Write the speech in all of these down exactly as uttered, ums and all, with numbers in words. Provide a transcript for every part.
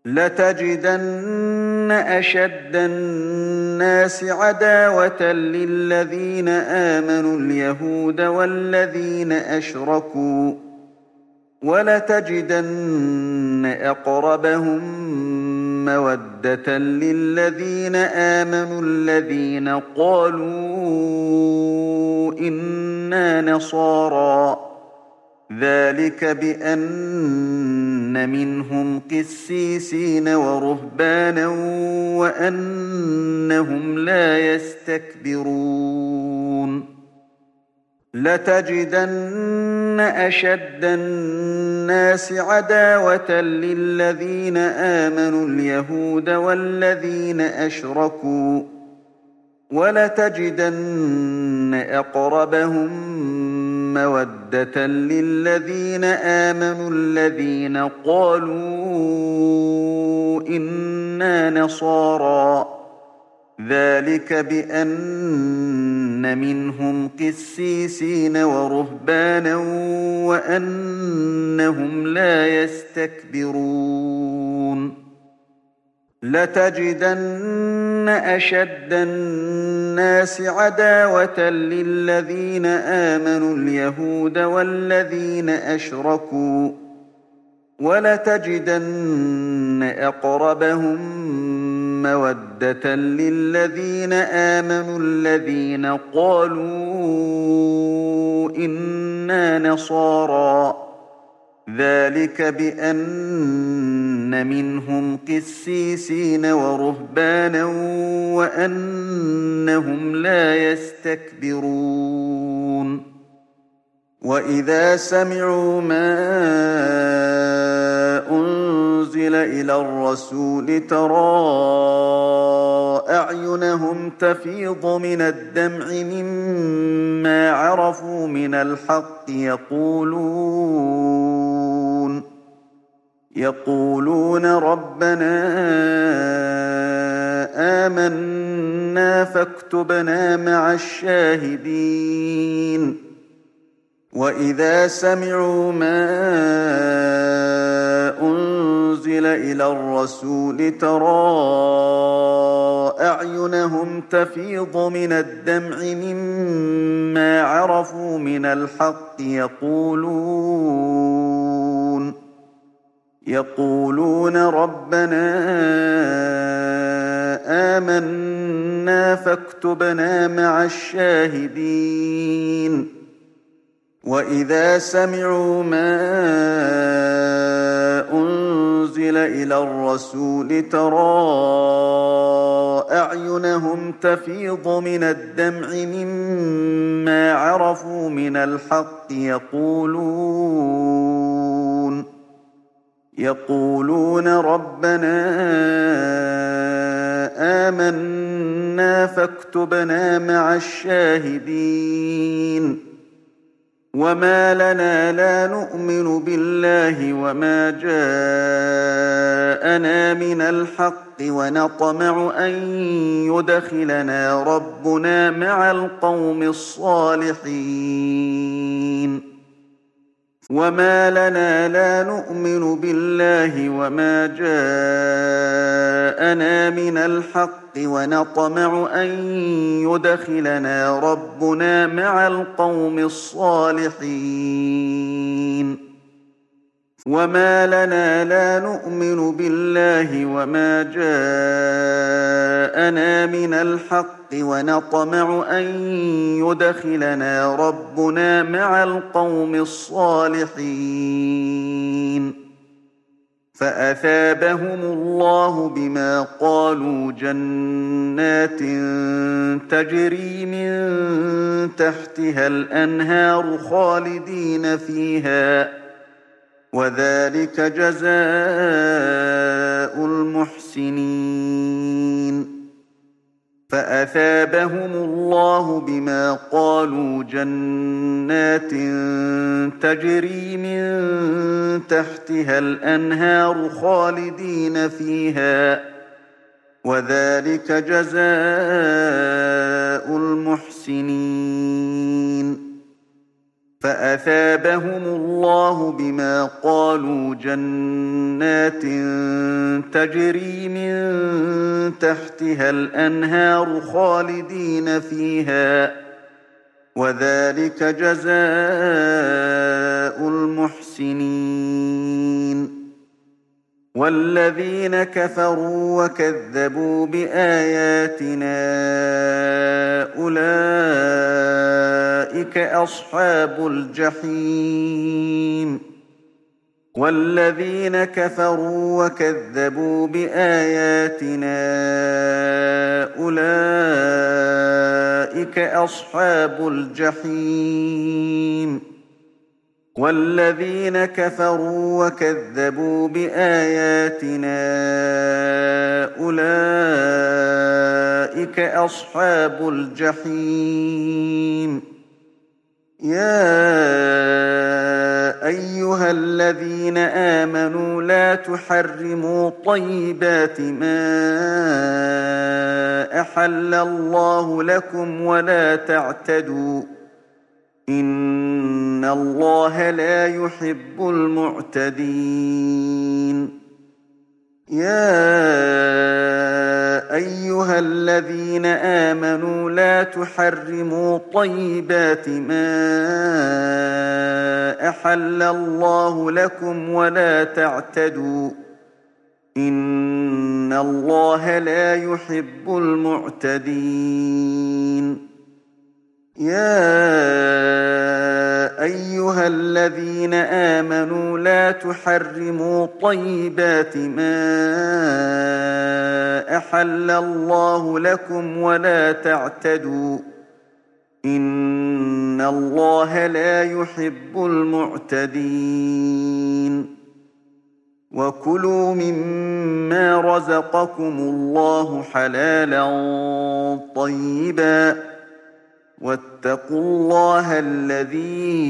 لتجدن أشد الناس عداوة للذين آمنوا اليهود والذين أشركوا ولتجدن أقربهم مودة للذين آمنوا الذين قالوا إنا نصارى ذلك بأن منهم قسيسين ورهبانا وأنهم لا يستكبرون لتجدن أشد الناس عداوة للذين آمنوا اليهود والذين أشركوا ولتجدن أقربهم مودة للذين آمنوا الذين قالوا إنا نصارى ذلك بأن منهم قسيسين ورهبانا وأنهم لا يستكبرون لتجدن أشد الناس عداوة للذين آمنوا اليهود والذين أشركوا ولتجدن أقربهم مودة للذين آمنوا الذين قالوا إنا نصارى ذلك بأن منهم قسيسين ورهبانا وأنهم لا يستكبرون وإذا سمعوا ما أنزل إلى الرسول ترى أعينهم تفيض من الدمع مما عرفوا من الحق يقولون يقولون ربنا آمنا فاكتبنا مع الشاهدين وإذا سمعوا ما أنزل إلى الرسول ترى أعينهم تفيض من الدمع مما عرفوا من الحق يقولون يقولون ربنا آمنا فاكتبنا مع الشاهدين وإذا سمعوا ما أنزل إلى الرسول ترى أعينهم تفيض من الدمع مما عرفوا من الحق يقولون يقولون ربنا آمنا فاكتبنا مع الشاهدين وما لنا لا نؤمن بالله وما جاءنا من الحق ونطمع أن يدخلنا ربنا مع القوم الصالحين وما لنا لا نؤمن بالله وما جاءنا من الحق ونطمع أن يدخلنا ربنا مع القوم الصالحين وما لنا لا نؤمن بالله وما جاءنا من الحق ونطمع أن يدخلنا ربنا مع القوم الصالحين فأثابهم الله بما قالوا جنات تجري من تحتها الأنهار خالدين فيها وذلك جزاء المحسنين فأثابهم الله بما قالوا جنات تجري من تحتها الأنهار خالدين فيها وذلك جزاء المحسنين فأثابهم الله بما قالوا جنات تجري من تحتها الأنهار خالدين فيها، وذلك جزاء المحسنين. والذين كفروا وكذبوا بآياتنا أولئك أصحاب الجحيم. والذين كفروا وكذبوا بآياتنا أولئك أصحاب الجحيم. والذين كفروا وكذبوا بآياتنا أولئك أصحاب الجحيم. يا أيها الذين آمنوا لا تحرموا طيبات ما أحل الله لكم ولا تعتدوا، إن الله لا يحب المعتدين. يا أيها الذين آمنوا لا تحرموا طيبات ما أحل الله لكم ولا تعتدوا، إن الله لا يحب المعتدين. يا أيها الذين آمنوا لا تحرموا طيبات ما أحل الله لكم ولا تعتدوا، إن الله لا يحب المعتدين. وكلوا مما رزقكم الله حلالا طيبا، واتقوا الله الذي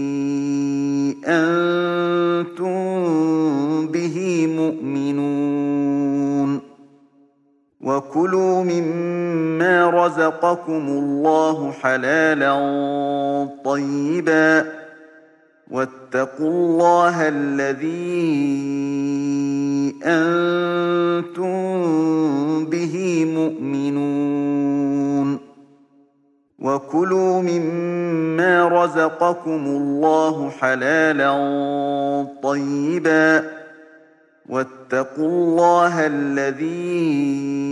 أنتم به مؤمنون. وكلوا مما رزقكم الله حلالا طيبا، واتقوا الله الذي أنتم به مؤمنون. وكلوا مما رزقكم الله حلالا طيبا، واتقوا الله الذي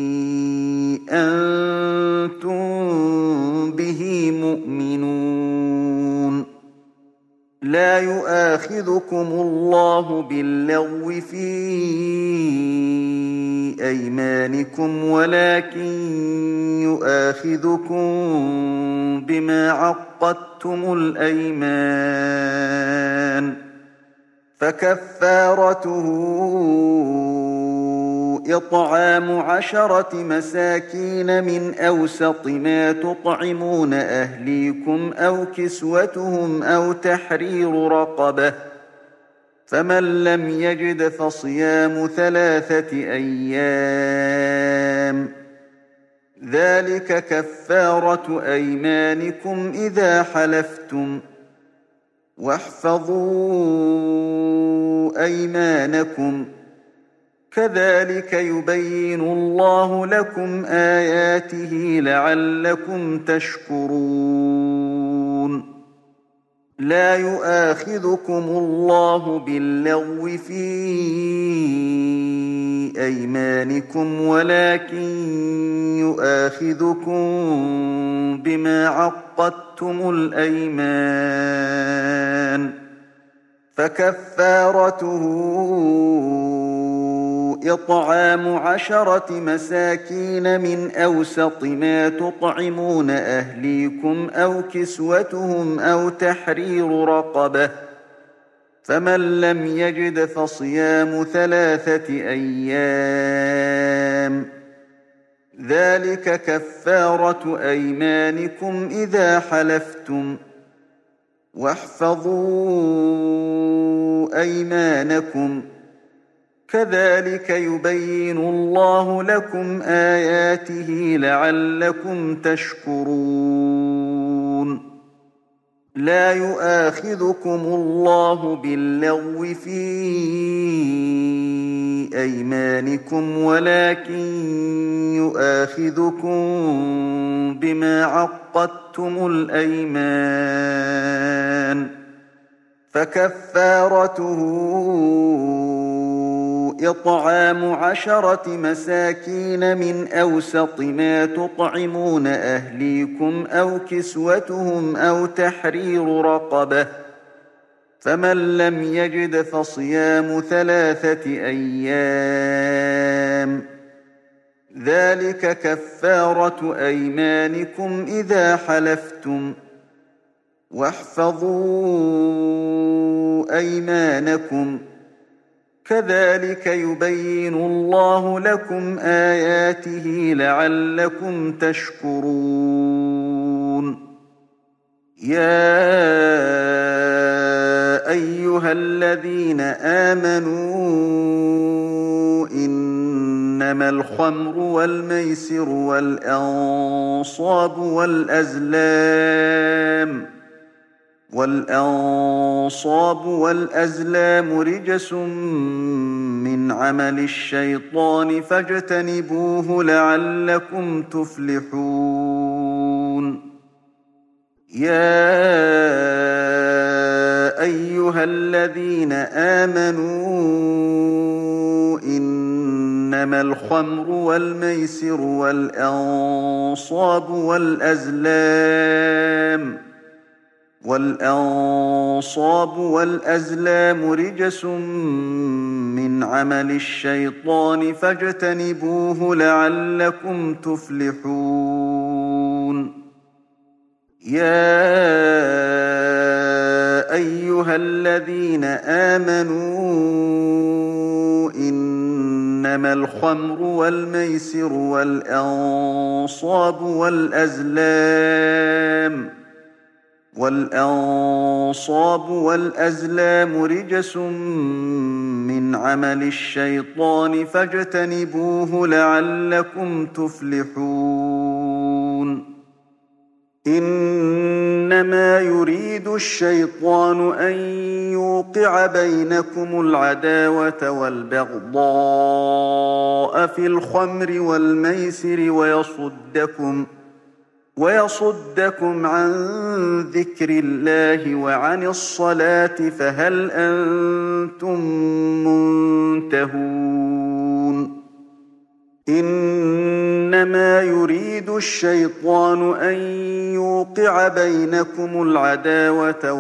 أنتم به مؤمنون. لا يؤاخذكم الله باللغو في أيمانكم، ولكن يؤاخذكم بما عقدتم الأيمان، فكفارته إطعام عشرة مساكين من أوسط ما تطعمون أهليكم أو كسوتهم أو تحرير رقبة، فمن لم يجد فصيام ثلاثة أيام، ذلك كفارة أيمانكم إذا حلفتم، واحفظوا أيمانكم، كذلك يبين الله لكم آياته لعلكم تشكرون. لا يؤاخذكم الله باللغو في أيمانكم، ولكن يؤاخذكم بما عقدتم الأيمان، فكفارته إطعام عشرة مساكين من أوسط ما تطعمون أهليكم أو كسوتهم أو تحرير رقبة، فمن لم يجد فصيام ثلاثة أيام، ذلك كفارة أيمانكم إذا حلفتم، واحفظوا أيمانكم، كذلك يبين الله لكم آياته لعلكم تشكرون. لا يؤاخذكم الله باللغو في أيمانكم ولكن يؤاخذكم بما عقدتم الأيمان فكفارته إطعام عشرة مساكين من أوسط ما تطعمون أهليكم أو كسوتهم أو تحرير رقبة فمن لم يجد فصيام ثلاثة أيام ذلك كفارة أيمانكم إذا حلفتم واحفظوا أيمانكم كذلك يبين الله لكم آياته لعلكم تشكرون يا أيها الذين آمنوا إنما الخمر والميسر والأنصاب والأزلام والأنصاب والأزلام رجس من عمل الشيطان فاجتنبوه لعلكم تفلحون يا أيها الذين آمنوا إنما الخمر والميسر والأنصاب والأزلام والأنصاب والأزلام رجس من عمل الشيطان فاجتنبوه لعلكم تفلحون يا أيها الذين آمنوا إنما الخمر والميسر والأنصاب والأزلام والأنصاب والأزلام رجس من عمل الشيطان فاجتنبوه لعلكم تفلحون إنما يريد الشيطان أن يوقع بينكم العداوة والبغضاء في الخمر والميسر ويصدكم ويصدكم عن ذكر الله وعن الصلاة فهل أنتم منتهون إنما يريد الشيطان أن يوقع بينكم العداوة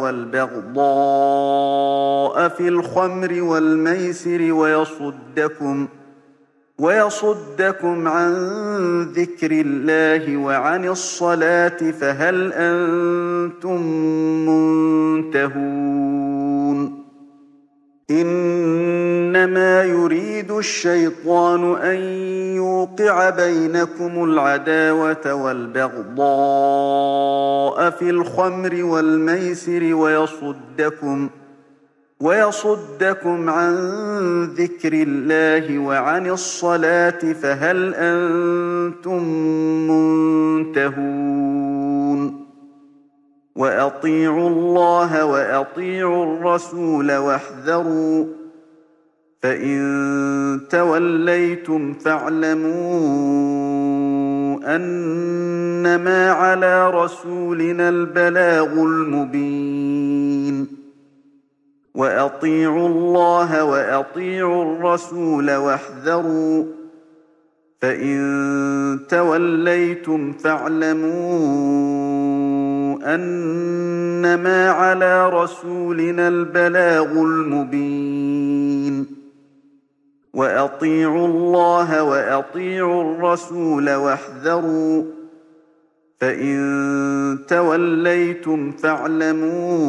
والبغضاء في الخمر والميسر ويصدكم ويصدكم عن ذكر الله وعن الصلاة فهل أنتم منتهون إنما يريد الشيطان أن يوقع بينكم العداوة والبغضاء في الخمر والميسر ويصدكم ويصدكم عن ذكر الله وعن الصلاة فهل أنتم منتهون وأطيعوا الله وأطيعوا الرسول واحذروا فإن توليتم فاعلموا أنما على رسولنا البلاغ المبين وأطيعوا الله وأطيعوا الرسول واحذروا فإن توليتم فاعلموا أنما على رسولنا البلاغ المبين وأطيعوا الله وأطيعوا الرسول واحذروا فإن توليتم فاعلموا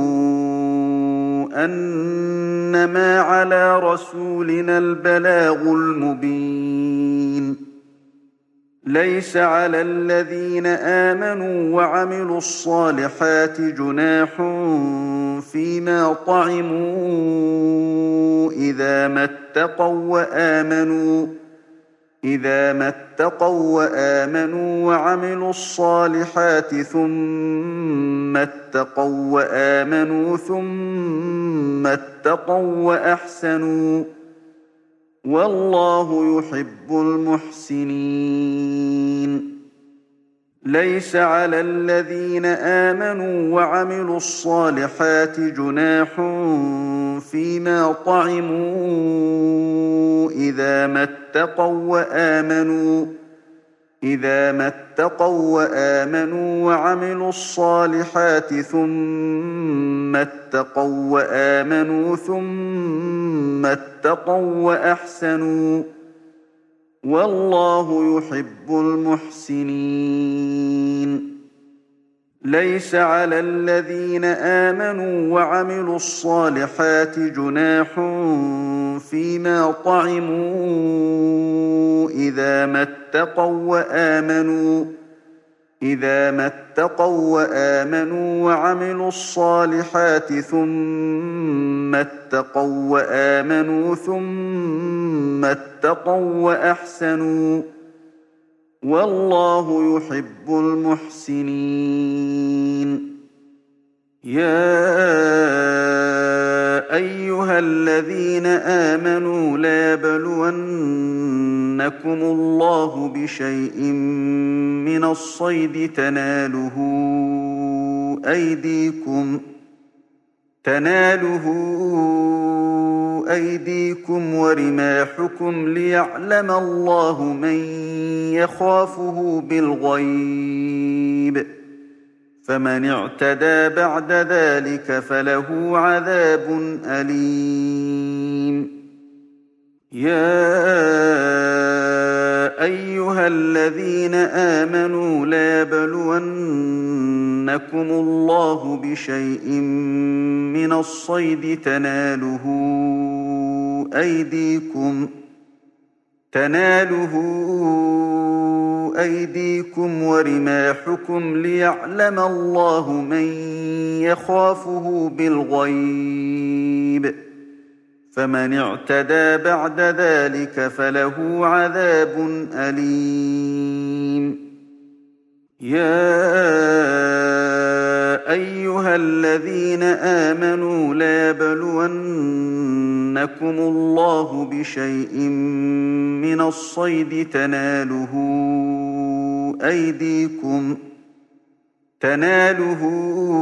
أنما على رسولنا البلاغ المبين ليس على الذين آمنوا وعملوا الصالحات جناح فيما طعموا إذا ما اتقوا وآمنوا إذا ما اتقوا وآمنوا وعملوا الصالحات ثم اتقوا وآمنوا ثم اتقوا وأحسنوا والله يحب المحسنين ليس على الذين آمنوا وعملوا الصالحات جناح فيما طعموا إذا ما اتقوا وآمنوا إذا ما اتقوا وآمنوا وعملوا الصالحات ثم اتقوا وآمنوا ثم اتقوا وأحسنوا والله يحب المحسنين ليس على الذين آمنوا وعملوا الصالحات جناح فيما طعموا إذا ما اتقوا وآمنوا إذا ما اتقوا وآمنوا وعملوا الصالحات ثم اتقوا وآمنوا ثم اتقوا وأحسنوا والله يحب المحسنين يا أيها الذين آمنوا لا يبلونكم الله بشيء من الصيد تناله أيديكم تناله أيديكم ورماحكم ليعلم الله من يخافه بالغيب فمن اعتدى بعد ذلك فله عذاب أليم يا أيها الذين آمنوا لا يبلونكم الله بشيء من الصيد تناله أيديكم تناله أيديكم ورماحكم ليعلم الله من يخافه بالغيب فمن اعتدى بعد ذلك فله عذاب أليم يا أيها الذين آمنوا لا يبلونكم الله بشيء من الصيد تناله أيديكم تناله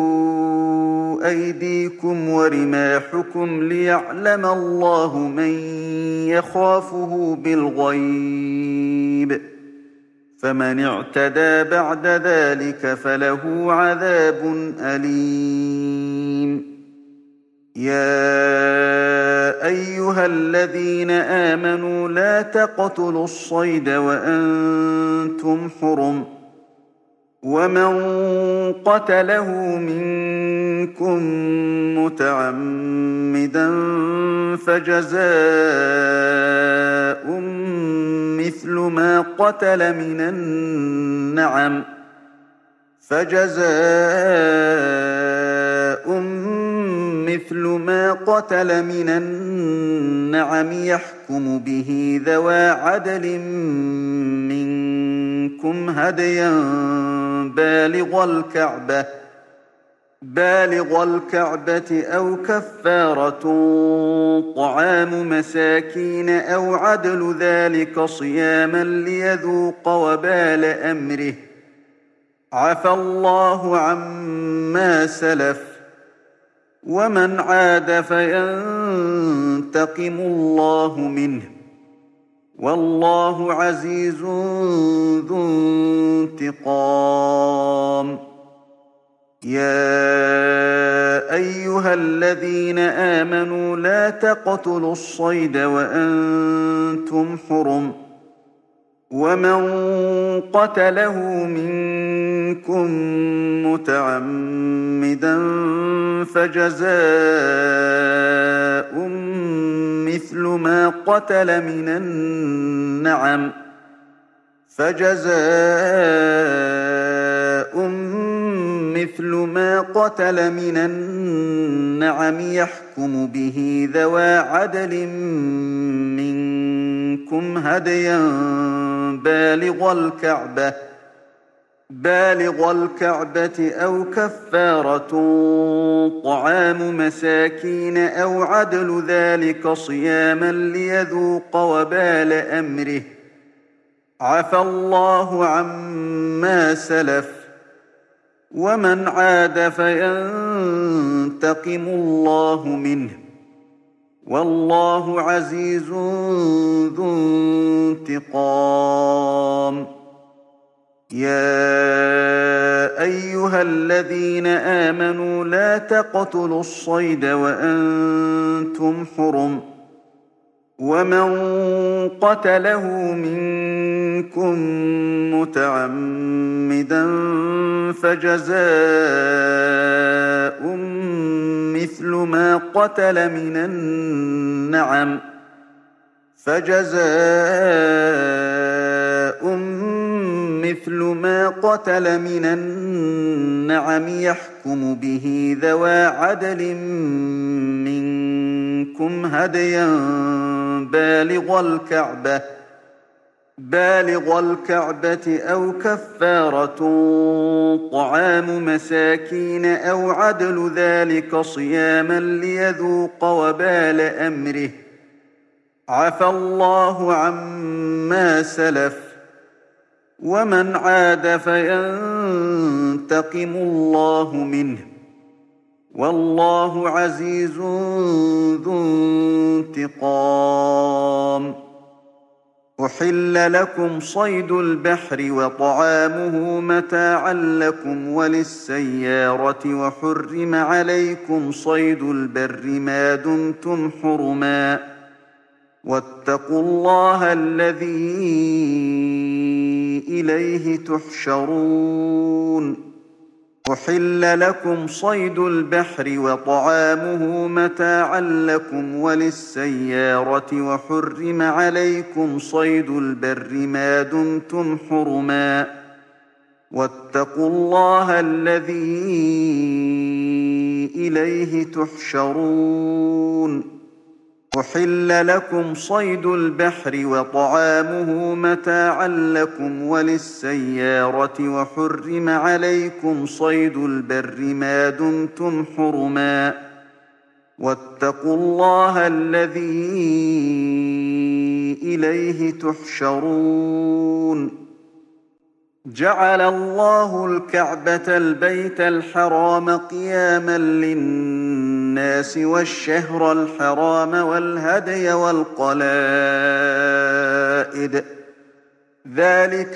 أيديكم ورماحكم ليعلم الله من يخافه بالغيب فمن اعتدى بعد ذلك فله عذاب أليم يا أيها الذين آمنوا لا تقتلوا الصيد وأنتم حرم ومن قتله منكم متعمدا فجزاء مثل ما قتل من النعم فجزاء مثل ما قتل من النعم يحكم به ذوى عدل منكم هديا بالغ الكعبة بالغ الكعبة أو كفارة طعام مساكين أو عدل ذلك صياما ليذوق وبال أمره عفى الله عما سلف ومن عاد فينتقم الله منه والله عزيز ذو انتقام يا أيها الذين آمنوا لا تقتلوا الصيد وأنتم حرم ومن قتله منكم متعمدا فجزاء مثل ما قتل من النعم فجزاء مثل ما قتل من النعم يحكم به ذوى عدل منكم منكم هديا بالغ الكعبة بالغ الكعبة أو كفارة طعام مساكين أو عدل ذلك صياما ليذوق وبال أمره عفى الله عما سلف ومن عاد فينتقم الله منه والله عزيز ذو انتقام. يا أيها الذين آمنوا لا تقتلوا الصيد وأنتم حرم ومن قتله منكم متعمدا فجزاء مثل ما قتل من النعم فجزاء مثل ما قتل من النعم يحكم به ذوى عدل منكم هديا بالغ الكعبة بالغ الكعبة أو كفارة طعام مساكين أو عدل ذلك صياما ليذوق وبال أمره عفى الله عما سلف ومن عاد فينتقم الله منه والله عزيز ذو انتقام. أحل لكم صيد البحر وطعامه متاعا لكم وللسيارة وحرم عليكم صيد البر ما دمتم حرما واتقوا الله الذي إليه تحشرون. أحل لكم صيد البحر وطعامه متاعا لكم وللسيارة وحرم عليكم صيد البر ما دمتم حرما واتقوا الله الذي إليه تحشرون. أحل لكم صيد البحر وطعامه متاعا لكم وللسيارة وحرم عليكم صيد البر ما دمتم حرما واتقوا الله الذي إليه تحشرون. جعل الله الكعبة البيت الحرام قياما للناس والشهر الحرام والهدي والقلائد ذلك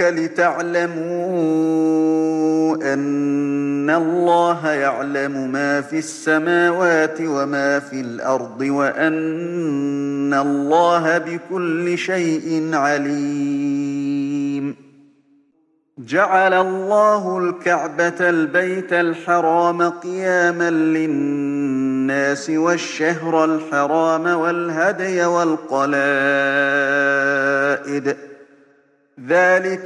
لتعلموا أن الله يعلم ما في السماوات وما في الأرض وأن الله بكل شيء عليم. جعل الله الكعبة البيت الحرام قياما للناس والشهر الحرام والهدي والقلائد ذلك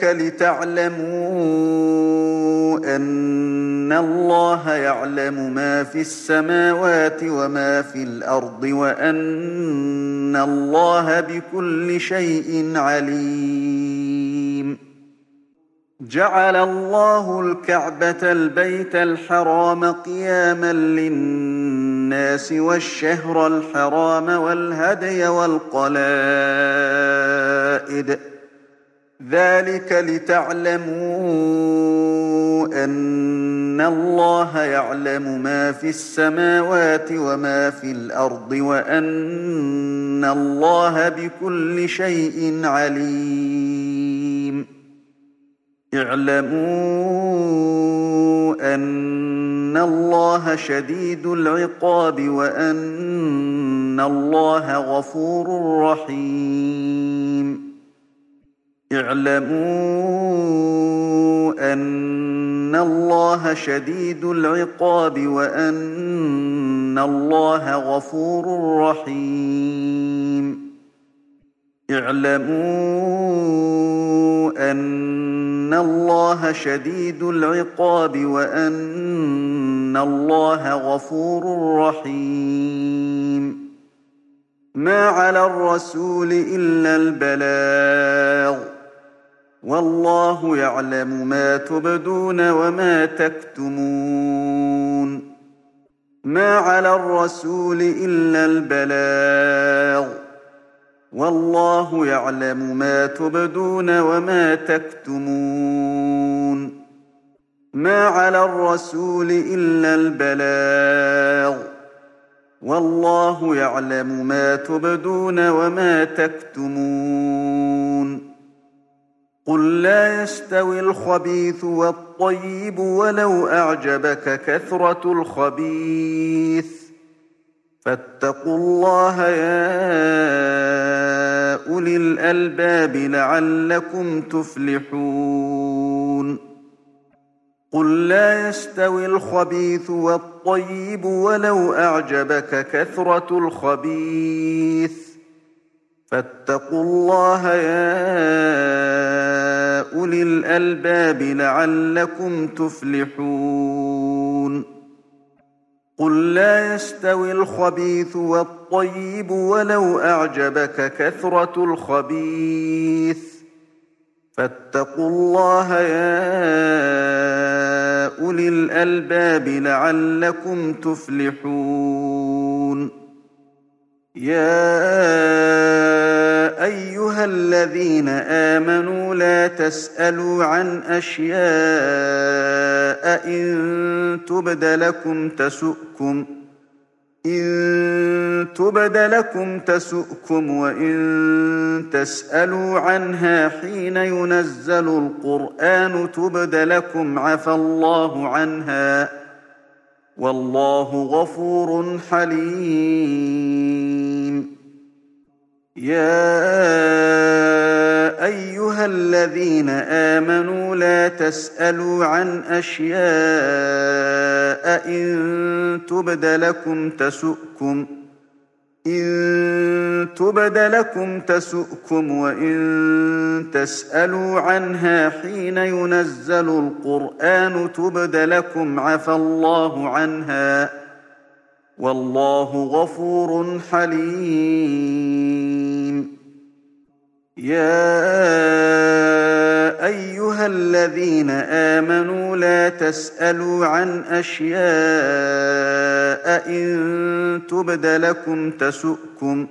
لتعلموا أن الله يعلم ما في السماوات وما في الأرض وأن الله بكل شيء عليم. جعل الله الكعبة البيت الحرام قياما للناس والشهر الحرام والهدي والقلائد ذلك لتعلموا أن الله يعلم ما في السماوات وما في الأرض وأن الله بكل شيء عليم. اعلموا أن الله شديد العقاب وأن الله غفور رحيم. اعلموا أن الله شديد العقاب وأن الله غفور رحيم. اعلموا أن الله شديد العقاب وأن الله غفور رحيم. ما على الرسول إلا البلاغ والله يعلم ما تبدون وما تكتمون ما على الرسول إلا البلاغ والله يعلم ما تبدون وما تكتمون ما على الرسول إلا البلاغ والله يعلم ما تبدون وما تكتمون قل لا يستوي الخبيث والطيب ولو أعجبك كثرة الخبيث فاتقوا الله يا أولي الألباب لعلكم تفلحون قل لا يستوي الخبيث والطيب ولو أعجبك كثرة الخبيث فاتقوا الله يا أولي الألباب لعلكم تفلحون قل لا يستوي الخبيث والطيب ولو أعجبك كثرة الخبيث فاتقوا الله يا أولي الألباب لعلكم تفلحون يا أيها الذين آمنوا لا تسألوا عن أشياء إن تبد لكم تسؤكم إن تبد لكم تسؤكم وإن تسألوا عنها حين ينزل القرآن تبد لكم عفى الله عنها والله غفور حليم يا أيها الذين آمنوا لا تسألوا عن أشياء إن تبد لكم تسؤكم إن تبد لكم تسؤكم وإن تسألوا عنها حين ينزل القرآن تبد لكم عفى الله عنها والله غفور حليم يا أيها الذين آمنوا لا تسألوا عن أشياء إن تبد لكم تسؤكم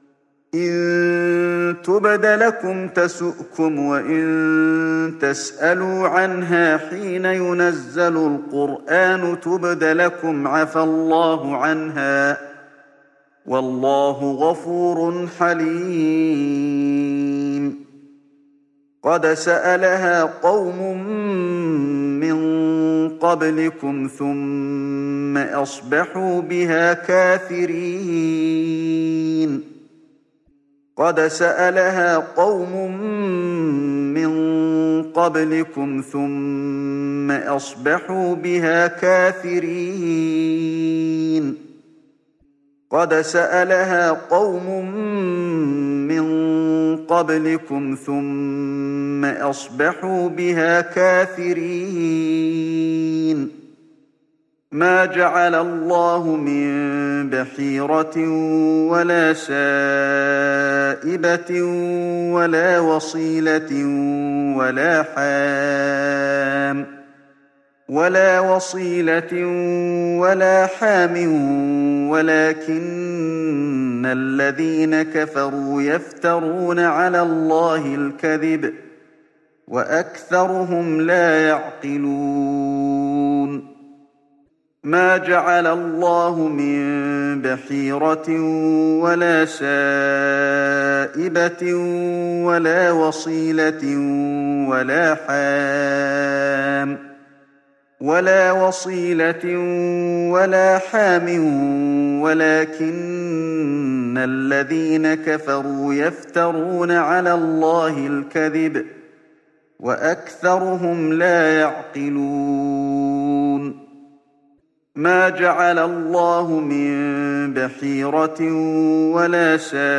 إن تبد لكم تسؤكم وإن تسألوا عنها حين ينزل القرآن تبد لكم عفى الله عنها والله غفور حليم قد سألها قوم من قبلكم ثم أصبحوا بها كافرين قد سألها قوم من قبلكم ثم أصبحوا بها كافرين قد سألها قوم من قبلكم ثم أصبحوا بها كافرين ما جعل الله من بحيرة ولا سائبة ولا وصيلة ولا حام ولا وصيلة ولا حام ولكن الذين كفروا يفترون على الله الكذب وأكثرهم لا يعقلون ما جعل الله من بحيرة ولا سائبة ولا وصيلة ولا حام ولا وصيلة ولا حام ولكن الذين كفروا يفترون على الله الكذب وأكثرهم لا يعقلون ما جعل الله من بحيرة ولا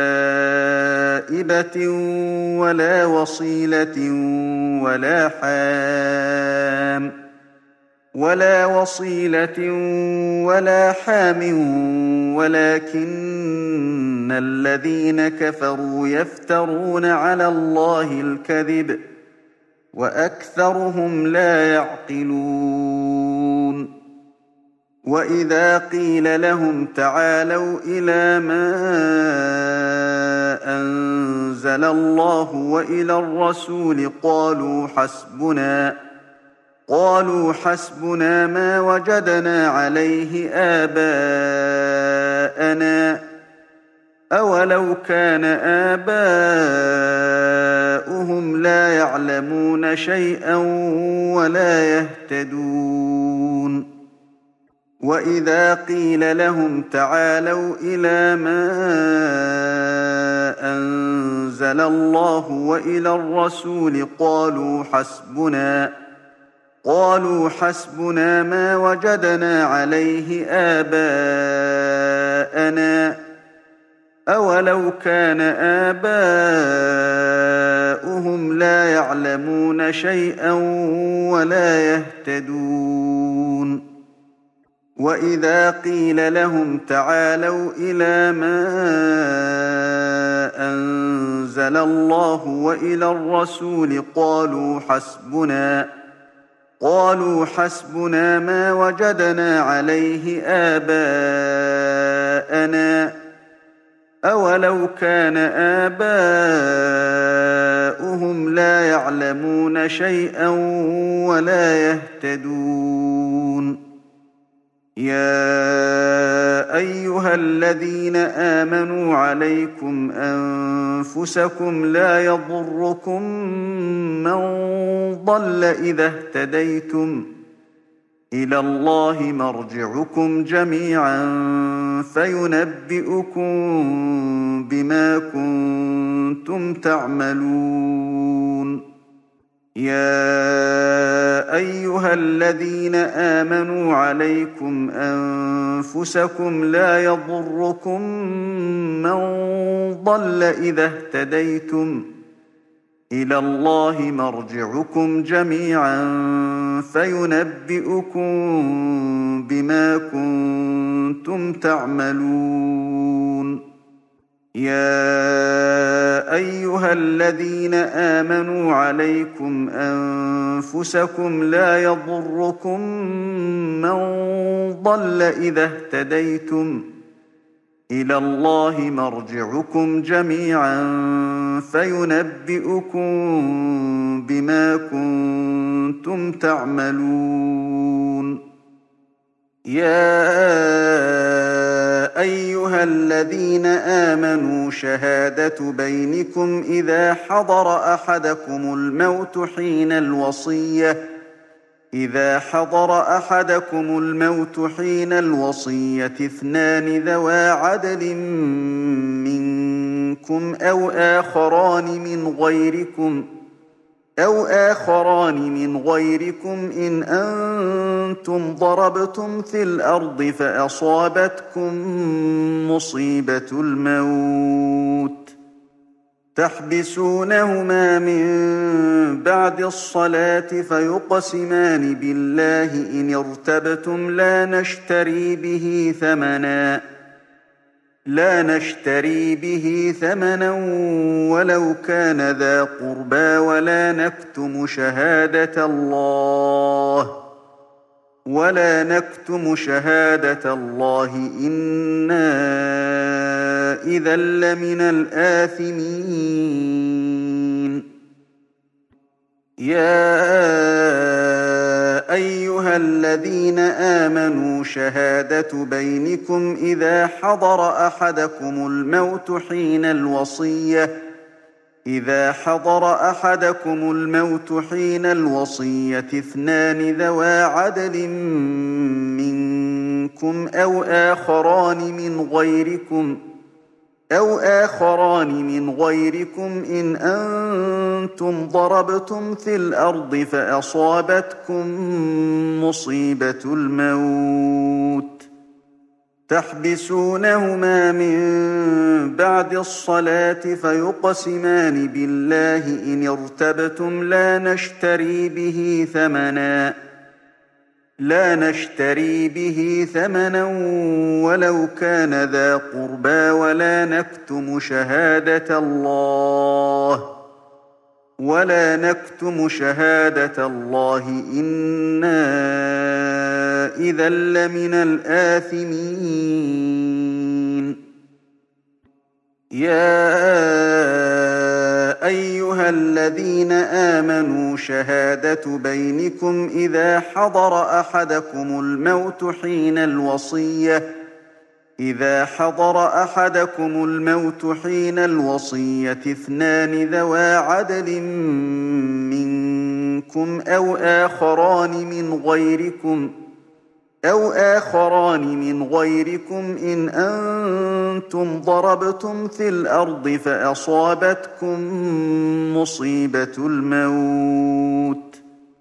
سائبة ولا وصيلة ولا حام ولا وصيلة ولا حام ولكن الذين كفروا يفترون على الله الكذب وأكثرهم لا يعقلون وإذا قيل لهم تعالوا إلى ما أنزل الله وإلى الرسول قالوا حسبنا قالوا حسبنا ما وجدنا عليه آباءنا أولو كان آباؤهم لا يعلمون شيئا ولا يهتدون وإذا قيل لهم تعالوا إلى ما أنزل الله وإلى الرسول قالوا حسبنا قالوا حسبنا ما وجدنا عليه آباءنا أولو كان آباؤهم لا يعلمون شيئا ولا يهتدون وإذا قيل لهم تعالوا إلى ما أنزل الله وإلى الرسول قالوا حسبنا قالوا حسبنا ما وجدنا عليه آباءنا أولو كان آباؤهم لا يعلمون شيئا ولا يهتدون يا أيها الذين آمنوا عليكم أنفسكم لا يضركم من ضل إذا اهتديتم إلى الله مرجعكم جميعا فينبئكم بما كنتم تعملون يا أيها الذين آمنوا عليكم أنفسكم لا يضركم من ضل إذا اهتديتم إلى الله مرجعكم جميعا فينبئكم بما كنتم تعملون يا أيها الذين آمنوا عليكم أنفسكم لا يضركم من ضل إذا اهتديتم إلى الله مرجعكم جميعا فينبئكم بما كنتم تعملون يا أيها الذين آمنوا شهادة بينكم إذا حضر أحدكم الموت حين الوصية إذا حضر أحدكم الموت حين الوصية اثنان ذوا عدل منكم أو آخران من غيركم أو آخران من غيركم إن أنتم ضربتم في الأرض فأصابتكم مصيبة الموت تحبسونهما من بعد الصلاة فيقسمان بالله إن ارتبتم لا نشتري به ثمنا لا نشتري به ثمنا ولو كان ذا قربى ولا نكتم شهادة الله ولا نكتم شهادة الله إنا إذا لمن الآثمين يا أيها الذين آمنوا شهادة بينكم إذا حضر أحدكم الموت حين الوصية إذا حضر أحدكم الموت حين الوصية اثنان ذوا عدل منكم أو آخران من غيركم أو آخران من غيركم إن أنتم ضربتم في الأرض فأصابتكم مصيبة الموت تحبسونهما من بعد الصلاة فيقسمان بالله إن ارتبتم لا نشتري به ثمنا لا نشتري به ثمنا ولو كان ذا قربى ولا نكتم شهادة الله ولا نكتم شهادة الله إنا إذا لمن الآثمين. يا أيها الذين آمنوا شهادة بينكم إذا حضر أحدكم الموت حين الوصية إذا حضر أحدكم الموت حين الوصية اثنان ذوى عدل منكم أو آخران من غيركم أو آخران من غيركم إن أنتم ضربتم في الأرض فأصابتكم مصيبة الموت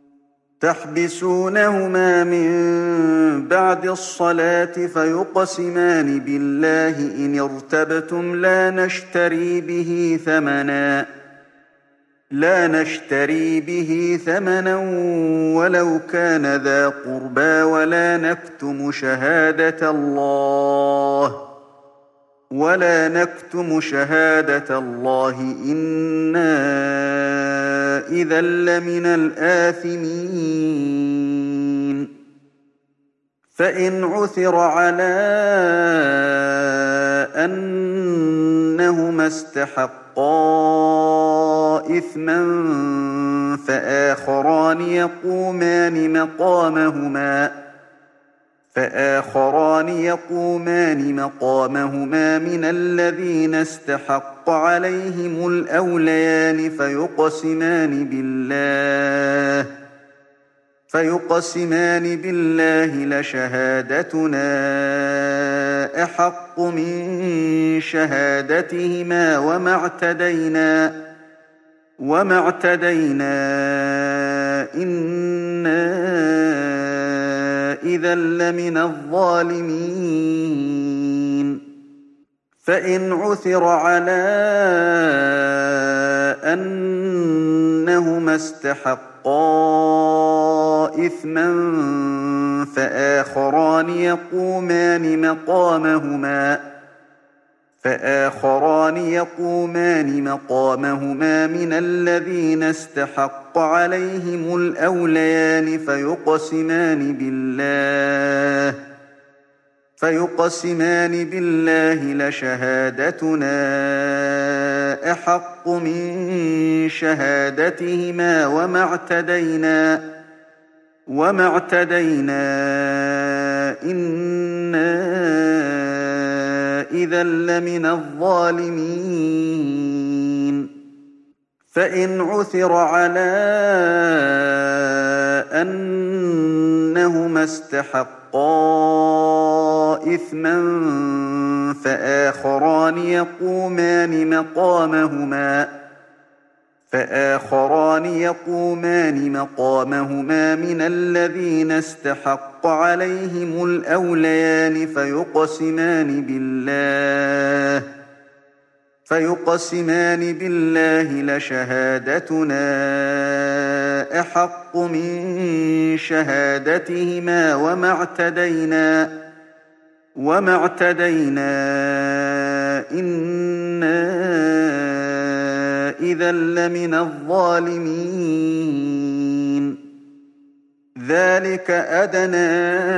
تحبسونهما من بعد الصلاة فيقسمان بالله إن ارتبتم لا نشتري به ثمنا لا نشتري به ثمنا ولو كان ذا قربى ولا نكتم شهادة الله ولا نكتم شهادة الله إنا إذا لمن الآثمين. فإن عثر على أنهما استحقا إثما فآخران يقومان مقامهما فآخران يقومان مقامهما من الذين استحق عليهم الأوليان فيقسمان بالله فيقسمان بالله لشهادتنا أحق من شهادتهما وما اعتدينا وما اعتدينا إنا إذا لمن الظالمين. فإن عثر على أنهما استحقا إثما فآخران يقومان مقامهما فآخران يقومان مقامهما من الذين استحق عليهم الأوليان فيقسمان بالله فيقسمان بالله لشهادتنا أحق من شهادتهما وما اعتدينا وما اعتدينا إنا إذا لمن الظالمين. فإن عثر على أنهما استحقا إثما فآخران يقومان مقامهما فآخران يقومان مقامهما من الذين استحق عليهم الأوليان فيقسمان بالله فيقسمان بالله لشهادتنا أحق من شهادتهما وما اعتدينا وما اعتدينا إنا إذا لمن الظالمين. ذلك أدنى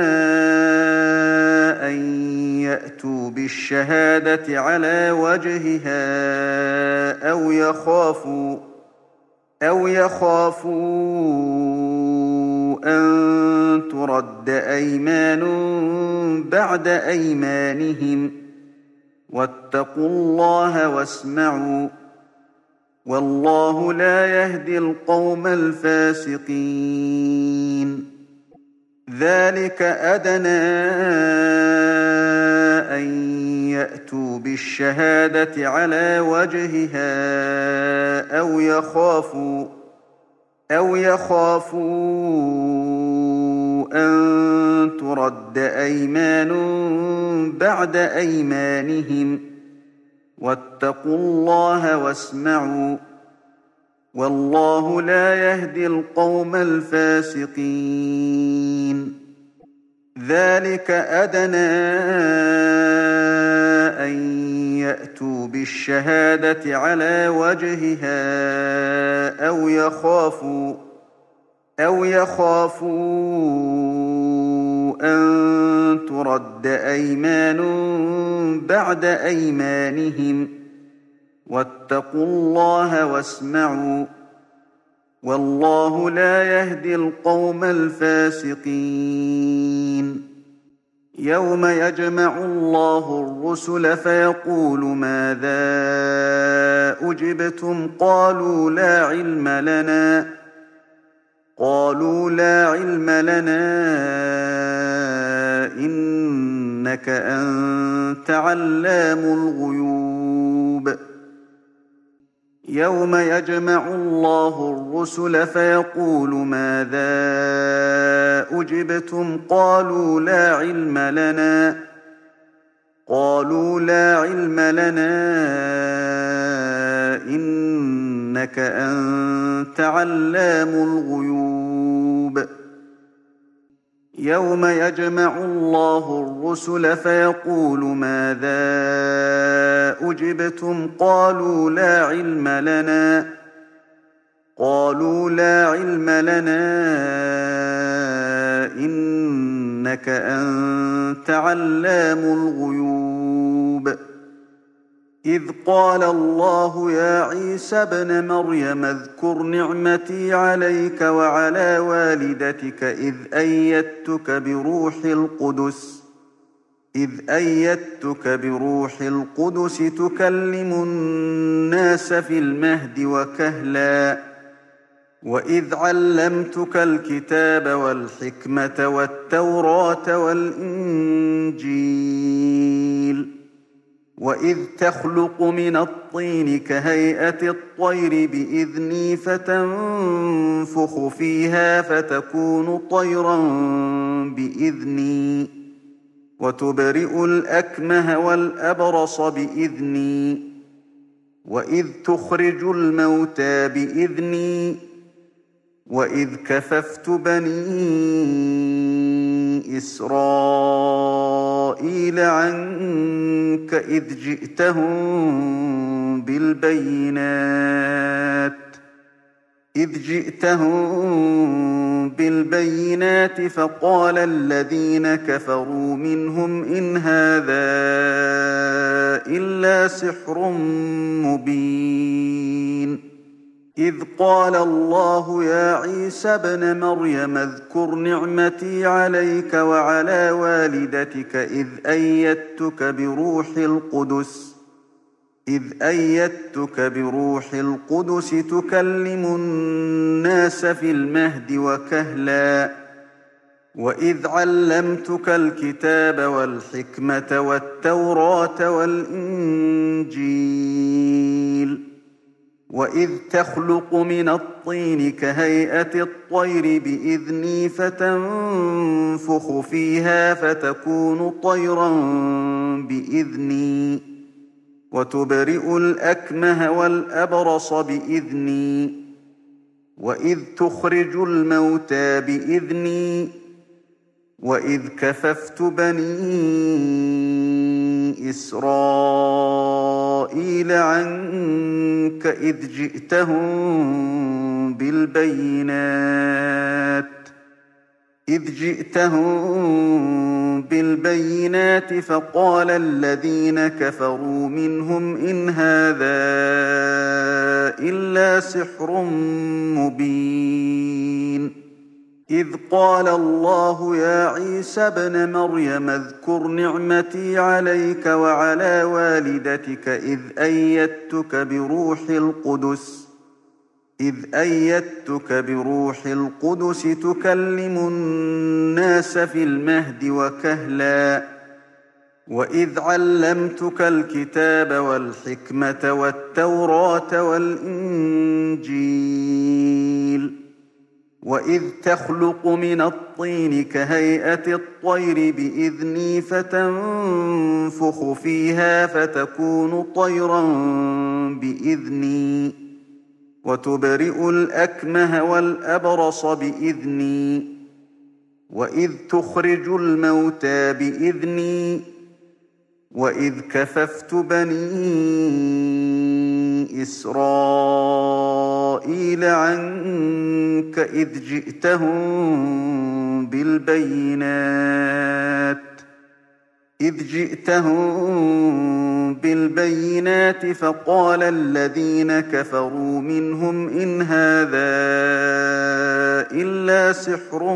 أن يأتوا بالشهادة على وجهها أو يخافوا أو يخافوا أن ترد أيمان بعد أيمانهم واتقوا الله واسمعوا والله لا يهدي القوم الفاسقين. ذلك أدنى أن يأتوا بالشهادة على وجهها أو يخافوا أو يخافوا أن ترد أيمان بعد أيمانهم واتقوا الله واسمعوا والله لا يهدي القوم الفاسقين. ذلك أدنى أن يأتوا بالشهادة على وجهها أو يخافوا أو يخافوا أن ترد أيمان بعد أيمانهم واتقوا الله واسمعوا والله لا يهدي القوم الفاسقين يوم يجمع الله الرسل فيقول ماذا أجبتم قالوا لا علم لنا قالوا لا علم لنا إنك أنت علام الغيوب يوم يجمع الله الرسل فيقول ماذا أجبتم قالوا لا علم لنا قالوا لا علم لنا إنك أنت علام الغيوب يوم يجمع الله الرسل فيقول ماذا أجبتم قالوا لا علم لنا قالوا لا علم لنا إنك أنت علام الغيوب إذ قال الله يا عيسى ابن مريم اذكر نعمتي عليك وعلى والدتك إذ أيدتك بروح القدس إذ أيدتك بروح القدس تكلم الناس في المهد وكهلا وإذ علمتك الكتاب والحكمة والتوراة والإنجيل وإذ تخلق من الطين كهيئة الطير بإذني فتنفخ فيها فتكون طيرا بإذني وتبرئ الأكمه والأبرص بإذني وإذ تخرج الموتى بإذني وإذ كففت بني إسرائيل عنك إذ جئتهم بالبينات إذ جئتهم بالبينات فقال الذين كفروا منهم إن هذا إلا سحر مبين إذ قال الله يا عيسى ابن مريم اذكر نعمتي عليك وعلى والدتك إذ أيدتك بروح القدس إذ أيدتك بروح القدس تكلم الناس في المهد وكهلا وإذ علمتك الكتاب والحكمة والتوراة والإنجيل وإذ تخلق من الطين كهيئة الطير بإذني فتنفخ فيها فتكون طيرا بإذني وتبرئ الأكمه والأبرص بإذني وإذ تخرج الموتى بإذني وإذ كففت بني إسرائيل عنك إذ جئتهم بالبينات إذ جئتهم بالبينات فقال الذين كفروا منهم إن هذا إلا سحر مبين إذ قال الله يا عيسى ابن مريم اذكر نعمتي عليك وعلى والدتك إذ أيدتك بروح القدس إذ أيدتك بروح القدس تكلم الناس في المهد وكهلا وإذ علمتك الكتاب والحكمة والتوراة والإنجيل وإذ تخلق من الطين كهيئة الطير بإذني فتنفخ فيها فتكون طيرا بإذني وتبرئ الأكمه والأبرص بإذني وإذ تخرج الموتى بإذني وإذ كففت بني إسرائيل عنك إذ جئتهم بالبينات إذ جئتهم بالبينات فقال الذين كفروا منهم إن هذا إلا سحر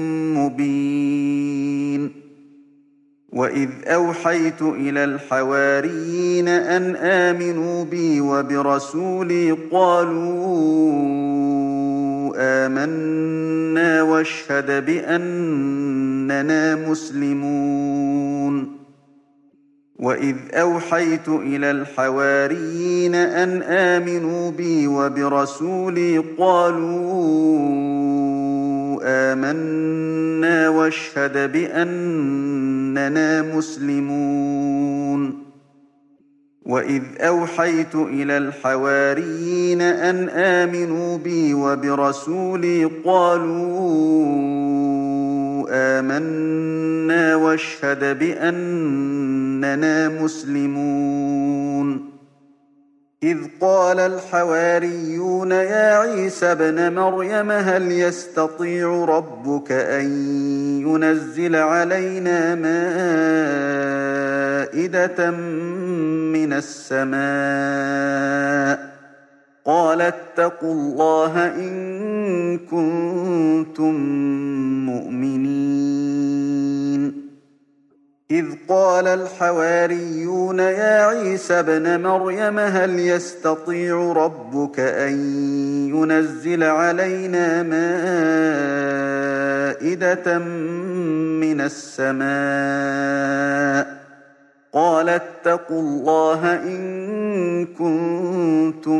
مبين وإذ أوحيت إلى الحواريين أن آمنوا بي وبرسولي قالوا آمنا واشهد بأننا مسلمون وإذ أوحيت إلى الحواريين أن آمنوا بي وبرسولي قالوا آمنا واشهد بأننا مسلمون وإذ أوحيت إلى الحواريين أن آمنوا بي وبرسولي قالوا آمنا واشهد بأننا مسلمون إذ قال الحواريون يا عيسى ابن مريم هل يستطيع ربك أن ينزل علينا مائدة من السماء قال اتقوا الله إن كنتم مؤمنين إذ قال الحواريون يا عيسى ابن مريم هل يستطيع ربك أن ينزل علينا مائدة من السماء قال اتقوا الله إن كنتم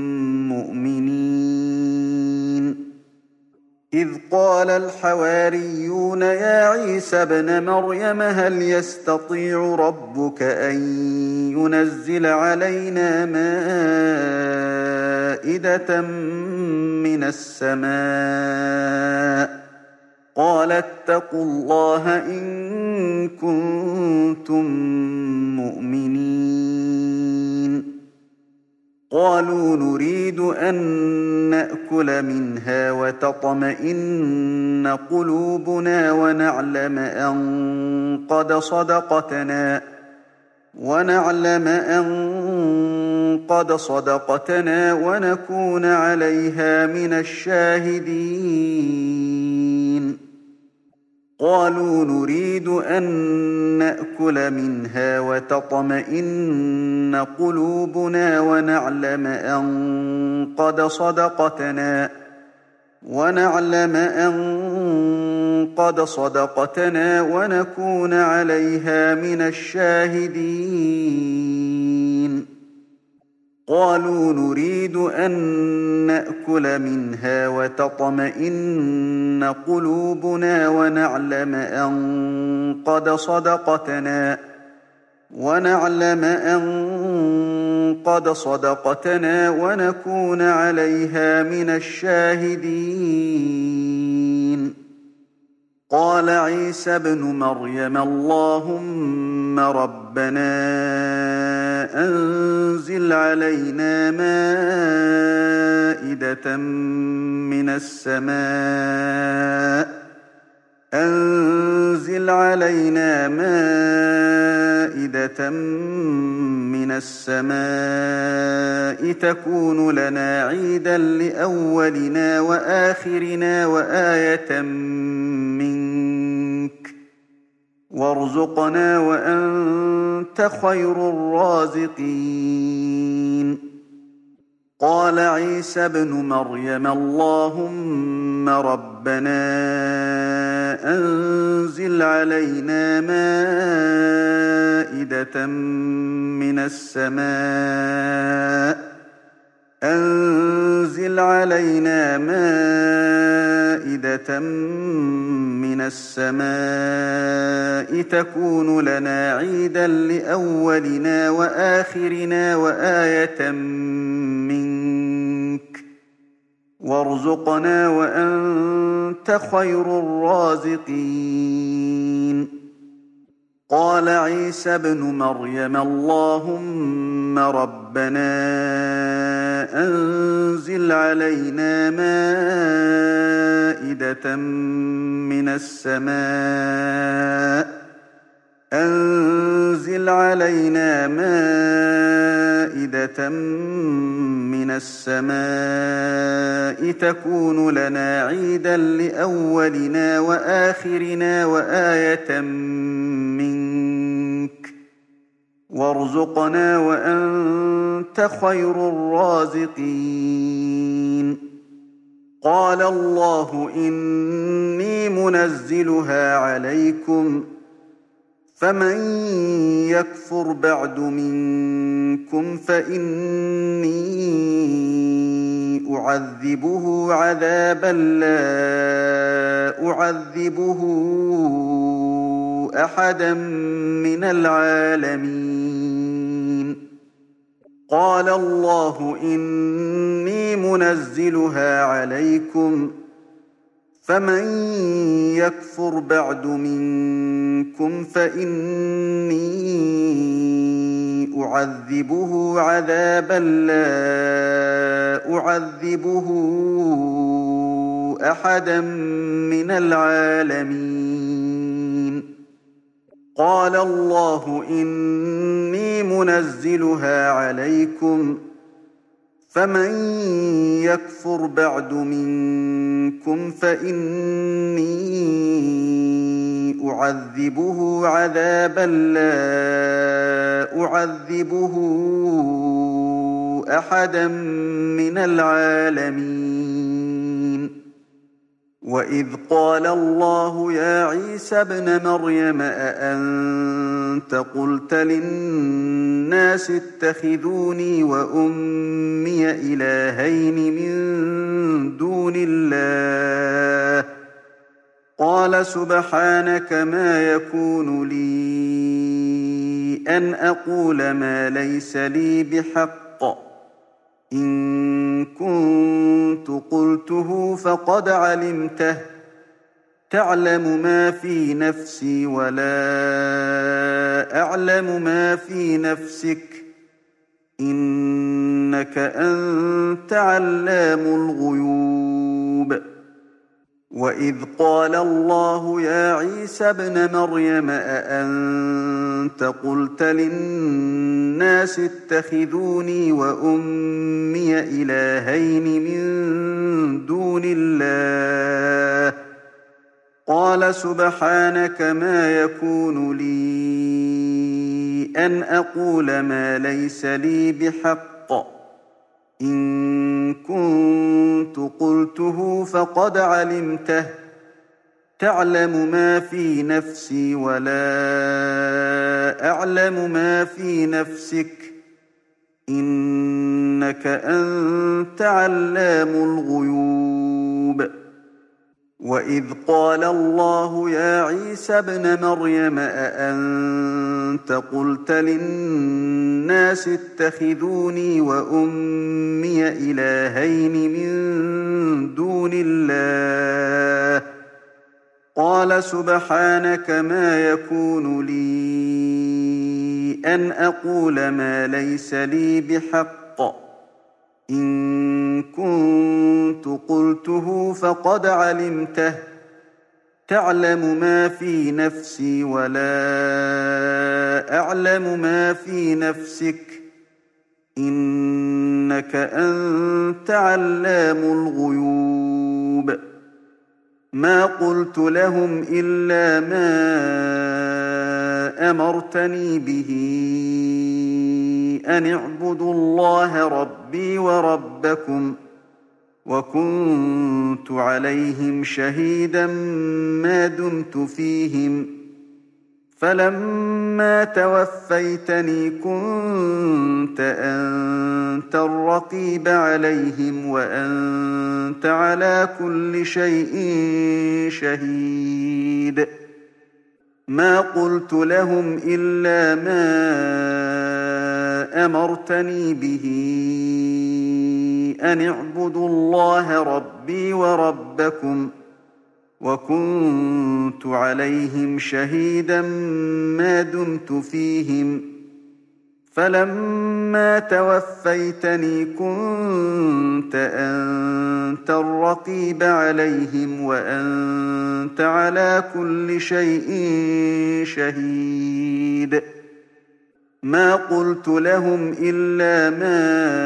مؤمنين إذ قال الحواريون يا عيسى ابن مريم هل يستطيع ربك أن ينزل علينا مائدة من السماء قال اتقوا الله إن كنتم مؤمنين قالوا نريد أن نأكل منها وتطمئن قلوبنا ونعلم أن قد صدقتنا ونعلم أن قد صدقتنا ونكون عليها من الشاهدين قالوا نريد أن نأكل منها وتطمئن قلوبنا ونعلم أن قد صدقتنا ونعلم أن قد صدقتنا ونكون عليها من الشاهدين قالوا نريد أن نأكل منها وتطمئن قلوبنا ونعلم أن قد صدقتنا ونعلم أن قد صدقتنا ونكون عليها من الشاهدين قال عيسى ابن مريم اللهم ربنا أنزل علينا مائدة من السماء أنزل علينا مائدة من السماء تكون لنا عيدا لأولنا وآخرنا وآية منك وارزقنا وأنت خير الرازقين قال عيسى ابن مريم اللهم ربنا أنزل علينا مائدة من السماء أنزل علينا مائدة من السماء تكون لنا عيدا لأولنا وآخرنا وآية منك وارزقنا وأنت خير الرازقين. قال عيسى ابن مريم اللهم ربنا أنزل علينا مائدة من السماء أنزل علينا مائدة من السماء تكون لنا عيدا لأولنا وآخرنا وآية منك وارزقنا وأنت خير الرازقين. قال الله إني منزلها عليكم فمن يكفر بعد منكم فإني أعذبه عذابا لا أعذبه أحدا من العالمين. قال الله إني منزلها عليكم فمن يكفر بعد منكم فإني أعذبه عذابا لا أعذبه أحدا من العالمين. قال الله إني منزلها عليكم فمن يكفر بعد منكم فإني أعذبه عذابا لا أعذبه أحدا من العالمين. وإذ قال الله يا عيسى ابن مريم أأنت قلت للناس اتخذوني وأمي إلهين من دون الله قال سبحانك ما يكون لي أن أقول ما ليس لي بحق إن كنت قلته فقد علمته تعلم ما في نفسي ولا أعلم ما في نفسك إنك أنت علام الغيوب. وإذ قال الله يا عيسى ابن مريم أأنت قلت للناس اتخذوني وأمي إلهين من دون الله قال سبحانك ما يكون لي أن أقول ما ليس لي بحق إن كنت قلته فقد علمته تعلم ما في نفسي ولا أعلم ما في نفسك إنك أنت علام الغيوب. وإذ قال الله يا عيسى ابن مريم أأنت قلت للناس اتخذوني وأمي إلهين من دون الله قال سبحانك ما يكون لي أن أقول ما ليس لي بحق إن كنت قلته فقد علمته تعلم ما في نفسي ولا أعلم ما في نفسك إنك أنت علام الغيوب. ما قلت لهم إلا ما أمرتني به أن اعبدوا الله ربي وربكم وكنت عليهم شهيدا ما دمت فيهم فلما توفيتني كنت أنت الرقيب عليهم وأنت على كل شيء شهيد. ما قلت لهم إلا ما أمرتني به أن اعبدوا الله ربي وربكم وكنت عليهم شهيدا ما دمت فيهم فلما توفيتني كنت أنت الرقيب عليهم وأنت على كل شيء شهيد ما قلت لهم إلا ما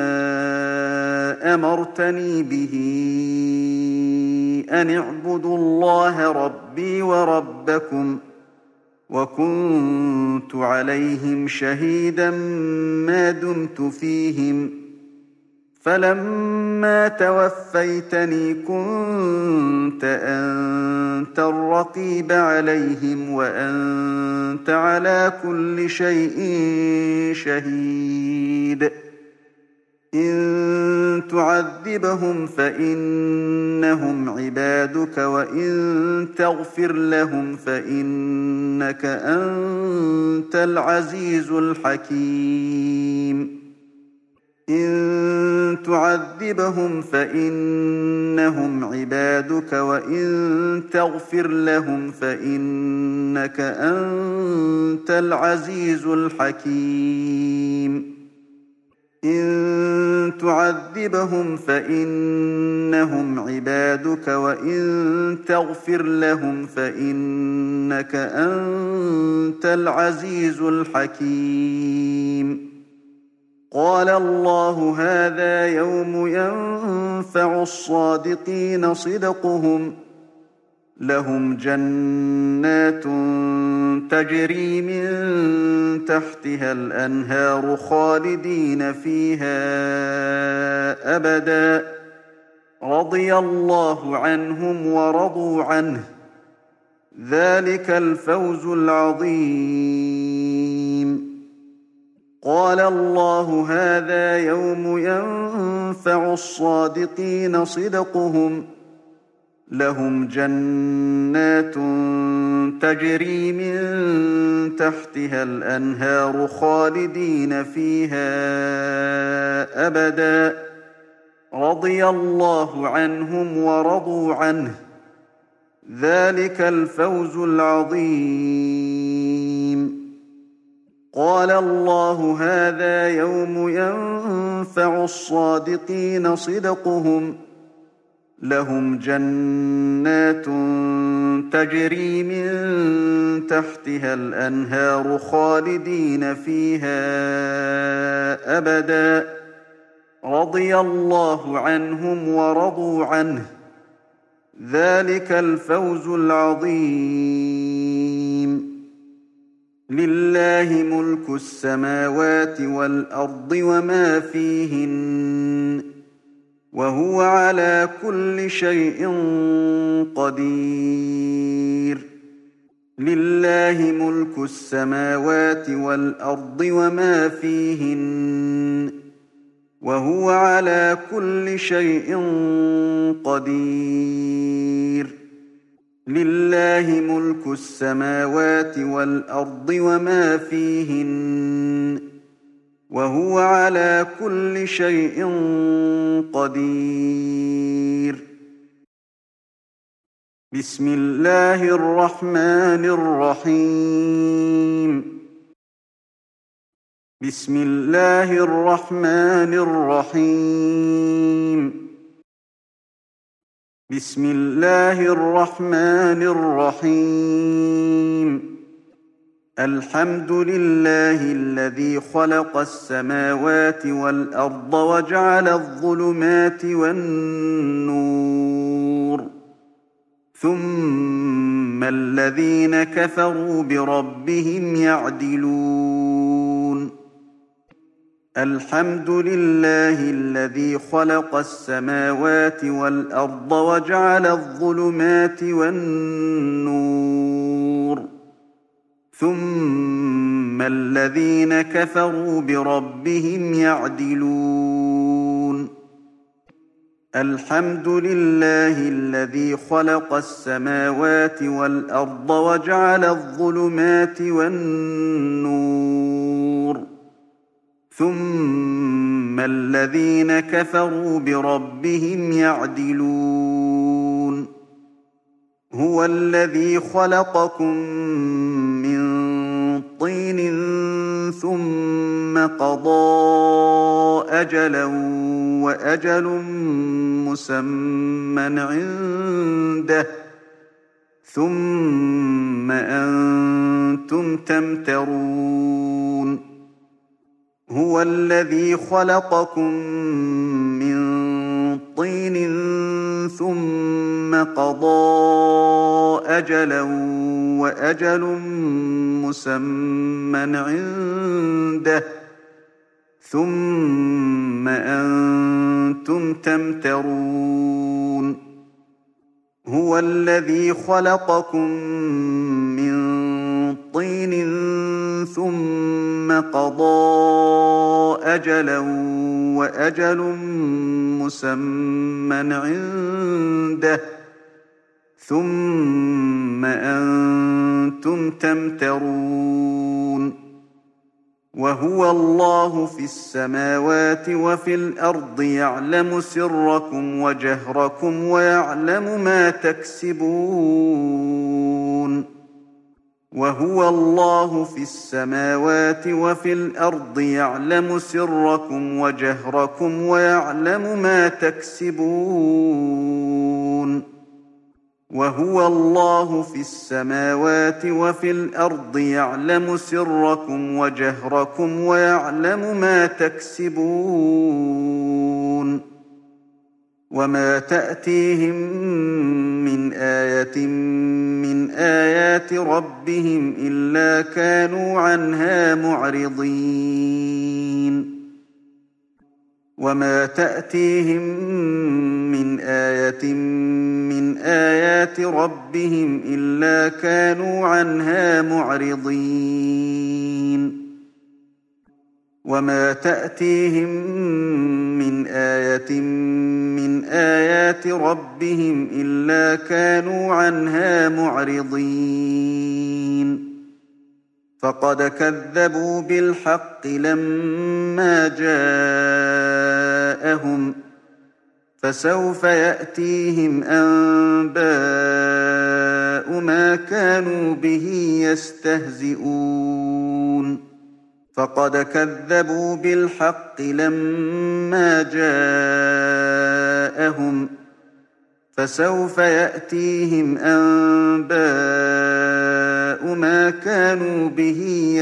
أمرتني به أن اعبدوا الله ربي وربكم وكنت عليهم شهيدا ما دمت فيهم فلما توفيتني كنت أنت الرقيب عليهم وأنت على كل شيء شهيد إن تعذبهم فإنهم عبادك وإن تغفر لهم فإنك أنت العزيز الحكيم إن تعذبهم فإنهم عبادك وإن تغفر لهم فإنك أنت العزيز الحكيم إن تعذبهم فإنهم عبادك وإن تغفر لهم فإنك أنت العزيز الحكيم قال الله هذا يوم ينفع الصادقين صدقهم لهم جنات تجري من تحتها الأنهار خالدين فيها أبدا رضي الله عنهم ورضوا عنه ذلك الفوز العظيم قال الله هذا يوم ينفع الصادقين صدقهم لهم جنات تجري من تحتها الأنهار خالدين فيها أبدا رضي الله عنهم ورضوا عنه ذلك الفوز العظيم قال الله هذا يوم ينفع الصادقين صدقهم لهم جنات تجري من تحتها الأنهار خالدين فيها أبدا رضي الله عنهم ورضوا عنه ذلك الفوز العظيم لله ملك السماوات والأرض وما فيهن وهو على كل شيء قدير لله ملك السماوات والأرض وما فيهن وهو على كل شيء قدير لله ملك السماوات والأرض وما فيهن وهو على كل شيء قدير بسم الله الرحمن الرحيم بسم الله الرحمن الرحيم بسم الله الرحمن الرحيم الحمد لله الذي خلق السماوات والأرض وجعل الظلمات والنور ثم الذين كفروا بربهم يعدلون الحمد لله الذي خلق السماوات والأرض وجعل الظلمات والنور ثم الذين كفروا بربهم يعدلون الحمد لله الذي خلق السماوات والأرض وجعل الظلمات والنور ثم الذين كفروا بربهم يعدلون هو الذي خلقكم من طين ثم قضى أجلا وأجل مسمى عنده ثم أنتم تمترون هو الذي خلقكم من طين ثم قضى أجلا وأجل مسمى عنده ثم أنتم تمترون هو الذي خلقكم من طين ثم قضى أجلا وأجل مسمى عنده ثم أنتم تمترون وهو الله في السماوات وفي الأرض يعلم سركم وجهركم ويعلم ما تكسبون وهو الله في السماوات وفي الأرض يعلم سركم وجهركم ويعلم ما تكسبون وهو الله في السماوات وفي الأرض يعلم سركم وجهركم ويعلم ما تكسبون وما تأتيهم من آية من آيات ربهم إلا كانوا عنها معرضين وما تأتيهم من آية من آيات ربهم إلا كانوا عنها معرضين وما تأتيهم من آية من آيات ربهم إلا كانوا عنها معرضين فقد كذبوا بالحق لما جاءهم فسوف يأتيهم أنباء ما كانوا به يستهزئون فقد كذبوا بالحق لما جاءهم فسوف يأتيهم أنباء ما كانوا به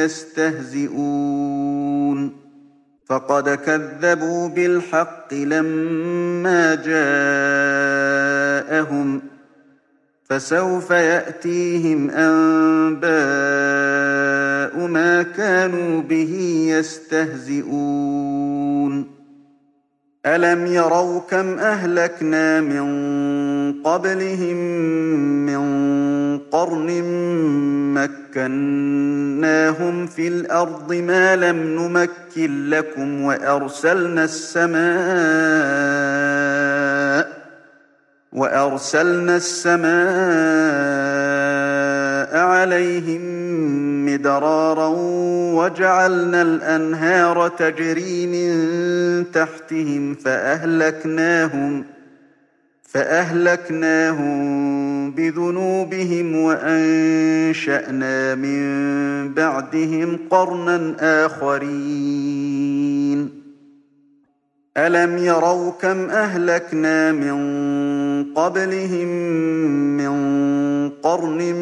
يستهزئون فقد كذبوا بالحق لما جاءهم فسوف يأتيهم أنباء ما كانوا به يستهزئون ألم يروا كم أهلكنا من قبلهم من قرن مكناهم في الأرض ما لم نمكن لكم وأرسلنا السماء وأرسلنا السماء عليهم مدرارا وجعلنا الأنهار تجري من تحتهم فأهلكناهم فأهلكناهم بذنوبهم وأنشأنا من بعدهم قرنا آخرين ألم يروا كم أهلكنا من قبلهم من قرن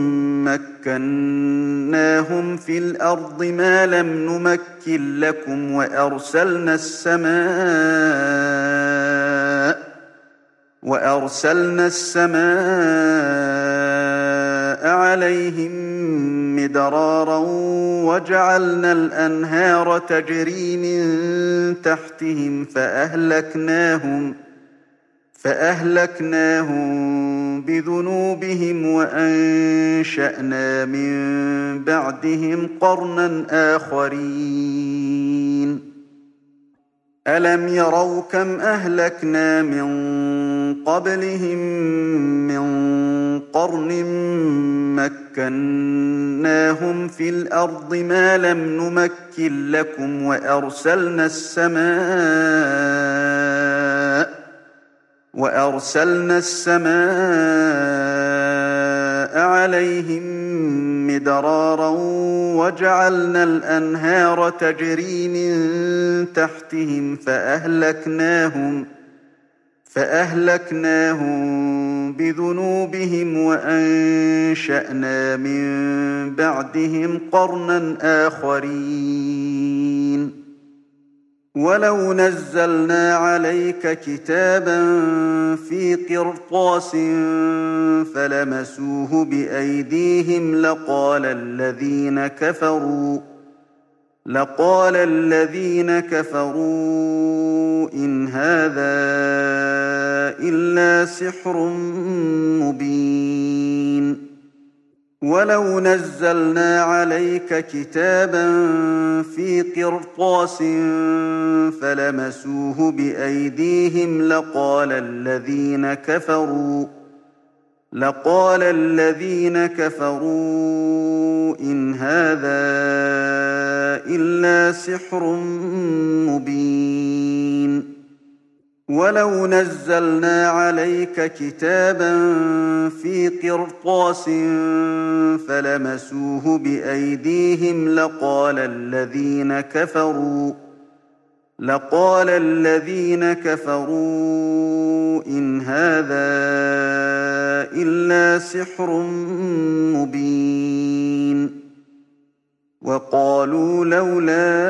مكناهم في الأرض ما لم نمكن لكم وأرسلنا السماء وأرسلنا السماء عليهم مدرارا وجعلنا الأنهار تجري من تحتهم فأهلكناهم فأهلكناهم بذنوبهم وأنشأنا من بعدهم قرنا آخرين ألم يروا كم أهلكنا من قبلهم من قرن مكناهم في الأرض ما لم نمكن لكم وأرسلنا السماء وأرسلنا السماء عليهم مدرارا وجعلنا الأنهار تجري من تحتهم فأهلكناهم فأهلكناهم بذنوبهم وأنشأنا من بعدهم قرنا آخرين ولو نزلنا عليك كتابا في قرطاس فلمسوه بأيديهم لقال الذين كفروا لقال الذين كفروا إن هذا إلا سحر مبين ولو نزلنا عليك كتابا في قرطاس فلمسوه بأيديهم لقال الذين كفروا لقال الذين كفروا إن هذا إلا سحر مبين ولو نزلنا عليك كتابا في قرطاس فلمسوه بأيديهم لقال الذين كفروا لقال الذين كفروا إن هذا إلا سحر مبين وقالوا لولا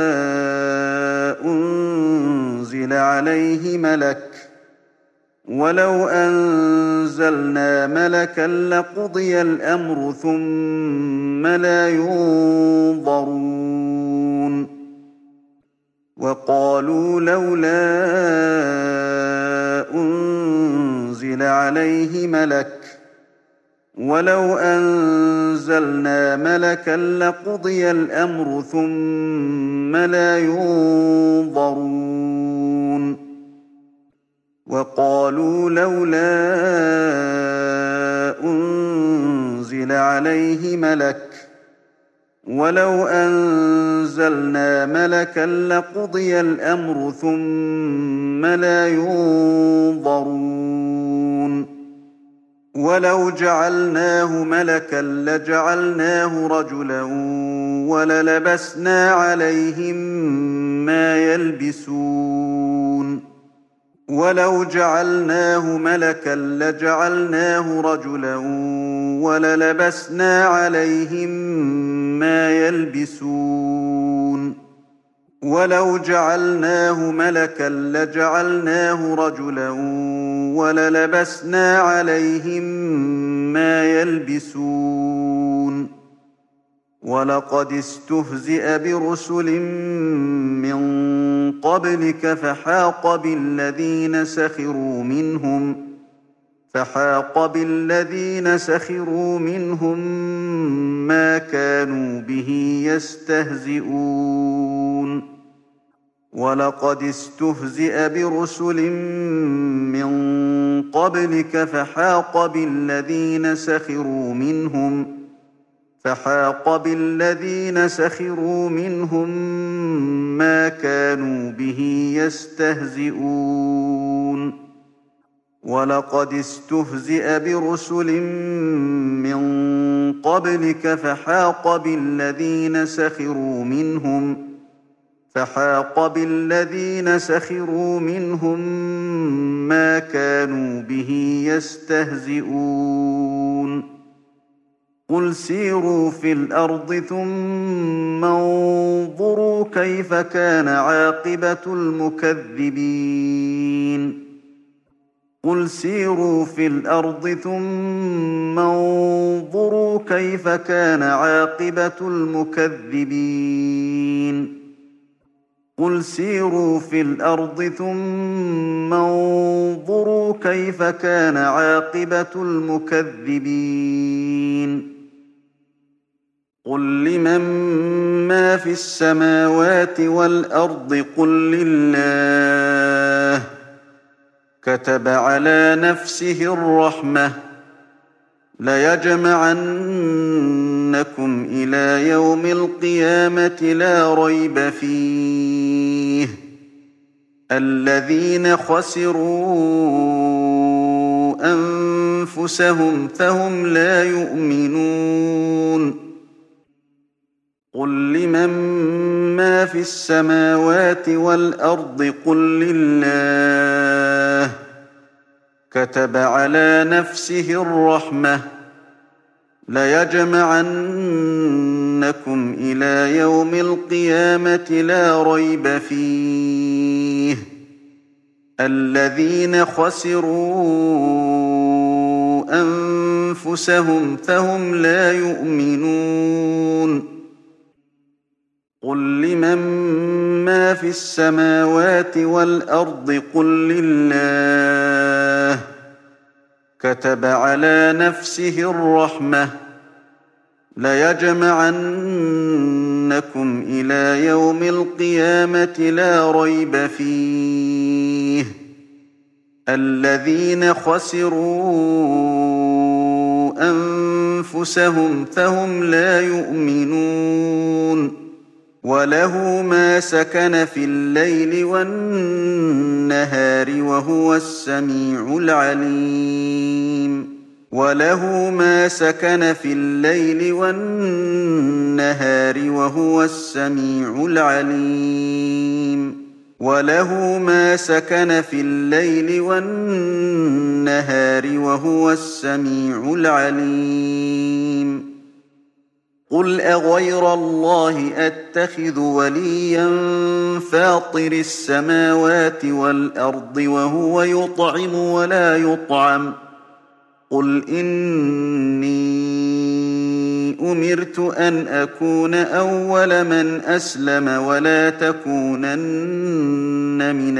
أنزل عليه ملك ولو أنزلنا ملكا لقضي الأمر ثم لا ينظرون وقالوا لولا أنزل عليه ملك ولو أنزلنا ملكا لقضي الأمر ثم لا ينظرون وقالوا لولا أنزل عليه ملك ولو أنزلنا ملكا لقضي الأمر ثم لا ينظرون ولو جعلناه ملكا لجعلناه رجلا وللبسنا عليهم ما يلبسون ولو جعلناه ملكا لجعلناه رجلا وللبسنا عليهم ما يلبسون ولو جعلناه ملكا لجعلناه رجلا وللبسنا عليهم ما يلبسون ولقد استهزئ برسل من قبلك فحاق بالذين سخروا منهم فحاق بالذين سخروا منهم ما كانوا به يستهزئون ولقد استهزئ برسل من قبلك فحاق بالذين سخروا منهم فحاق بالذين سخروا منهم ما كانوا به يستهزئون ولقد استهزئ برسل من قبلك فحاق بالذين سخروا منهم فحاق بالذين سخروا منهم ما كانوا به يستهزئون قل سيروا في الأرض ثم انظروا كيف كان عاقبة المكذبين قل سيروا في الأرض ثم انظروا كيف كان عاقبة المكذبين قل سيروا في الأرض ثم انظروا كيف كان عاقبة المكذبين قل لمن ما في السماوات والأرض قل لله كتب على نفسه الرحمة ليجمعنكم إلى يوم القيامة لا ريب فيه الذين خسروا أنفسهم فهم لا يؤمنون قل لمن ما في السماوات والأرض قل لله كتب على نفسه الرحمة ليجمعنكم إلى يوم القيامة لا ريب فيه الذين خسروا أنفسهم فهم لا يؤمنون قل لمن ما في السماوات والأرض قل لله كتب على نفسه الرحمة ليجمعنكم إلى يوم القيامة لا ريب فيه الذين خسروا أنفسهم فهم لا يؤمنون وله ما سكن في الليل والنهار وهو السميع العليم وله ما سكن في الليل والنهار وهو السميع العليم وله ما سكن في الليل والنهار وهو السميع العليم قل أغير الله أتخذ وليا فاطر السماوات والأرض وهو يطعم ولا يطعم قل إني أمرت أن أكون أول من أسلم ولا تكونن من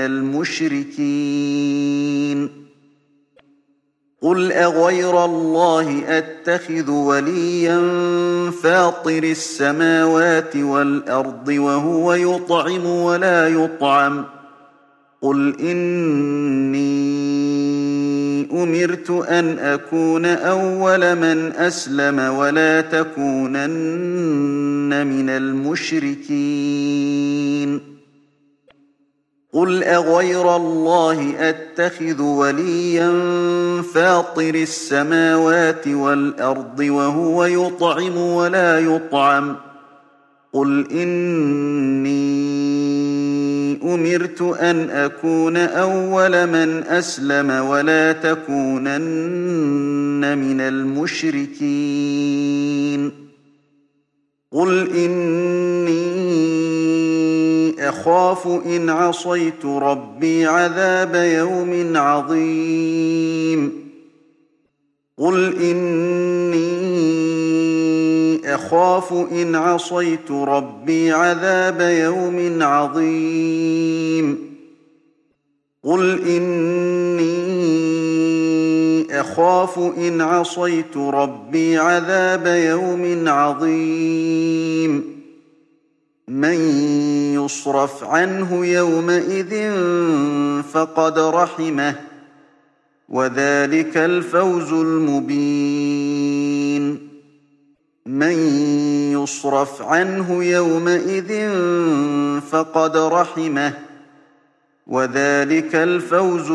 المشركين قل أغير الله أتخذ وليا فاطر السماوات والأرض وهو يطعم ولا يطعم قل إني أمرت أن أكون أول من أسلم ولا تكونن من المشركين قل أغير الله أتخذ وليا فاطر السماوات والأرض وهو يطعم ولا يطعم قل إني أمرت أن أكون أول من أسلم ولا تكونن من المشركين قل إني أخاف إن عصيت ربي عذاب يوم عظيم قل إني أخاف إن عصيت ربي عذاب يوم عظيم قل إني أخاف إن عصيت ربي عذاب يوم عظيم من يصرف عنه يومئذ فقد رحمه وذلك الفوز المبين من يصرف عنه يومئذ فقد رحمه وذلك الفوز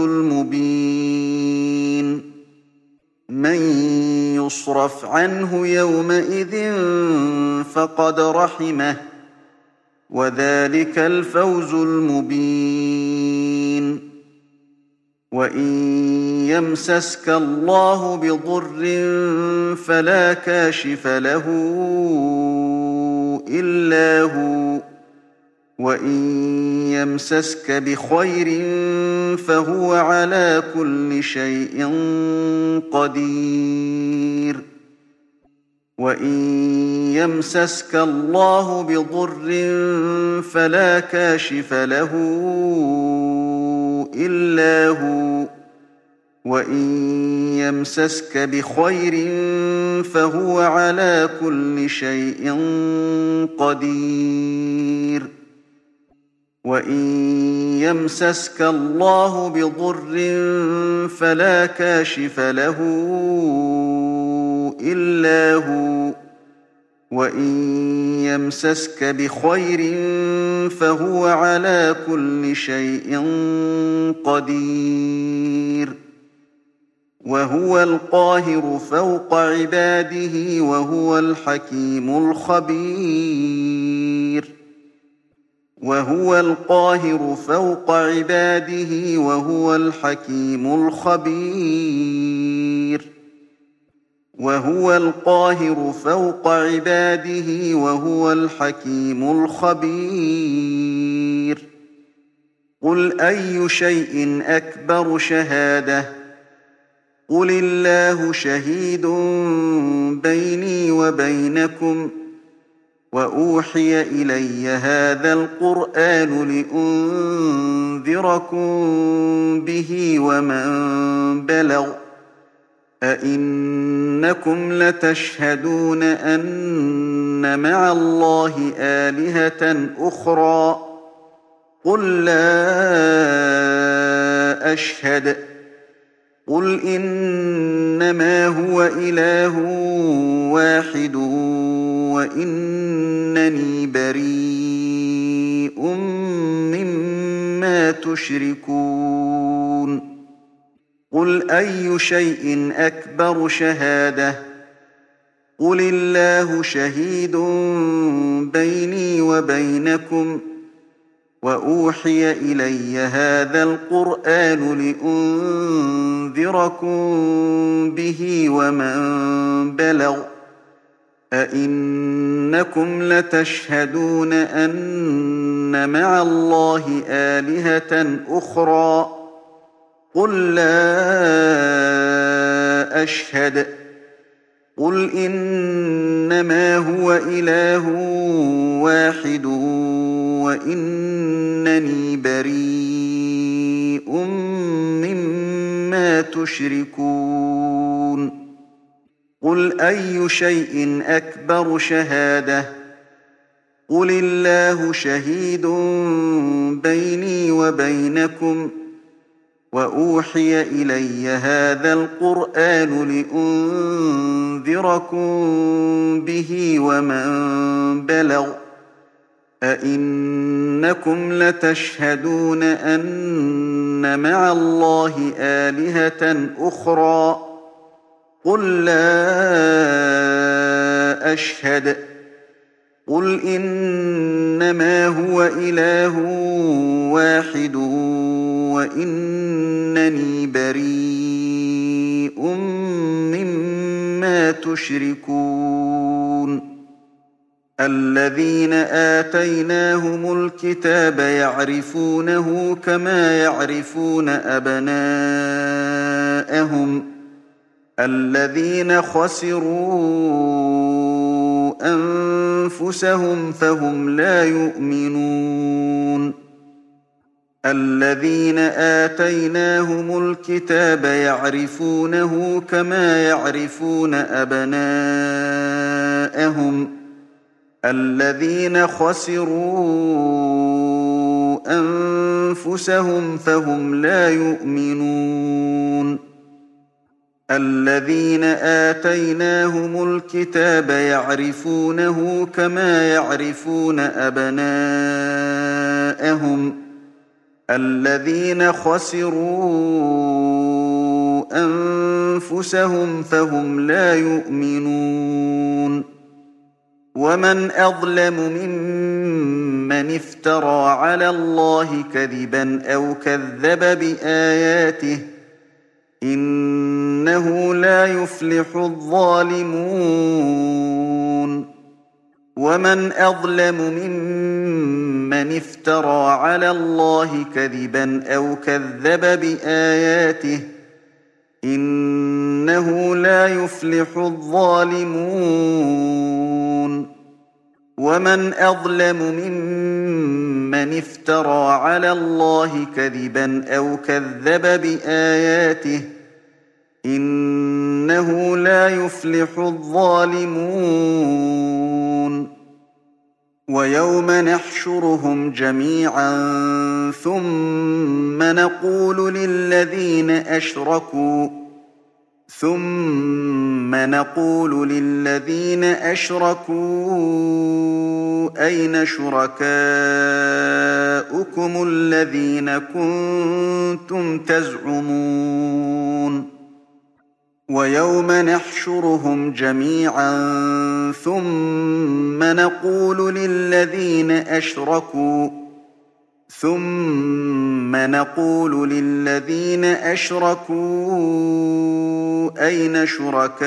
المبين من يصرف عنه يومئذ فقد رحمه وذلك الفوز المبين وإن يمسسك الله بضر فلا كاشف له إلا هو وإن يمسسك بخير فهو على كل شيء قدير وإن يمسسك الله بضر فلا كاشف له إلا هو وإن يمسسك بخير فهو على كل شيء قدير وإن يمسسك الله بضر فلا كاشف له إلا هو، وإن يمسسك بخير فهو على كل شيء قدير. وهو القاهر فوق عباده وهو الحكيم الخبير. وهو القاهر فوق عباده وهو الحكيم الخبير. وهو القاهر فوق عباده وهو الحكيم الخبير. قل أي شيء أكبر شهادة؟ قل الله شهيد بيني وبينكم. وأوحي إلي هذا القرآن لأنذركم به ومن بلغ. أئنكم لتشهدون أن مع الله آلهة أخرى؟ قل لا أشهد. قل إنما هو إله واحد وإنني بريء مما تشركون. قل أي شيء أكبر شهادة؟ قل الله شهيد بيني وبينكم. وأوحي إلي هذا القرآن لأنذركم به ومن بلغ. أئنكم لتشهدون أن مع الله آلهة أخرى؟ قل لا أشهد. قل إنما هو إله واحد وإنني بريء مما تشركون. قل أي شيء أكبر شهادة؟ قل الله شهيد بيني وبينكم. وأوحي إلي هذا القرآن لأنذركم به ومن بلغ. أئنكم لتشهدون أن مع الله آلهة أخرى؟ قل لا أشهد. قل إنما هو إله واحد وإنني بريء مما تشركون. الذين آتيناهم الكتاب يعرفونه كما يعرفون أبناءهم. الذين خسروا أنفسهم فهم لا يؤمنون. الذين آتيناهم الكتاب يعرفونه كما يعرفون أبناءهم. الذين خسروا أنفسهم فهم لا يؤمنون. الذين آتيناهم الكتاب يعرفونه كما يعرفون أبناءهم. الذين خسروا أنفسهم فهم لا يؤمنون. ومن أظلم ممن افترى على الله كذبا أو كذب بآياته إنه لا يفلح الظالمون. ومن أظلم ممن افترى على الله كذبا أو كذب بآياته إنه لا يفلح الظالمون. ومن أظلم ممن افترى على الله كذبا أو كذب بآياته إنه لا يفلح الظالمون. ويوم نحشرهم جميعا ثم نقول للذين أشركوا ثم نقول للذين أشركوا أين شركاؤكم الذين كنتم تزعمون ويوم نحشرهم جميعا ثم نقول للذين أشركوا ثم نقول للذين أشركوا أين شركاؤكم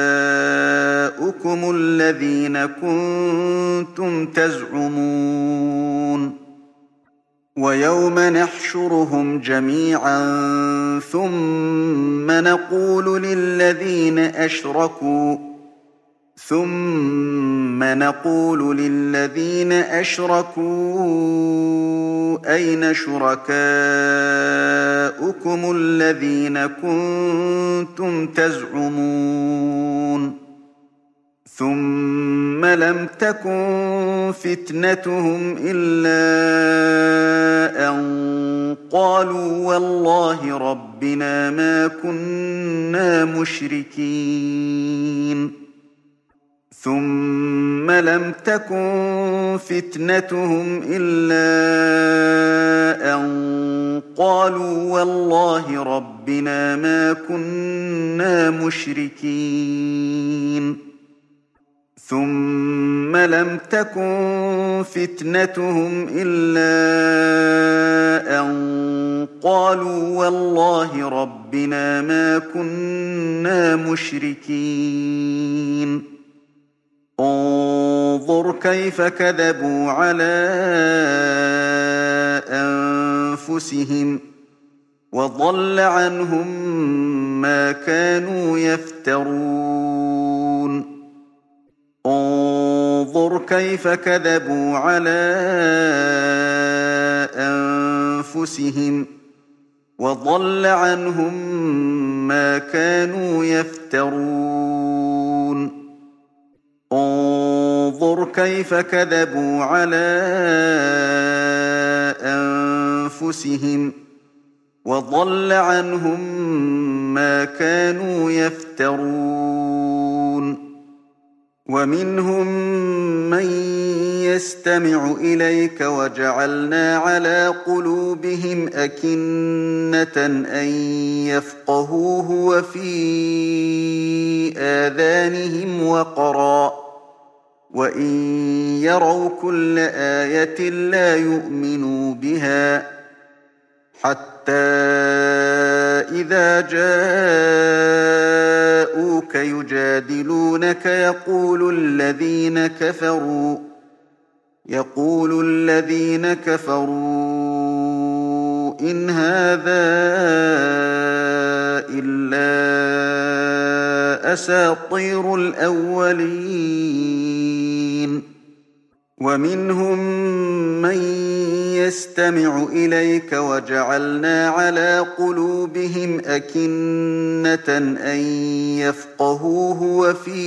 الذين كنتم تزعمون ويوم نحشرهم جميعا ثم نقول للذين أشركوا ثم نقول للذين أشركوا أين شركاؤكم الذين كنتم تزعمون ثم لم تكن فتنتهم إلا أن قالوا والله ربنا ما كنا مشركين ثم لم تكن فتنتهم إلا أن قالوا والله ربنا ما كنا مشركين ثم لم تكن فتنتهم إلا أن قالوا والله ربنا ما كنا مشركين انظر كيف كذبوا على أنفسهم وضل عنهم ما كانوا يفترون انظر كيف كذبوا على أنفسهم وضل عنهم ما كانوا يفترون انظر كيف كذبوا على أنفسهم وضل عنهم ما كانوا يفترون ومنهم من يستمع إليك وجعلنا على قلوبهم أكنة أن يفقهوه وفي آذانهم وقرا وإن يروا كل آية لا يؤمنوا بها حتى إذا جاءوك يجادلونك يقول الذين كفروا يقول الذين كفروا إن هذا إلا أساطير الأولين ومنهم من يستمع إليك وجعلنا على قلوبهم أكنة أن يفقهوه وفي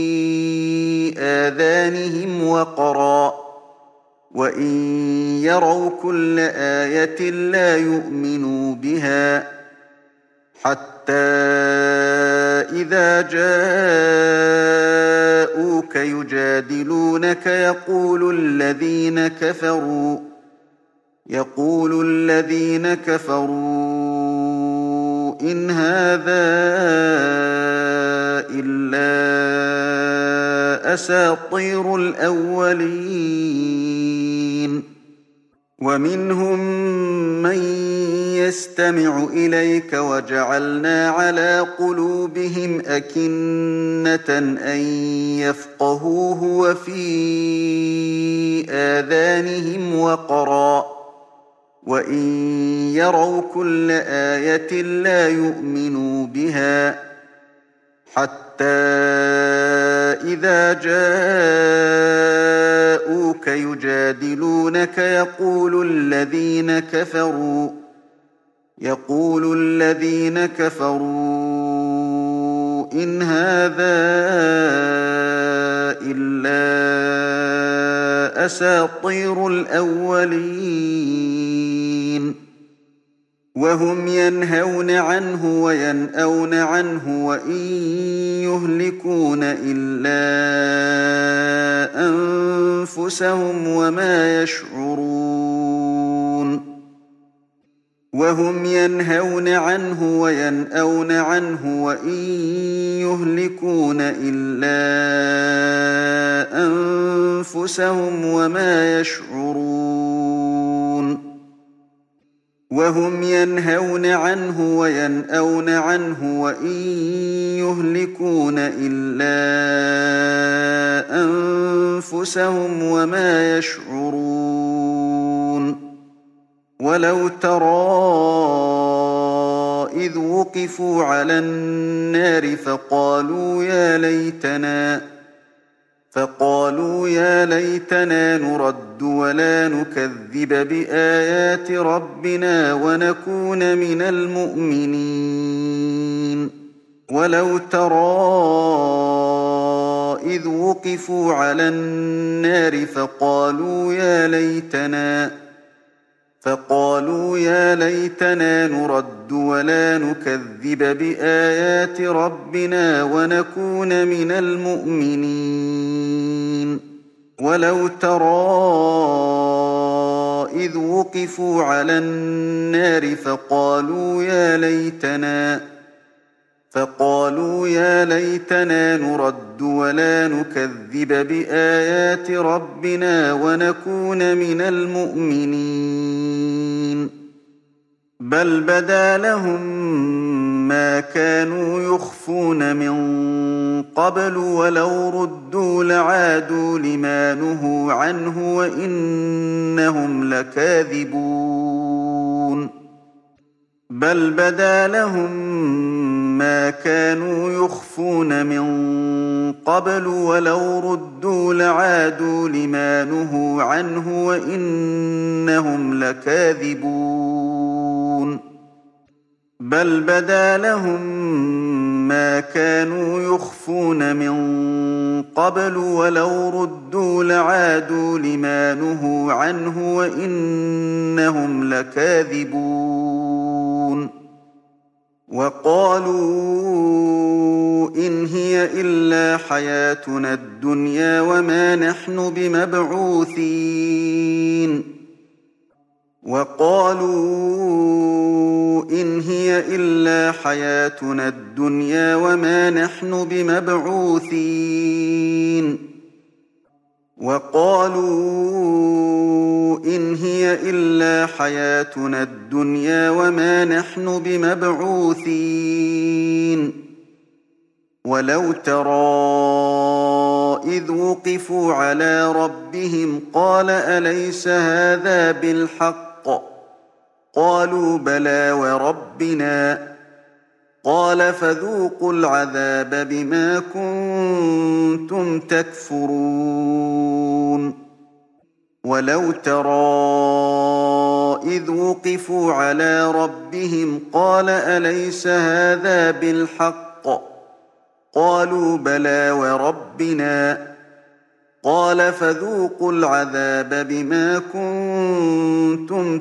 آذانهم وقرا وإن يروا كل آية لا يؤمنوا بها حتى إذا جاءوك يجادلونك يقول الذين كفروا يقول الذين كفروا إن هذا إلا أساطير الأولين ومنهم من يستمع إليك وجعلنا على قلوبهم أكنة أن يفقهوه وفي آذانهم وقرا وإن يروا كل آية لا يؤمنوا بها حتى إذا جاءوك يجادلونك يقول الذين كفروا يقول الذين كفروا إن هذا إلا أساطير الأولين وهم ينهون عنه وينأون عنه وإن يهلكون إلا أنفسهم وما يشعرون وهم ينهون عنه وينأون عنه وإن يهلكون إلا أنفسهم وما يشعرون وهم ينهون عنه وينأون عنه وإن يهلكون إلا أنفسهم وما يشعرون ولو ترى إذ وقفوا على النار فقالوا يا ليتنا فقالوا يا ليتنا نرد ولا نكذب بآيات ربنا ونكون من المؤمنين ولو ترى إذ وقفوا على النار فقالوا يا ليتنا فقالوا يا ليتنا نرد ولا نكذب بآيات ربنا ونكون من المؤمنين ولو ترى إذ وقفوا على النار فقالوا يا ليتنا فقالوا يا ليتنا نرد ولا نكذب بآيات ربنا ونكون من المؤمنين بل بدا لهم ما كانوا يخفون من قبل ولو ردوا لعادوا لما نهوا عنه وإنهم لكاذبون بل بدا لهم ما كانوا يخفون من قبل ولو ردوا لعادوا لما نهوا عنه وإنهم لكاذبون بل بدا لهم ما كانوا يخفون من قبل ولو ردوا لعادوا لما نهوا عنه وإنهم لكاذبون وقالوا إن هي إلا حياتنا الدنيا وما نحن بمبعوثين وقالوا إن هي إلا حياتنا الدنيا وما نحن بمبعوثين وقالوا إن هي إلا حياتنا الدنيا وما نحن بمبعوثين ولو ترى إذ وقفوا على ربهم قال أليس هذا بالحق قالوا بلى وربنا قال فذوقوا العذاب بما كنتم تكفرون ولو ترى إذ وقفوا على ربهم قال أليس هذا بالحق قالوا بلى وربنا قال فذوقوا العذاب بما كنتم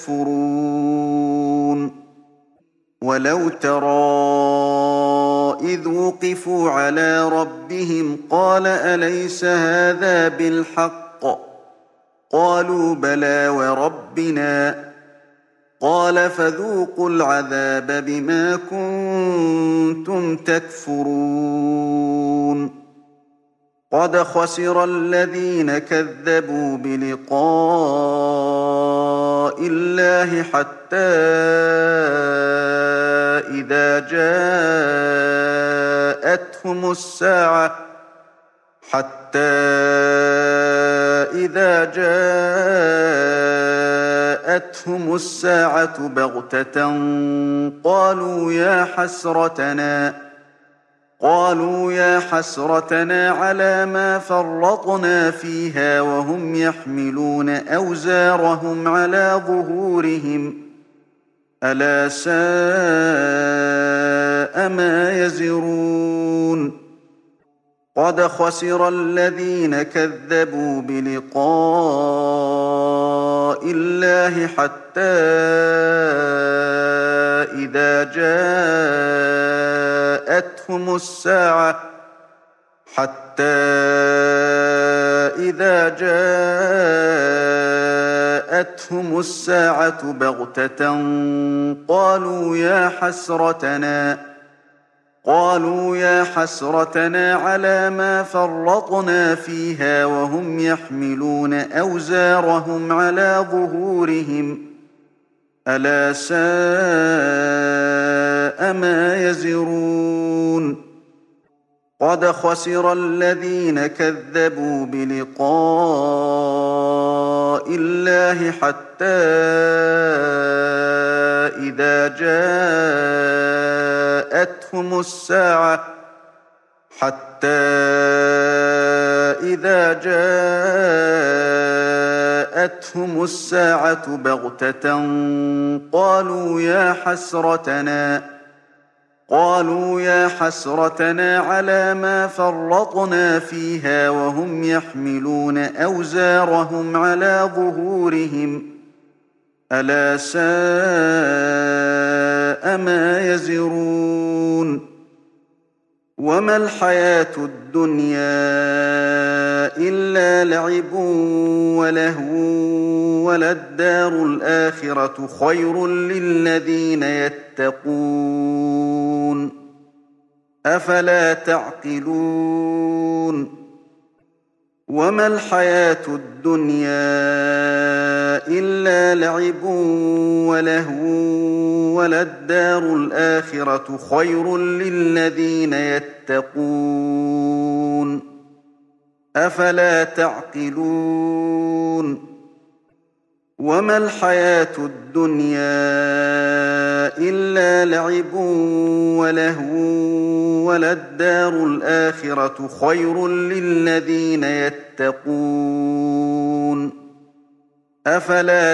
تكفرون ولو ترى إذ وقفوا على ربهم قال أليس هذا بالحق قالوا بلى وربنا قال فذوقوا العذاب بما كنتم تكفرون قد خسر الذين كذبوا بلقاء الله حتى إذا جاءتهم الساعة حتى إذا جاءتهم الساعة بغتة قالوا يا حسرتنا قالوا يا حسرتنا على ما فرطنا فيها وهم يحملون أوزارهم على ظهورهم ألا ساء ما يزرون قد خسر الذين كذبوا بلقاء الله حتى إذا جاءتهم الساعة حتى إذا جاءتهم الساعة بغتة قالوا يا حسرتنا قالوا يا حسرتنا على ما فرطنا فيها وهم يحملون أوزارهم على ظهورهم ألا ساء ما يزرون قد خسر الذين كذبوا بلقاء الله حتى إذا جاءتهم الساعة حتى إذا جاءتهم الساعة بغتة قالوا يا حسرتنا قالوا يا حسرتنا على ما فرطنا فيها وهم يحملون أوزارهم على ظهورهم ألا ساء ما يزرون وما الحياة الدنيا إلا لعب ولهو وللدار الآخرة خير للذين يتقون أفلا تعقلون وما الحياة الدنيا إلا لعب ولهو وللدار الآخرة خير للذين يتقون أفلا تعقلون وما الحياة الدنيا إلا لعب ولهو وللدار الآخرة خير للذين يتقون أفلا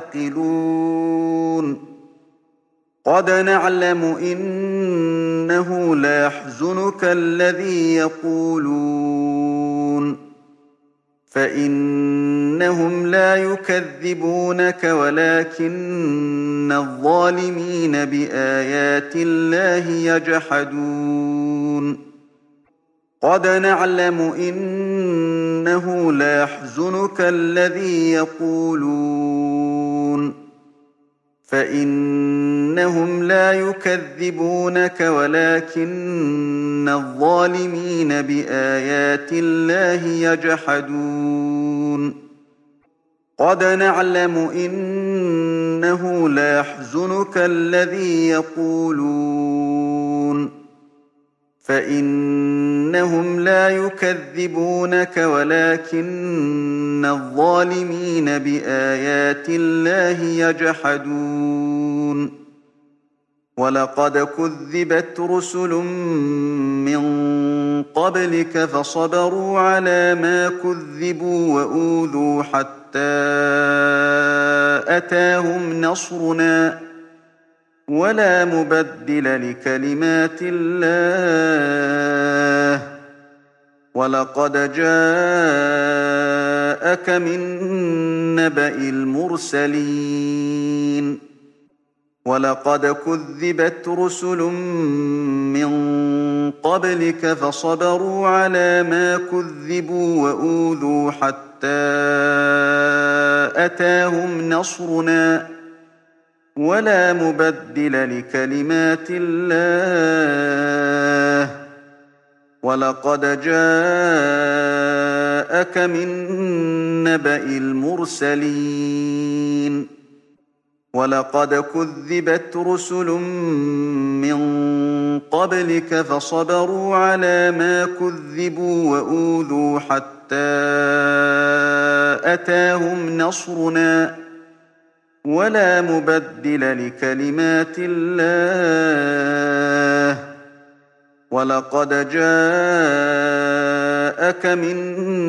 تعقلون قد نعلم إنه ليحزنك الذي يقولون فإنهم لا يكذبونك ولكن الظالمين بآيات الله يجحدون قد نعلم إنه ليحزنك الذي يقولون فإنهم لا يكذبونك ولكن الظالمين بآيات الله يجحدون قد نعلم إنه ليحزنك الذي يقولون فإنهم لا يكذبونك ولكن الظالمين بآيات الله يجحدون ولقد كذبت رسل من قبلك فصبروا على ما كذبوا وأوذوا حتى أتاهم نصرنا ولا مبدل لكلمات الله ولقد جاءك من نبأ المرسلين ولقد كذبت رسل من قبلك فصبروا على ما كذبوا وأوذوا حتى أتاهم نصرنا ولا مبدل لكلمات الله ولقد جاءك من نبأ المرسلين ولقد كذبت رسل من قبلك فصبروا على ما كذبوا وأوذوا حتى أتاهم نصرنا ولا مبدل لكلمات الله ولقد جاءك من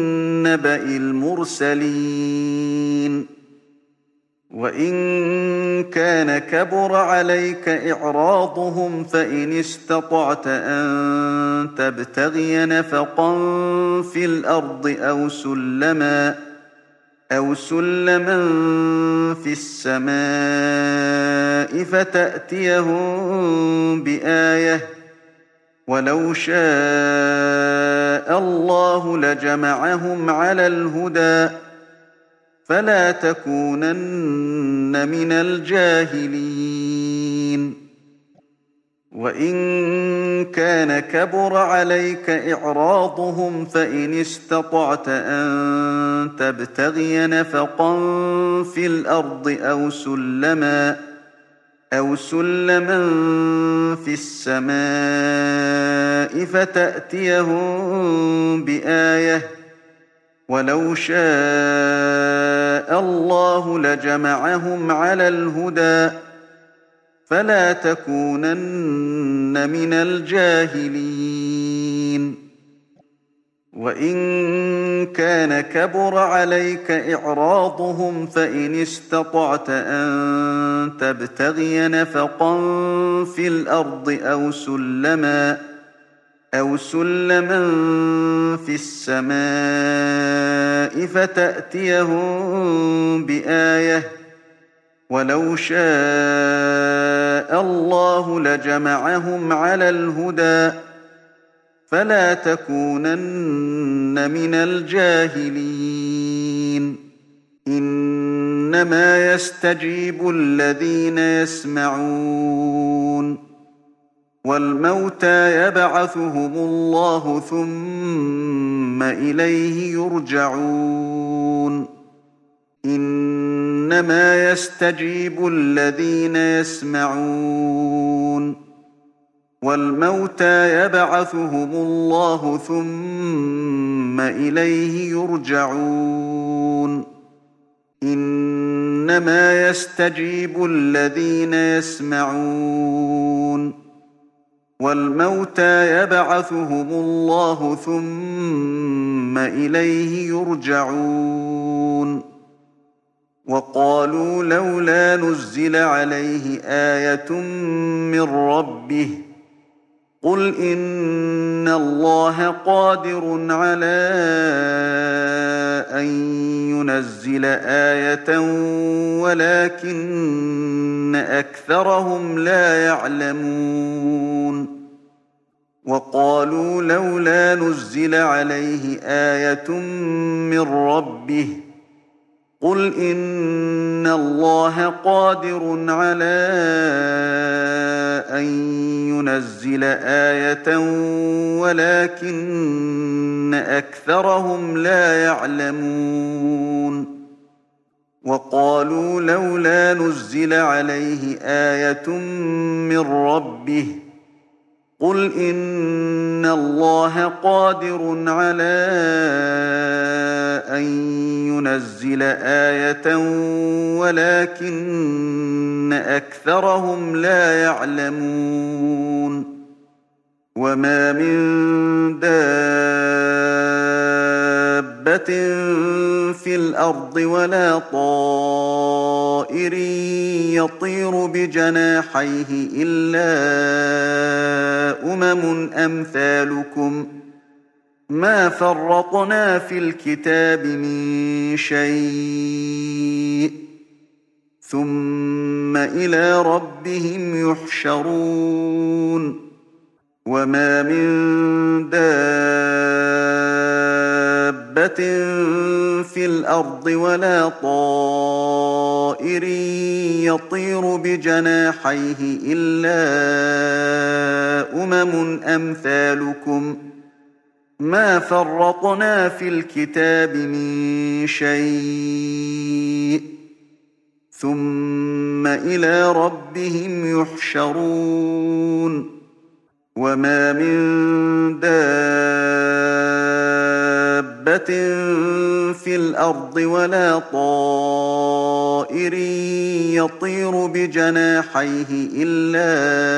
نبأ المرسلين وإن كان كبر عليك إعراضهم فإن استطعت أن تبتغي نفقا في الأرض أو سلما أو سلما في السماء فتأتيهم بآية ولو شاء الله لجمعهم على الهدى فلا تكونن من الجاهلين وإن كان كبر عليك إعراضهم فإن استطعت أن تبتغي نفقا في الأرض أو سلما أو سلما في السماء فتأتيهم بآية ولو شاء الله لجمعهم على الهدى فلا تكونن من الجاهلين وإن كان كبر عليك إعراضهم فإن استطعت أن تبتغي نفقا في الأرض أو سلما أو سلما في السماء فتأتيهم بآية ولو شاء الله لجمعهم على الهدى فلا تكونن من الجاهلين إنما يستجيب الذين يسمعون والموتى يبعثهم الله ثم إليه يرجعون إنما يستجيب الذين يسمعون والموتى يبعثهم الله ثم إليه يرجعون إنما يستجيب الذين يسمعون والموتى يبعثهم الله ثم إليه يرجعون وقالوا لولا نزل عليه آية من ربه قل إن الله قادر على أن ينزل آية ولكن أكثرهم لا يعلمون وقالوا لولا نزل عليه آية من ربه قل إن الله قادر على أن ينزل آية ولكن أكثرهم لا يعلمون وقالوا لولا نزل عليه آية من ربه قل إن الله قادر على أن ينزل آية ولكن أكثرهم لا يعلمون وما من دابة في الأرض ولا طائر يطير بجناحيه إلا أمم أمثالكم ما فرطنا في الكتاب من شيء ثم إلى ربهم يحشرون وما من دابة في الأرض ولا طائر يطير بجناحيه إلا أمم أمثالكم ما فرطنا في الكتاب من شيء ثم إلى ربهم يحشرون وما من دابة في الأرض ولا طائر يطير بجناحيه إلا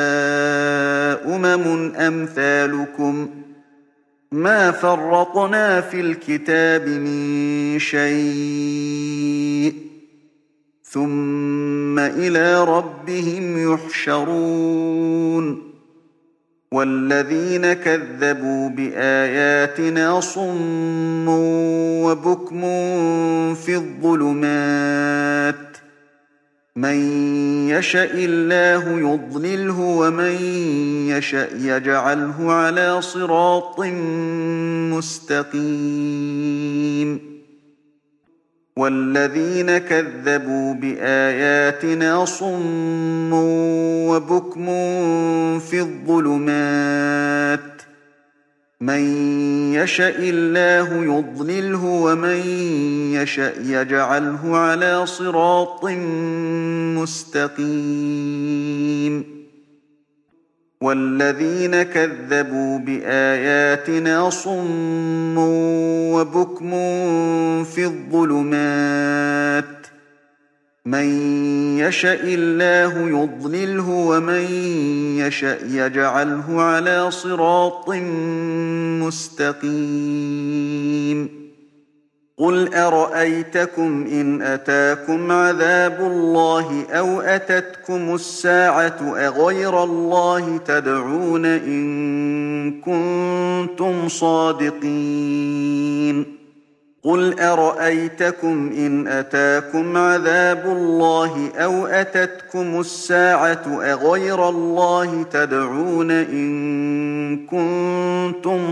أمم أمثالكم ما فرطنا في الكتاب من شيء ثم إلى ربهم يحشرون والذين كذبوا بآياتنا صم وبكم في الظلمات من يشاء الله يضلله ومن يشاء يجعله على صراط مستقيم والذين كذبوا بآياتنا صم وبكم في الظلمات من يشاء الله يضلله ومن يشاء يجعله على صراط مستقيم والذين كذبوا بآياتنا صم وبكم في الظلمات من يشاء الله يضلله ومن يشاء يجعله على صراط مستقيم قل أرأيتكم إن أتاكم عذاب الله أو أتتكم الساعة أغير الله تدعون إن كنتم صادقين قل أرأيتكم إن أتاكم عذاب الله أو أتتكم الساعة أغير الله تدعون إن كنتم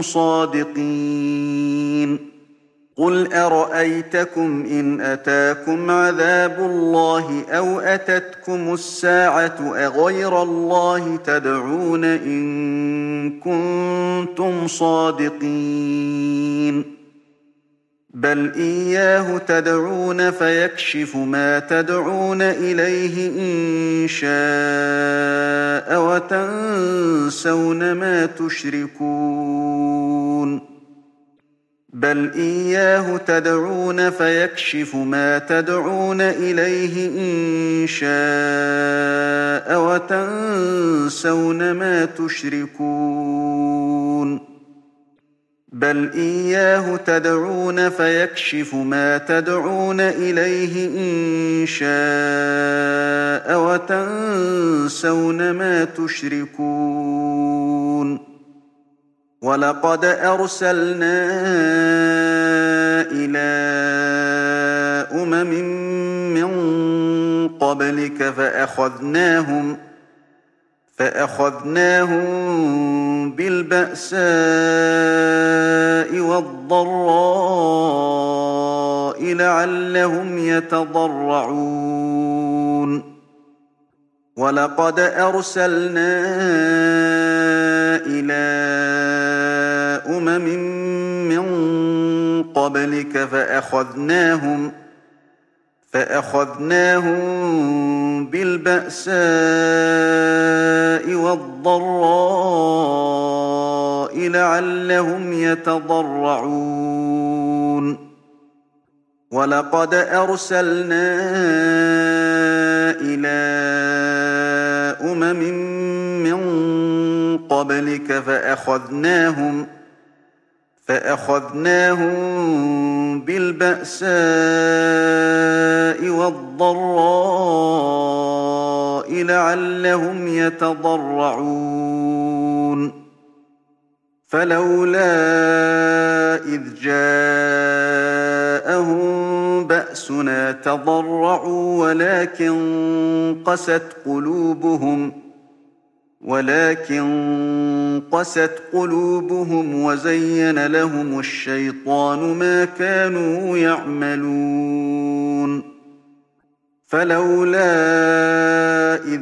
صادقين قل أرأيتكم إن أتاكم عذاب الله أو أتتكم الساعة أغير الله تدعون إن كنتم صادقين بل إياه تدعون فيكشف ما تدعون إليه إن شاء وتنسون ما تشركون بل إياه تدعون فيكشف ما تدعون إليه إن شاء وتنسون ما تشركون بل إياه تدعون فيكشف ما تدعون إليه إن شاء وتنسون ما تشركون ولقد أرسلنا إلى أمم من قبلك فأخذناهم فأخذناهم بالبأساء والضراء لعلهم يتضرعون ولقد أرسلنا إلى أمم من قبلك فأخذناهم فأخذناهم بالبأساء والضراء لعلهم يتضرعون ولقد أرسلنا إلى أمم من قبلك فأخذناهم فأخذناهم بالبأساء والضراء لعلهم يتضرعون فلولا إذ جاءهم بأسنا تضرعوا ولكن قست قلوبهم ولكن قست قلوبهم وزين لهم الشيطان ما كانوا يعملون فلولا إذ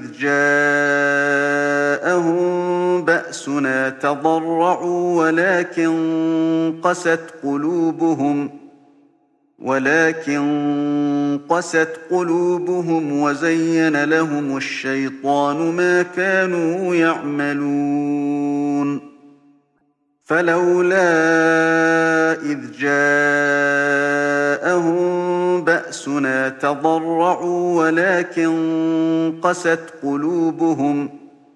جاءهم بأسنا تضرعوا ولكن قست قلوبهم ولكن قست قلوبهم وزين لهم الشيطان ما كانوا يعملون فلولا إذ جاءهم بأسنا تضرعوا ولكن قست قلوبهم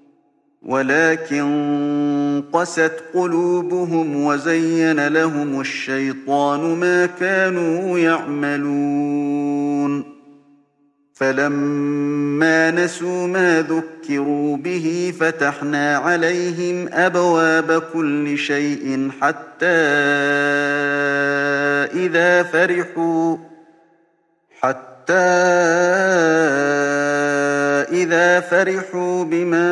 ولكن قست قلوبهم وزين لهم الشيطان ما كانوا يعملون فلما نسوا ما ذكروا به فتحنا عليهم أبواب كل شيء حتى إذا فرحوا حتى إذا فرحوا بما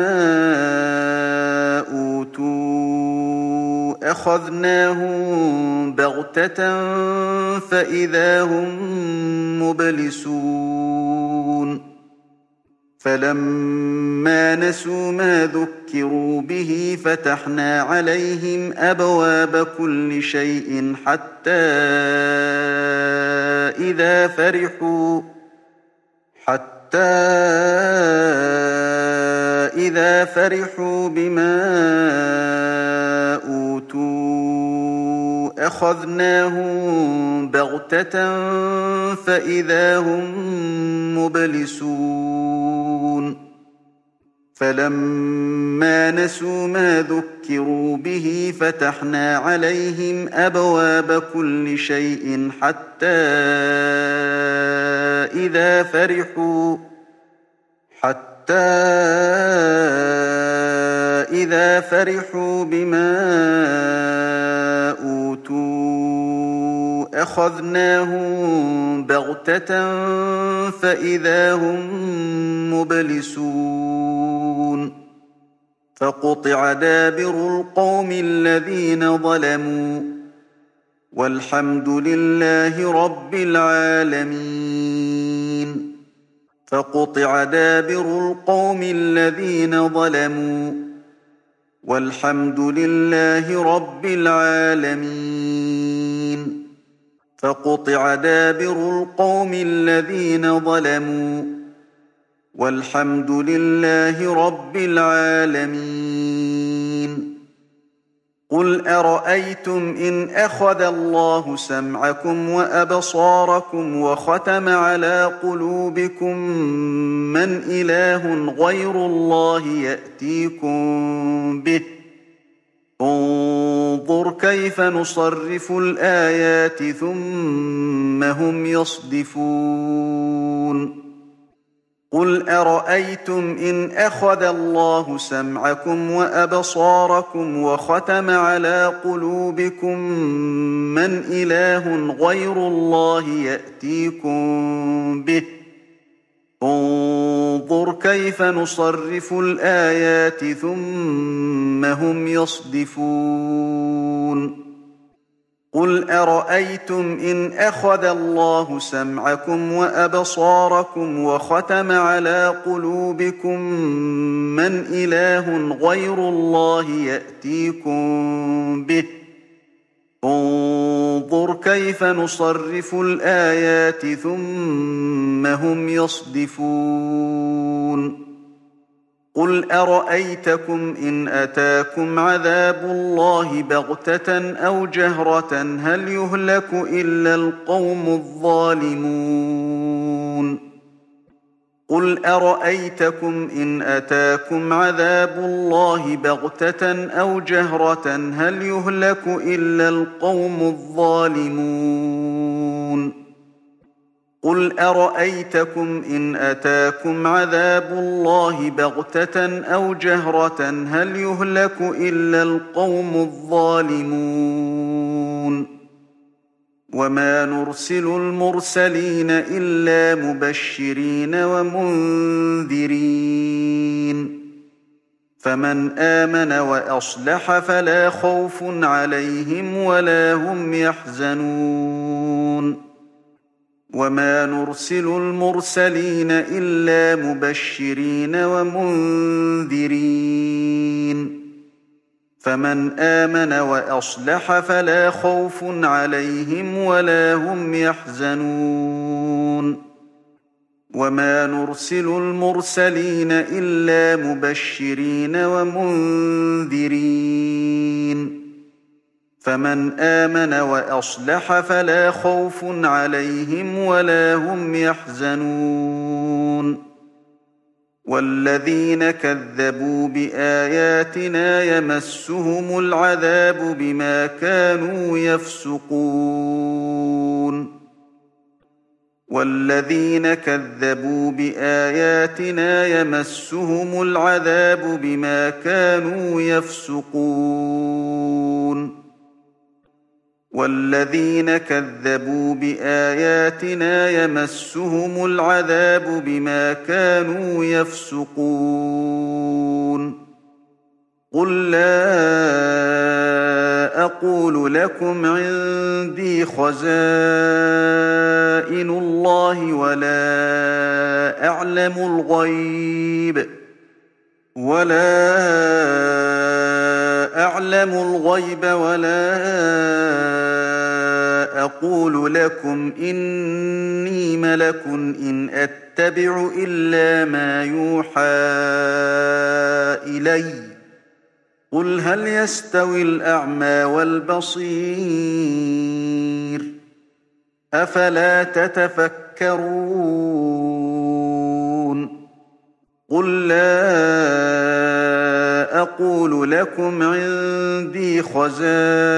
أوتوا أخذناهم بغتة فإذا هم مبلسون فلما نسوا ما ذكروا به فتحنا عليهم أبواب كل شيء حتى إذا فرحوا حتى إذا فرحوا بما أوتوا أخذناهم بغتة فإذا هم مبلسون فلما نسوا ما ذكروا به فتحنا عليهم أبواب كل شيء حتى إذا فرحوا حتى إذا فرحوا بما أوتوا أخذناهم بغتة فإذا هم مبلسون فقطع دابر القوم الذين ظلموا والحمد لله رب العالمين فقطع دابر القوم الذين ظلموا والحمد لله رب العالمين فقطع دابر القوم الذين ظلموا والحمد لله رب العالمين قل أرأيتم إن أخذ الله سمعكم وأبصاركم وختم على قلوبكم من إله غير الله يأتيكم به انظر كيف نصرف الآيات ثم هم يصدفون قل أرأيتم إن أخذ الله سمعكم وأبصاركم وختم على قلوبكم من إله غير الله يأتيكم به انظر كيف نصرف الآيات ثم هم يصدفون قل أرأيتم إن أخذ الله سمعكم وأبصاركم وختم على قلوبكم من إله غير الله يأتيكم به انظر كيف نصرف الآيات ثم هم يصدفون قل أرأيتكم إن أتاكم عذاب الله بغتة أو جهرة هل يهلك إلا القوم الظالمون قل أرأيتكم إن أتاكم عذاب الله بغتة أو جهرة هل يهلك إلا القوم الظالمون قل أرأيتكم إن أتاكم عذاب الله بغتة أو جهرة هل يهلك إلا القوم الظالمون وما نرسل المرسلين إلا مبشرين ومنذرين فمن آمن وأصلح فلا خوف عليهم ولا هم يحزنون وما نرسل المرسلين إلا مبشرين ومنذرين فمن آمن وأصلح فلا خوف عليهم ولا هم يحزنون وما نرسل المرسلين إلا مبشرين ومنذرين فمن آمن وأصلح فلا خوف عليهم ولا هم يحزنون والذين كذبوا بآياتنا يمسهم العذاب بما كانوا يفسقون والذين كذبوا بآياتنا يمسهم العذاب بما كانوا يفسقون والذين كذبوا بآياتنا يمسهم العذاب بما كانوا يفسقون قل لا أقول لكم عندي خزائن الله ولا أعلم الغيب ولا أعلم الغيب ولا أقول لكم إني ملك إن أتبع إلا ما يوحى إلي قل هل يستوي الأعمى والبصير أفلا تتفكرون قل لا أقول لكم عندي خزائن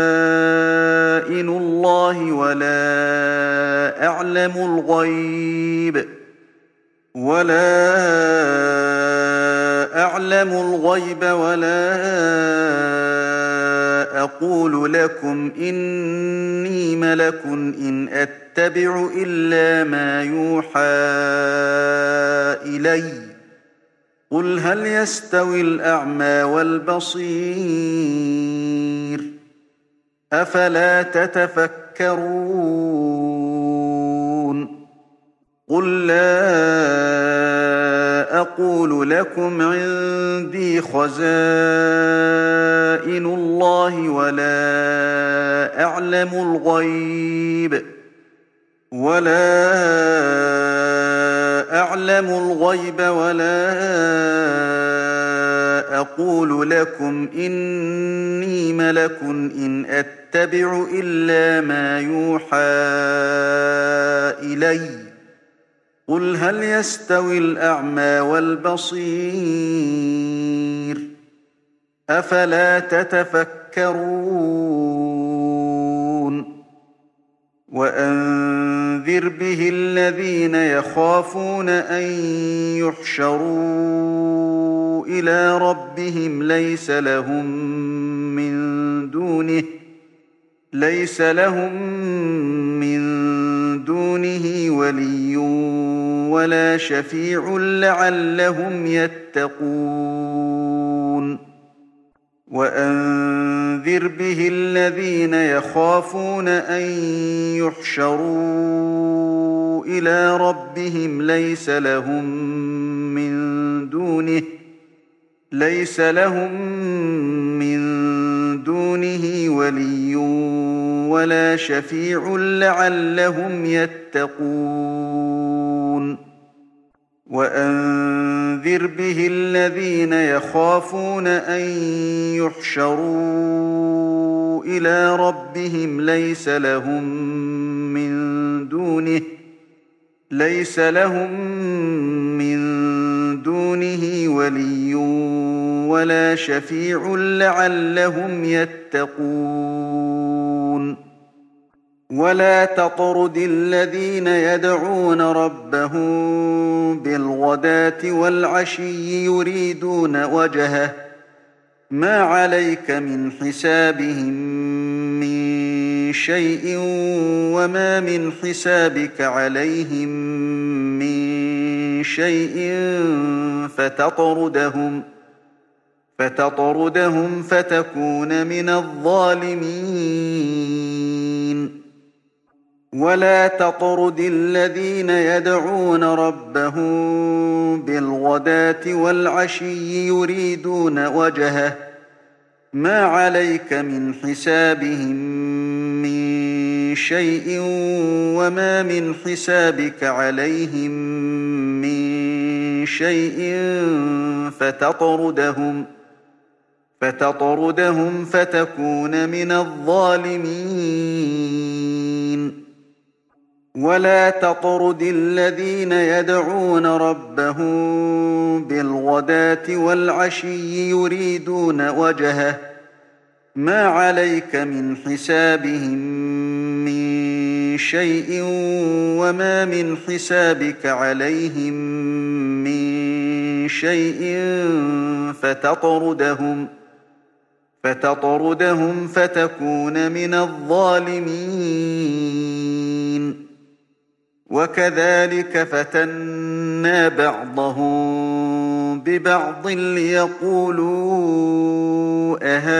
الله ولا أعلم الغيب ولا أعلم الغيب ولا أقول لكم إني ملك إن أتبع إلا ما يوحى إلي قل هل يستوي الأعمى والبصير أفلا تتفكرون قل لا أقول لكم عندي خزائن الله ولا أعلم الغيب ولا أعلم الغيب ولا أقول لكم إني ملك إن أتبع إلا ما يوحى إلي قل هل يستوي الأعمى والبصير أفلا تتفكرون وأنذر به الذين يخافون أن يحشروا إلى ربهم ليس لهم من دونه ليس لهم من دونه ولي ولا شفيع لعلهم يتقون وأنذر به الذين يخافون أن يحشروا إلى ربهم ليس لهم من دونه ليس لهم من دونه ولي ولا شفيع لعلهم يتقون وأنذر به الذين يخافون أن يحشروا إلى ربهم ليس لهم من دونه ليس لهم من دونه ولي ولا شفيع لعلهم يتقون ولا تطرد الذين يدعون ربهم بالغداة والعشي يريدون وجهه ما عليك من حسابهم من شيء وما من حسابك عليهم من شيء فتطردهم فتطردهم فتكون من الظالمين ولا تطرد الذين يدعون ربهم بالغداة والعشي يريدون وجهه ما عليك من حسابهم من شيء وما من حسابك عليهم من شيء فتطردهم فتطردهم فتكون من الظالمين ولا تطرد الذين يدعون ربهم بالغداة والعشي يريدون وجهه ما عليك من حسابهم من شيء وما من حسابك عليهم من شيء فتطردهم فتطردهم فتكون من الظالمين وكذلك فتنا بعضهم ببعض ليقولوا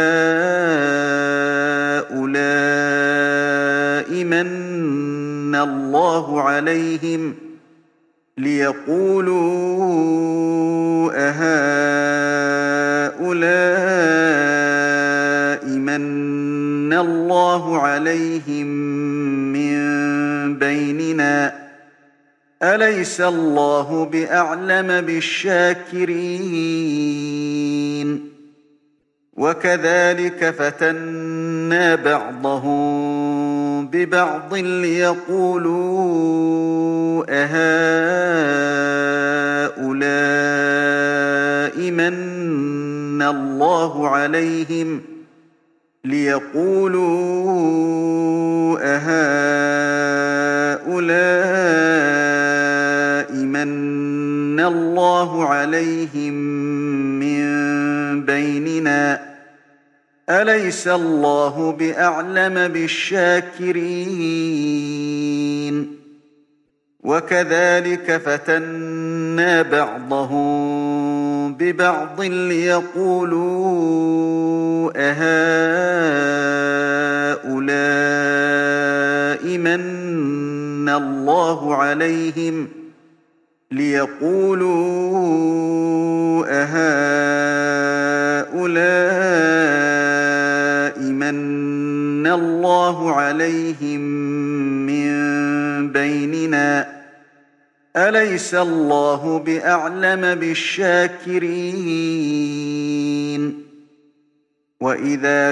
أهؤلاء من الله عليهم ليقولوا أهؤلاء من الله عليهم من بيننا أليس الله بأعلم بالشاكرين وكذلك فتنا بعضهم ببعض ليقولوا أهؤلاء من الله عليهم ليقولوا أهؤلاء من الله عليهم من بيننا أليس الله بأعلم بالشاكرين وكذلك فتنا بعضهم ببعض ليقولوا أهؤلاء من الله عليهم ليقولوا أهؤلاء من الله عليهم من بيننا أليس الله بأعلم بالشاكرين وإذا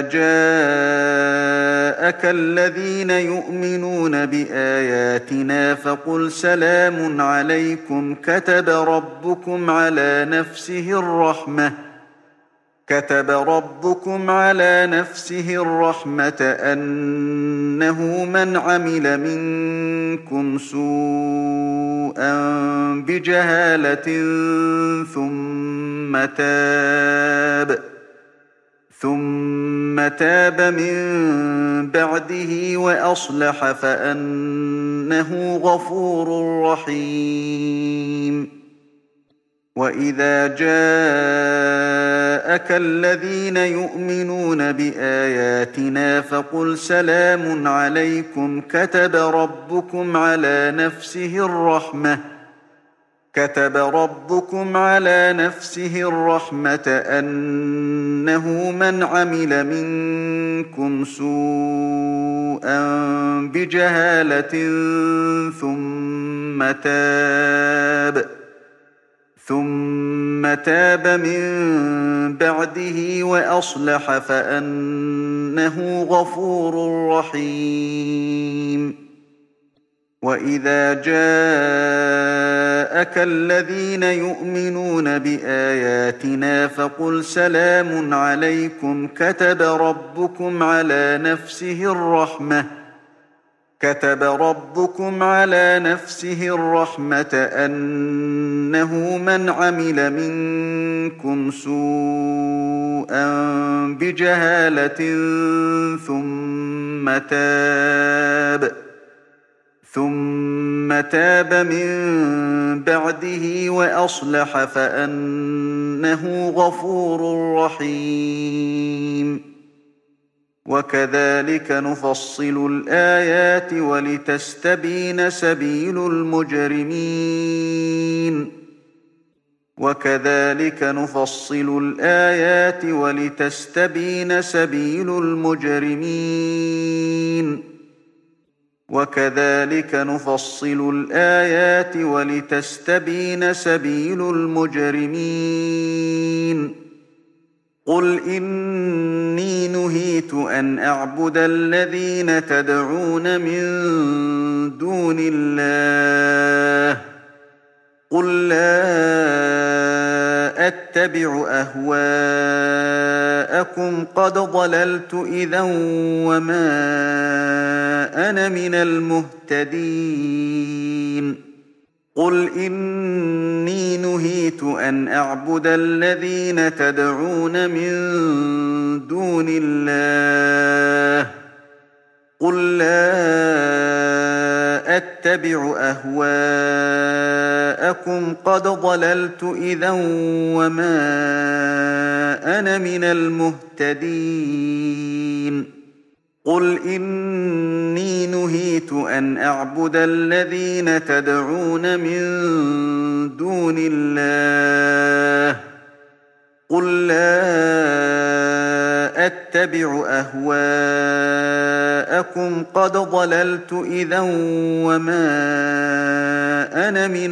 جاءك الذين يؤمنون بآياتنا فقل سلام عليكم كتب ربكم على نفسه الرحمة كتب ربكم على نفسه الرحمة أنه من عمل منكم سوءا بجهالة ثم تاب ثم تاب من بعده وأصلح فأنه غفور رحيم وإذا جاءك الذين يؤمنون بآياتنا فقل سلام عليكم كتب ربكم على نفسه الرحمة كتب ربكم على نفسه الرحمة أنه من عمل منكم سوءا بجهالة ثم تاب ثم تاب من بعده وأصلح فأنه غفور رحيم وإذا جاءك الذين يؤمنون بآياتنا فقل سلام عليكم كتب ربكم على نفسه الرحمة كتب ربكم على نفسه الرحمة أنه من عمل منكم سوءا بجهالة ثم تاب ثم تاب من بعده وأصلح فأنه غفور رحيم وكذلك نفصل الآيات ولتستبين سبيل المجرمين وكذلك نفصل الآيات ولتستبين سبيل المجرمين وكذلك نفصل الآيات ولتستبين سبيل المجرمين قل إني نهيت أن أعبد الذين تدعون من دون الله قل لا أتبع أهواءكم قد ضللت إذا وما أنا من المهتدين قل إني نهيت أن أعبد الذين تدعون من دون الله قل لا أتبع أهواءكم قد ضللت إذا وما أنا من المهتدين قل إني نهيت أن أعبد الذين تدعون من دون الله قل لا أتبع أهواءكم قد ضللت إذا وما أنا من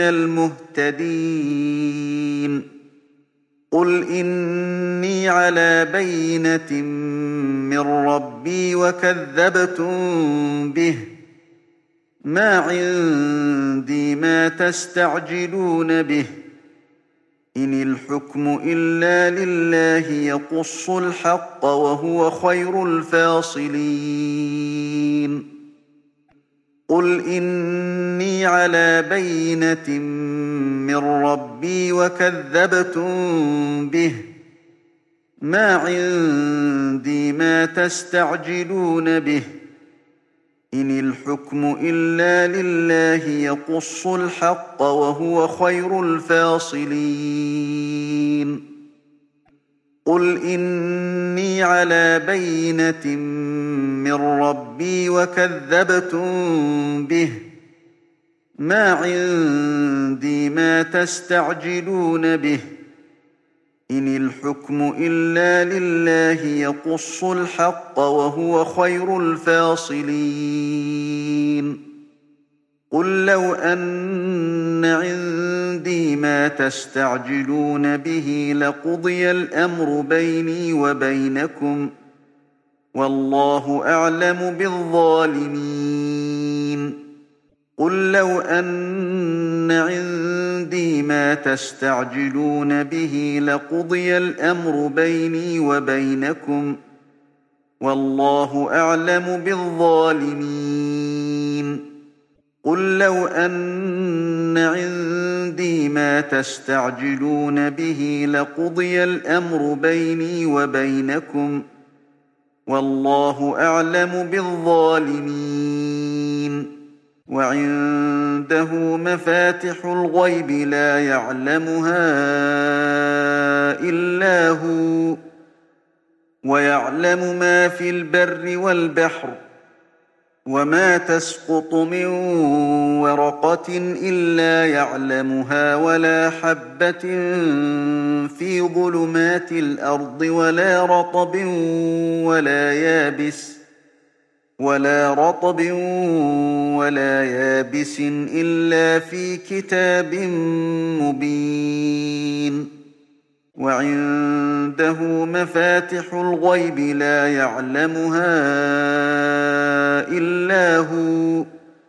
المهتدين قل إني على بينة من ربي وكذبتم به ما عندي ما تستعجلون به إن الحكم إلا لله يقص الحق وهو خير الفاصلين قل إني على بينة من ربي وكذبتم به ما عندي ما تستعجلون به إن الحكم إلا لله يقص الحق وهو خير الفاصلين قل إني على بينة من ربي وكذبتم به ما عندي ما تستعجلون به إن الحكم إلا لله يقص الحق وهو خير الفاصلين قل لو أن عندي ما تستعجلون به لقضي الأمر بيني وبينكم والله أعلم بالظالمين قل لو أن عندي ما تستعجلون به لقضي الأمر بيني وبينكم والله أعلم بالظالمين قل لو أن عندي ما تستعجلون به لقضي الأمر بيني وبينكم والله أعلم بالظالمين وعنده مفاتح الغيب لا يعلمها إلا هو ويعلم ما في البر والبحر وما تسقط من ورقة إلا يعلمها ولا حبة في ظلمات الأرض ولا رطب ولا يابس ولا رطب ولا يابس إلا في كتاب مبين وعنده مفاتح الغيب لا يعلمها إلا هو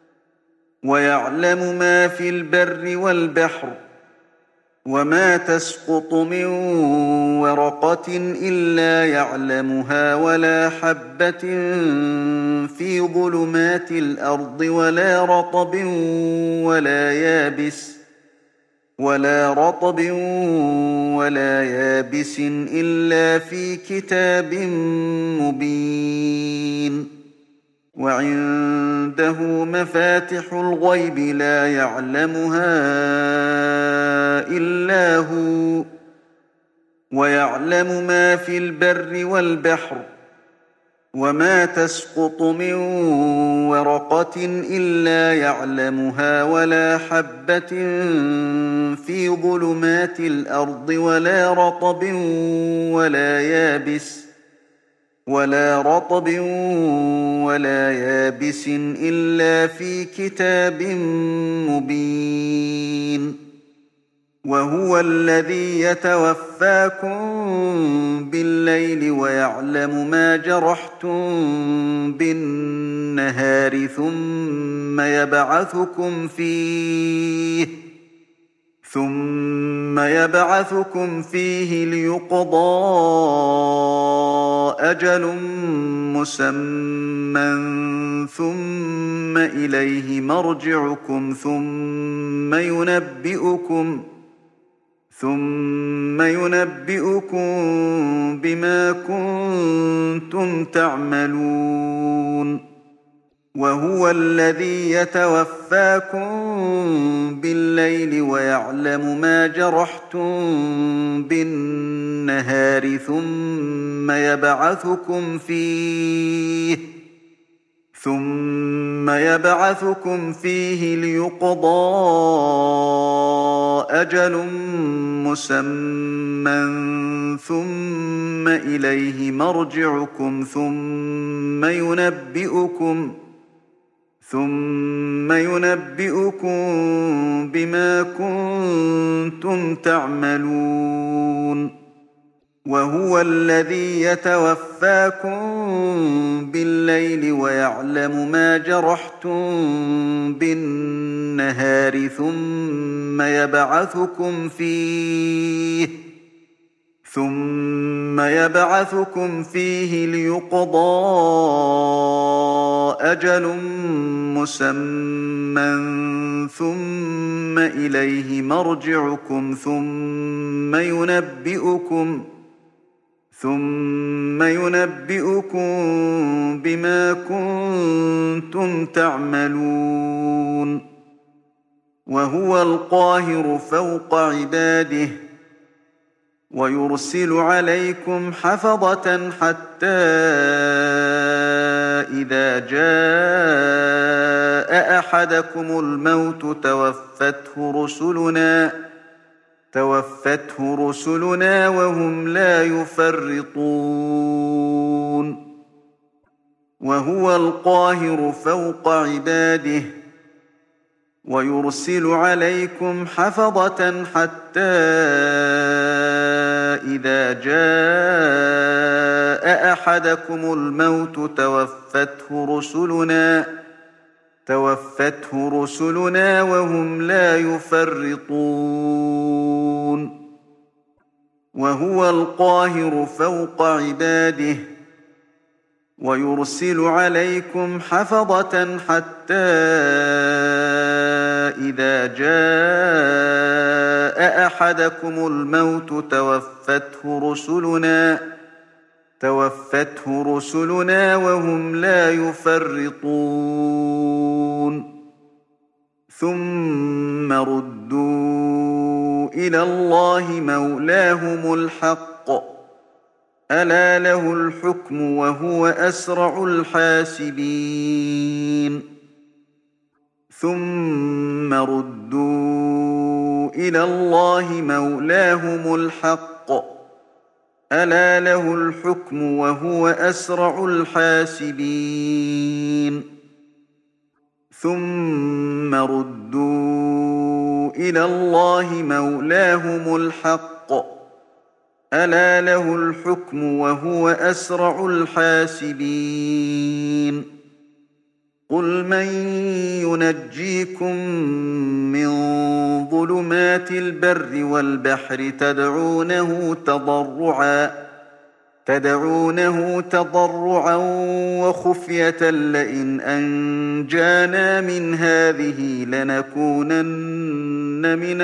ويعلم ما في البر والبحر وما تسقط من ورقة إلا يعلمها ولا حبة في ظلمات الأرض ولا رطب ولا يابس ولا رطب ولا يابس إلا في كتاب مبين وعنده مفاتح الغيب لا يعلمها إلا هو ويعلم ما في البر والبحر وما تسقط من ورقة إلا يعلمها ولا حبة في ظلمات الأرض ولا رطب ولا يابس ولا رطب ولا يابس إلا في كتاب مبين وهو الذي يتوفاكم بالليل ويعلم ما جرحتم بالنهار ثم يبعثكم فيه ثم يبعثكم فيه ليقضى أجل مسمى ثم إليه مرجعكم ثم ينبئكم ثم ينبئكم بما كنتم تعملون وهو الذي يتوفاكم بالليل ويعلم ما جرحتم بالنهار ثم يبعثكم فيه ثم يبعثكم فيه ليقضى أجل مسمى ثم إليه مرجعكم ثم ينبئكم ثم ينبئكم بما كنتم تعملون وهو الذي يتوفاكم بالليل ويعلم ما جرحتم بالنهار ثم يبعثكم فيه ثم يبعثكم فيه ليقضى أجل مسمى ثم إليه مرجعكم ثم ينبئكم ثم ينبئكم بما كنتم تعملون وهو القاهر فوق عباده ويرسل عليكم حفظة حتى إذا جاء أحدكم الموت توفته رسلنا توفته رسلنا وهم لا يفرطون وهو القاهر فوق عباده ويرسل عليكم حفظة حتى إذا جاء أحدكم الموت توفته رسلنا توفته رسلنا وهم لا يفرطون وهو القاهر فوق عباده ويرسل عليكم حفظة حتى إذا جاء أحدكم الموت توفته رسلنا توفته رسلنا وهم لا يفرطون ثم ردوا إلى الله مولاهم الحق ألا له الحكم وهو أسرع الحاسبين ثم ردوا إلى الله مولاهم الحق ألا له الحكم وهو أسرع الحاسبين ثم ردوا إلى الله مولاهم الحق ألا له الحكم وهو أسرع الحاسبين قل من ينجيكم من ظلمات البر والبحر تدعونه تضرعا تدعونه تضرعا وخفية لئن أنجانا من هذه لنكونن من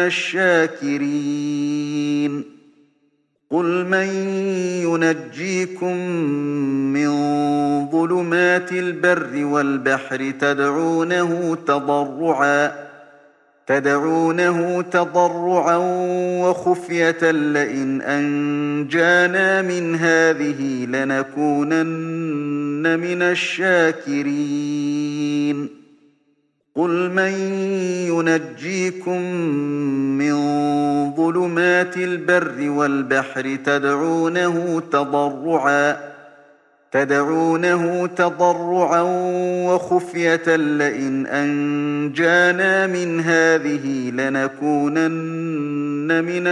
الشاكرين قل من ينجيكم من ظلمات البر والبحر تدعونه تضرعا تدعونه تضرعا وخفية لئن أنجانا من هذه لنكونن من الشاكرين قل من ينجيكم من ظلمات البر والبحر تدعونه تضرعا تدعونه تضرعا وخفية لئن أنجانا من هذه لنكونن من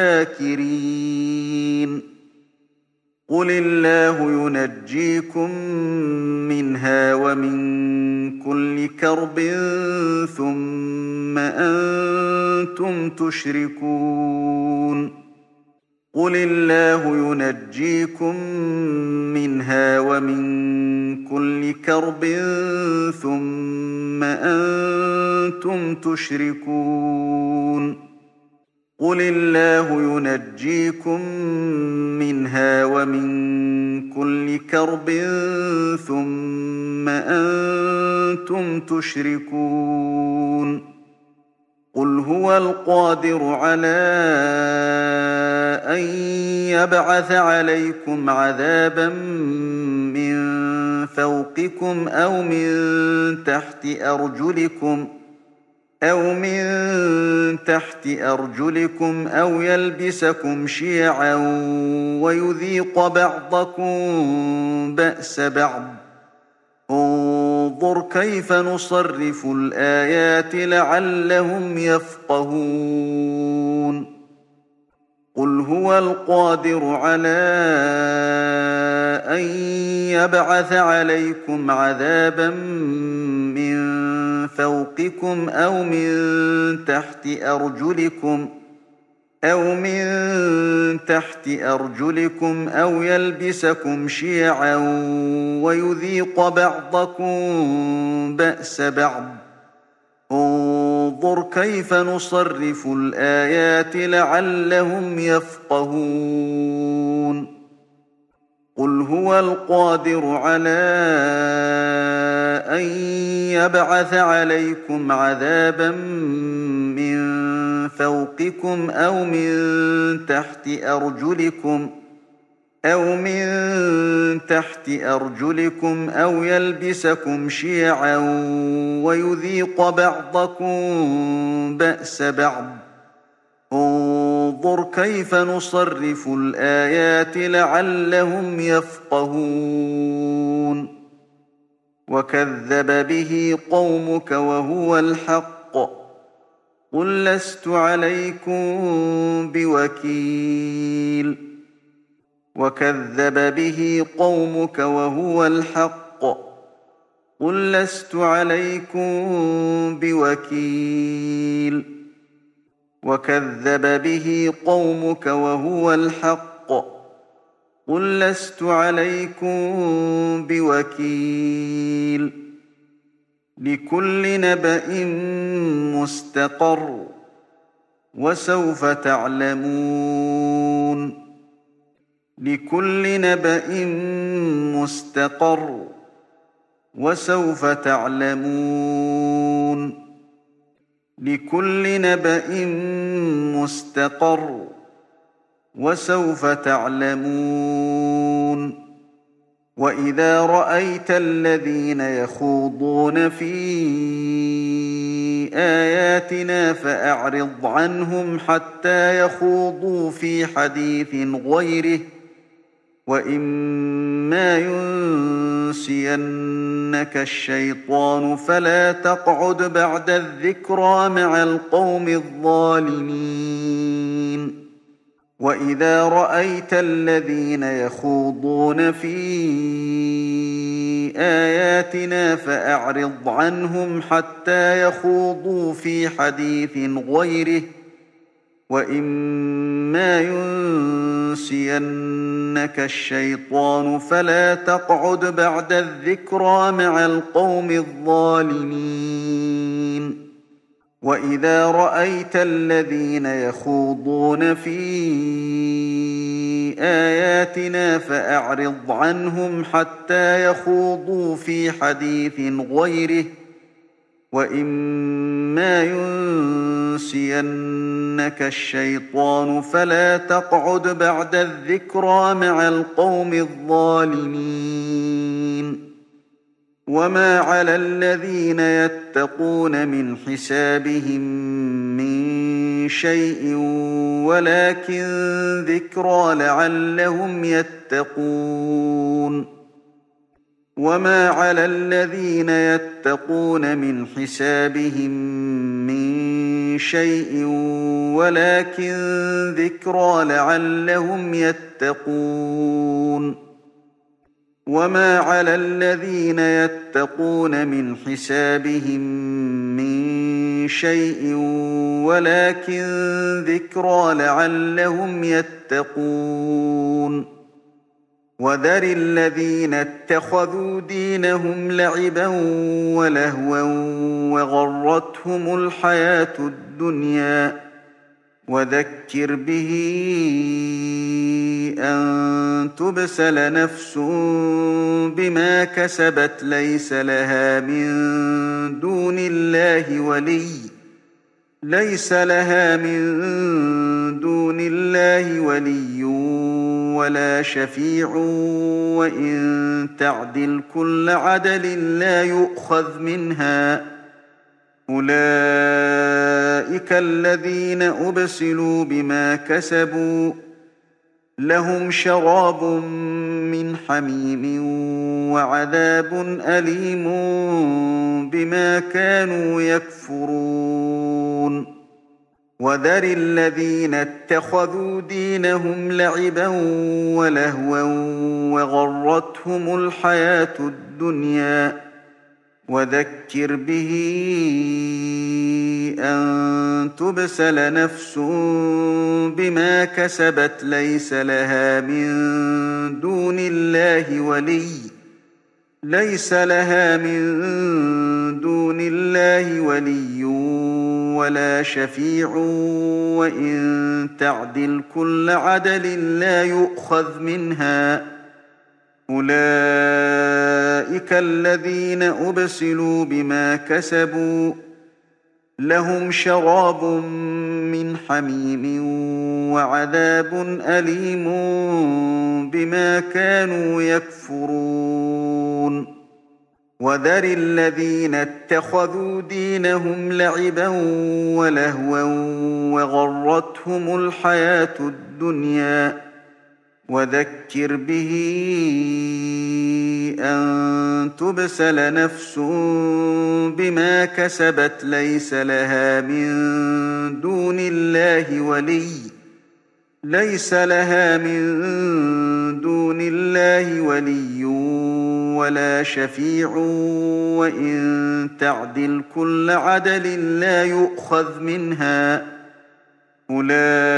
الشاكرين قل الله ينجيكم منها ومن كل كرب ثم أنتم تشركون قل الله ينجيكم منها ومن كل كرب ثم أنتم تشركون قل الله ينجيكم منها ومن كل كرب ثم أنتم تشركون قل هو القادر على أن يبعث عليكم عذابا من فوقكم أو من تحت أرجلكم أو من تحت أرجلكم أو يلبسكم شيعا ويذيق بعضكم بأس بعض انظر كيف نصرف الآيات لعلهم يفقهون قل هو القادر على أن يبعث عليكم عذابا من فوقكم أو من تحت أرجلكم أو من تحت أرجلكم أو يلبسكم شيعا ويذيق بعضكم بأس بعض انظر كيف نصرف الآيات لعلهم يفقهون قل هو القادر على أن يبعث عليكم عذابا من فوقكم أو من تحت أرجلكم أو من تحت أرجلكم أو يلبسكم شيعا ويذيق بعضكم بأس بعض انظر كيف نصرف الآيات لعلهم يفقهون وكذب به قومك وهو الحق قل لست عليكم بوكيل وكذب به قومك وهو الحق قل لست عليكم بوكيل وكذب به قومك وهو الحق قل لست عليكم بوكيل لكل نبأ مستقر وسوف تعلمون لكل نبأ مستقر وسوف تعلمون لكل نبأ مستقر وسوف تعلمون وإذا رأيت الذين يخوضون في آياتنا فأعرض عنهم حتى يخوضوا في حديث غيره وإما ينسينك الشيطان فلا تقعد بعد الذكرى مع القوم الظالمين وإذا رأيت الذين يخوضون في آياتنا فأعرض عنهم حتى يخوضوا في حديث غيره وإما ينسينك الشيطان فلا تقعد بعد الذكرى مع القوم الظالمين وإذا رأيت الذين يخوضون في آياتنا فأعرض عنهم حتى يخوضوا في حديث غيره وإما ينسينك الشيطان فلا تقعد بعد الذكرى مع القوم الظالمين وما على الذين يتقون من حسابهم من شيء ولكن ذكرى لعلهم يتقون وما على الذين يتقون من حسابهم من شيء ولكن ذكرى لعلهم يتقون وما على الذين يتقون من حسابهم من شيء ولكن ذكرى لعلهم يتقون وذر الذين اتخذوا دينهم لعبا ولهوا وغرتهم الحياة الدنيا وذكر به أن تبسل نفس بما كسبت ليس لها من دون الله ولي ليس لها من دون الله ولي ولا شفيع وإن تعدل كل عدل لا يؤخذ منها أولئك الذين أبسلوا بما كسبوا لهم شراب من حميم وعذاب أليم بما كانوا يكفرون وذر الذين اتخذوا دينهم لعبا ولهوا وغرتهم الحياة الدنيا وذكر به أن تبسل نفس بما كسبت ليس لها من دون الله ولي ليس لها من دون الله ولي ولا شفيع وإن تعدل كل عدل لا يؤخذ منها أولئك الذين أبسلوا بما كسبوا لهم شراب من حميم وعذاب أليم بما كانوا يكفرون وذر الذين اتخذوا دينهم لعبا ولهوا وغرتهم الحياة الدنيا وذكر به أن تبسل نفس بما كسبت ليس لها من دون الله ولي ليس لها من دون الله ولي ولا شفيع وإن تعدل كل عدل لا يؤخذ منها أولئك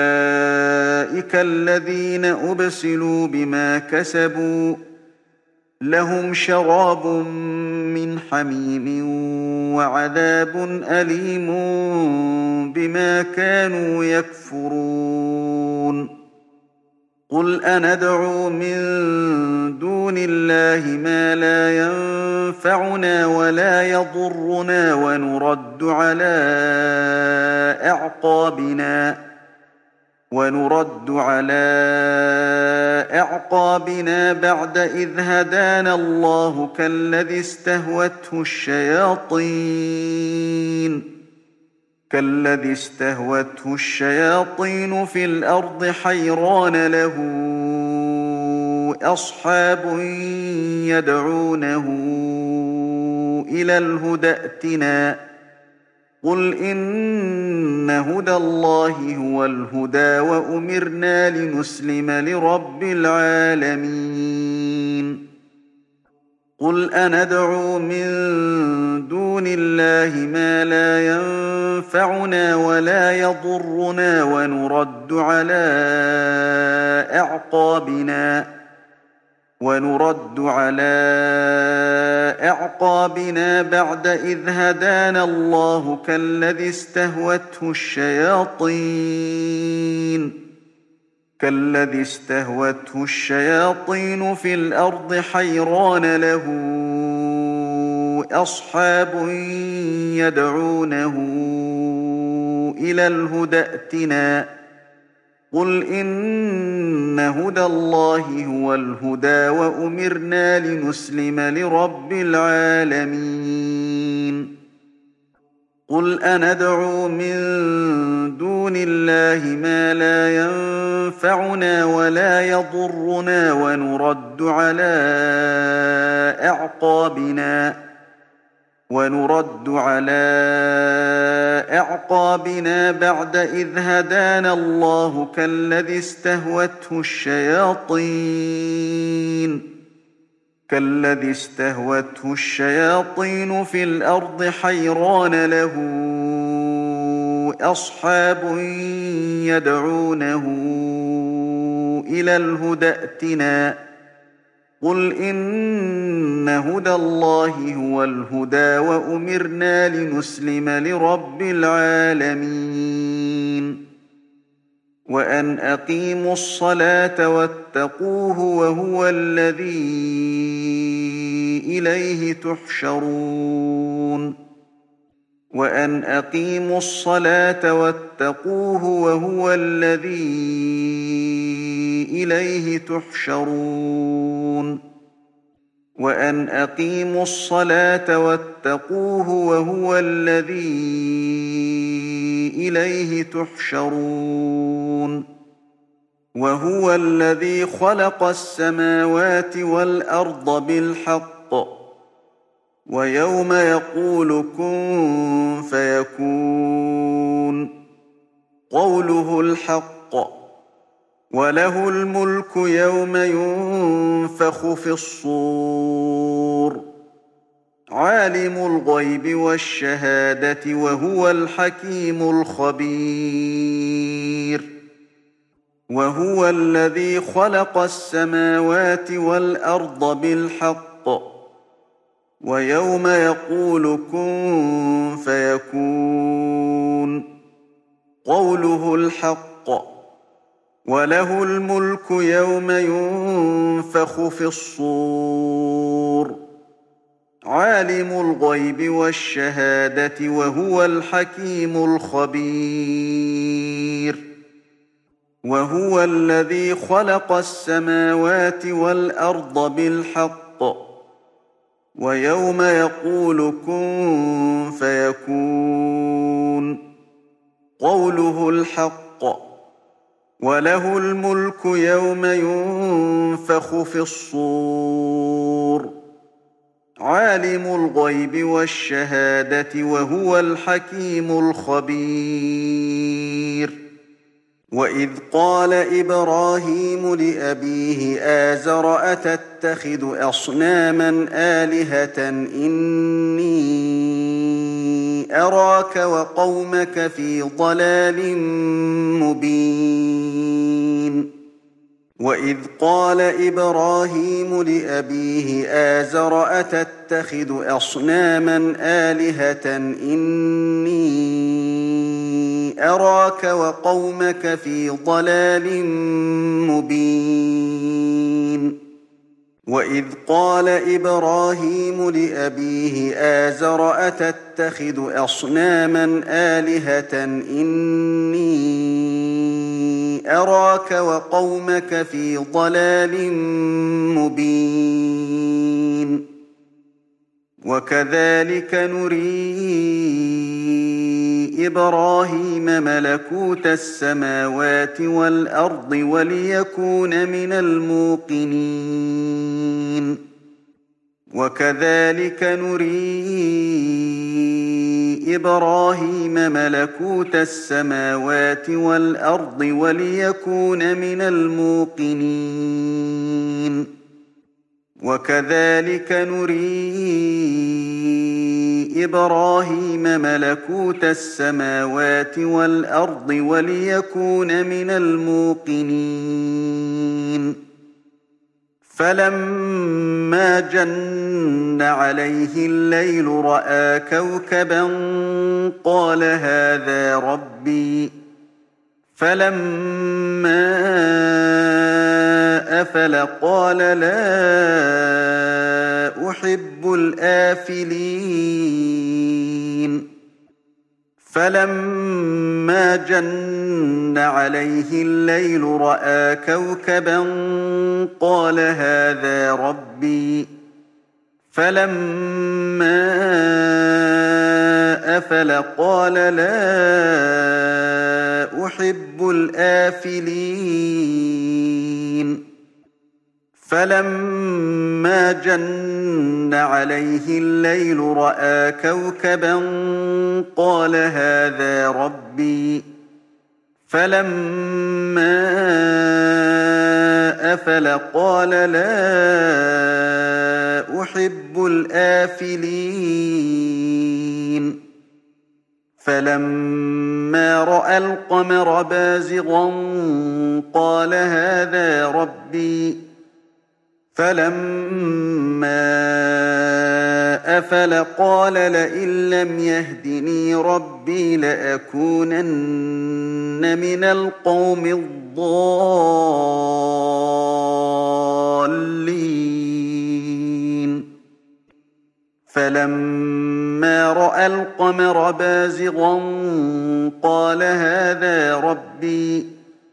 الذين أبسلوا بما كسبوا لهم شراب من حميم وعذاب أليم بما كانوا يكفرون قل أندعو من دون الله ما لا ينفعنا ولا يضرنا ونرد على أعقابنا ونرد على أعقابنا بعد إذ هدانا الله كالذي استهوته الشياطين كالذي استهوته الشياطين في الأرض حيران له أصحاب يدعونه إلى الهدى ائتنا قل إن هدى الله هو الهدى وأمرنا لنسلم لرب العالمين قل أندعو من دون الله ما لا ينفعنا ولا يضرنا ونرد على أعقابنا ونرد على أعقابنا بعد إذ هدانا الله كالذي استهوته الشياطين كالذي استهوته الشياطين في الأرض حيران له أصحاب يدعونه إلى الهدى ائتنا قل إن هدى الله هو الهدى وأمرنا لنسلم لرب العالمين قل أندعو من دون الله ما لا ينفعنا ولا يضرنا ونرد على أعقابنا ونرد على أعقابنا بعد إذ هدانا الله كالذي استهوته الشياطين كالذي استهوته الشياطين في الأرض حيران له أصحاب يدعونه إلى الهدى ائتنا قل إن هدى الله هو الهدى وأمرنا لنسلم لرب العالمين وأن أقيموا الصلاة واتقوه وهو الذي إليه تحشرون وأن أقيموا الصلاة واتقوه وهو الذي إليه تحشرون وأن أقيموا الصلاة واتقوه وهو الذي إليه تحشرون وهو الذي خلق السماوات والأرض بالحق ويوم يقول كن فيكون قوله الحق وله الملك يوم ينفخ في الصور عالم الغيب والشهادة وهو الحكيم الخبير وهو الذي خلق السماوات والأرض بالحق ويوم يقول كن فيكون قوله الحق وله الملك يوم ينفخ في الصور عالم الغيب والشهادة وهو الحكيم الخبير وهو الذي خلق السماوات والأرض بالحق ويوم يقول كن فيكون قوله الحق وله الملك يوم ينفخ في الصور عالم الغيب والشهادة وهو الحكيم الخبير وإذ قال إبراهيم لأبيه آزر أتتخذ أصناما آلهة إني أراك وقومك في ضلال مبين وإذ قال إبراهيم لأبيه آزر أتتخذ أصناما آلهة إني أراك وقومك في ضلال مبين وإذ قال إبراهيم لأبيه آزر أتتخذ أصناما آلهة إني أراك وقومك في ضلال مبين وكذلك نري إبراهيم ملكوت السماوات والأرض وليكون من الموقنين وكذلك نري إبراهيم ملكوت السماوات والأرض وليكون من الموقنين وكذلك نري إبراهيم ملكوت السماوات والأرض وليكون من الموقنين فلما جن عليه الليل رأى كوكبا قال هذا ربي فلما أفل قال لا أحب الآفلين فلما جن عليه الليل رأى كوكبا قال هذا ربي فلما أفل قال لا أحب الآفلين فلما جن عليه الليل رأى كوكبا قال هذا ربي فلما أفل قال لا أحب الآفلين فلما فلما رأى القمر بازغا قال هذا ربي فلما أفل قال لئن لم يهدني ربي لأكونن من القوم الضالين فلما رأى القمر بازغا قال هذا ربي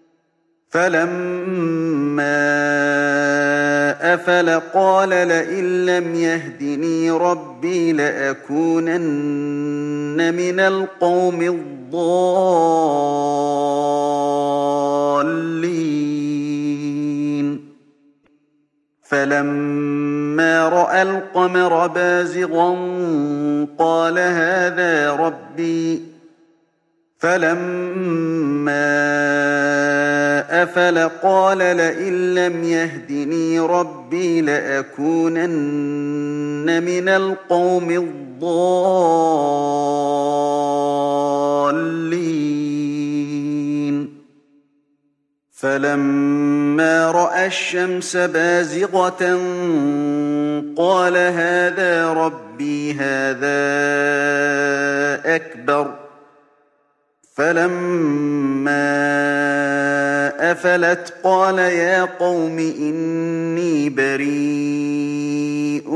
فلما أفل قال لئن لم يهدني ربي لأكونن من القوم الضالين فلما رأى القمر بازغا قال هذا ربي فلما أفل قال لئن لم يهدني ربي لأكونن من القوم الضالين فلما رأى الشمس بازغة قال هذا ربي هذا أكبر فلما أفلت قال يا قوم إني بريء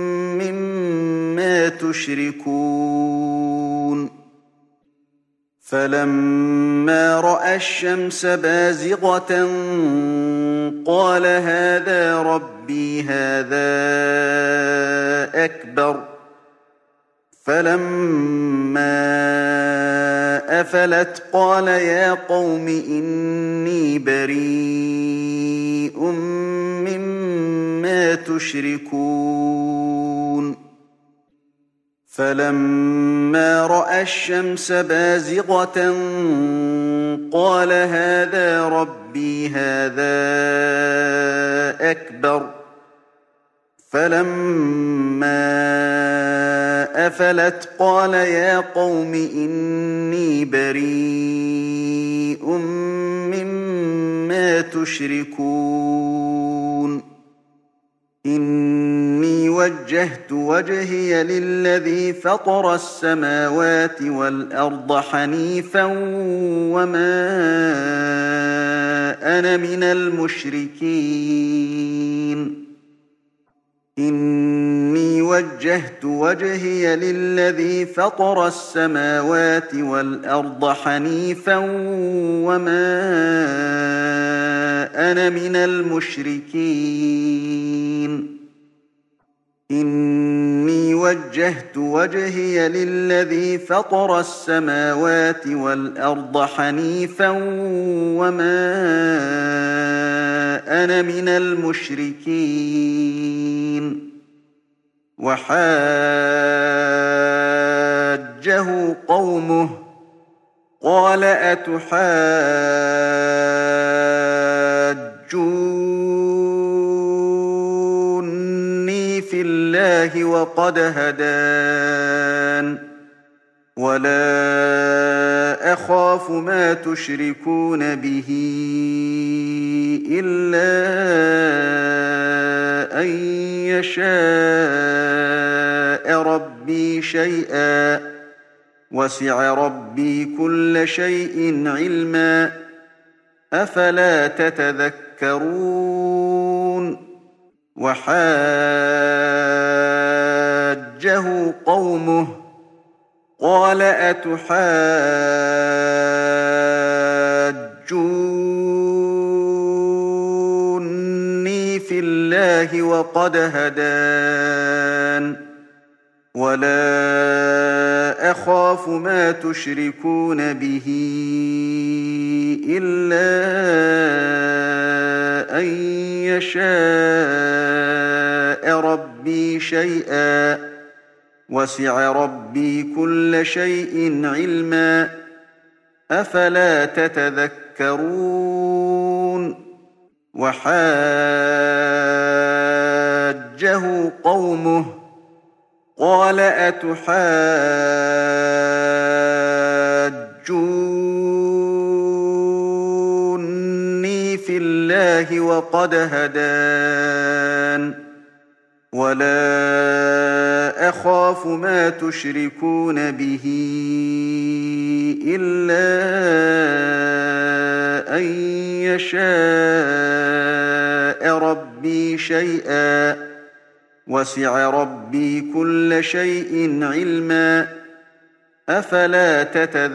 مما تشركون فلما رأى الشمس بازغة قال هذا ربي هذا أكبر فلما أفلت قال يا قوم إني بريء مما تشركون فلما رأى الشمس بازغة قال هذا ربي هذا أكبر فلما أفلت قال يا قوم إني بريء مما تشركون إني وجهت وجهي للذي فطر السماوات والأرض حنيفا وما أنا من المشركين إني وجهت وجهي للذي فطر السماوات والأرض حنيفا وما أنا من المشركين إني وجهت وجهي للذي فطر السماوات والأرض حنيفا وما أنا من المشركين وحاجه قومه قال أتحاجوني في الله وقد هدان ولا أخاف ما تشركون به إلا أن يشاء ربي شيئا وسع ربي كل شيء علما أفلا تتذكرون وحاجه قومه قال أتحاجوني في الله وقد هدان ولا أخاف ما تشركون به إلا أن يشاء ربي شيئا وسع ربي كل شيء علما أفلا تتذكرون وحاجه قومه قال أتحاجوني تحاجوني في الله وقد هدان ولا أخاف ما تشركون به إلا أن يشاء ربي شيئا وسع ربي كل شيء علما أفلا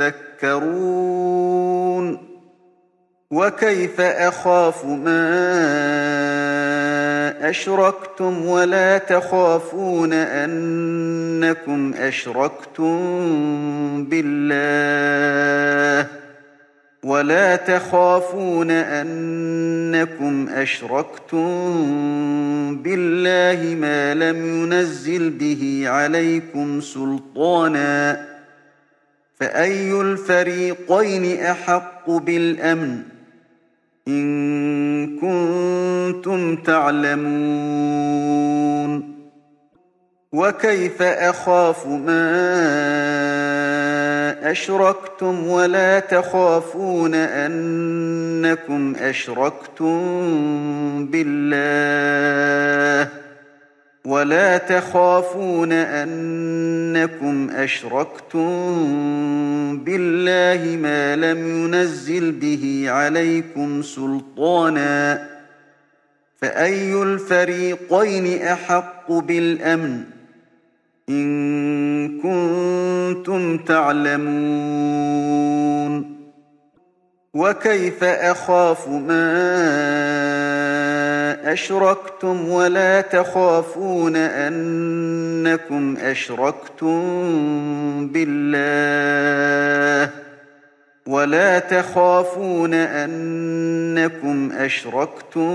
تتذكرون وكيف أخاف ما أشركتم ولا تخافون أنكم أشركتم بالله ولا تخافون أنكم أشركتم بالله ما لم ينزل به عليكم سلطانا فأي الفريقين أحق بالأمن إن كنتم تعلمون وكيف أخاف ما أشركتم ولا تخافون أنكم أشركتم بالله ولا تخافون أنكم أشركتم بالله ما لم ينزل به عليكم سلطانا فأي الفريقين أحق بالأمن إن كنتم تعلمون وكيف أخاف ما أشركتم ولا تخافون أنكم أشركتم بالله ولا تخافون أنكم أشركتم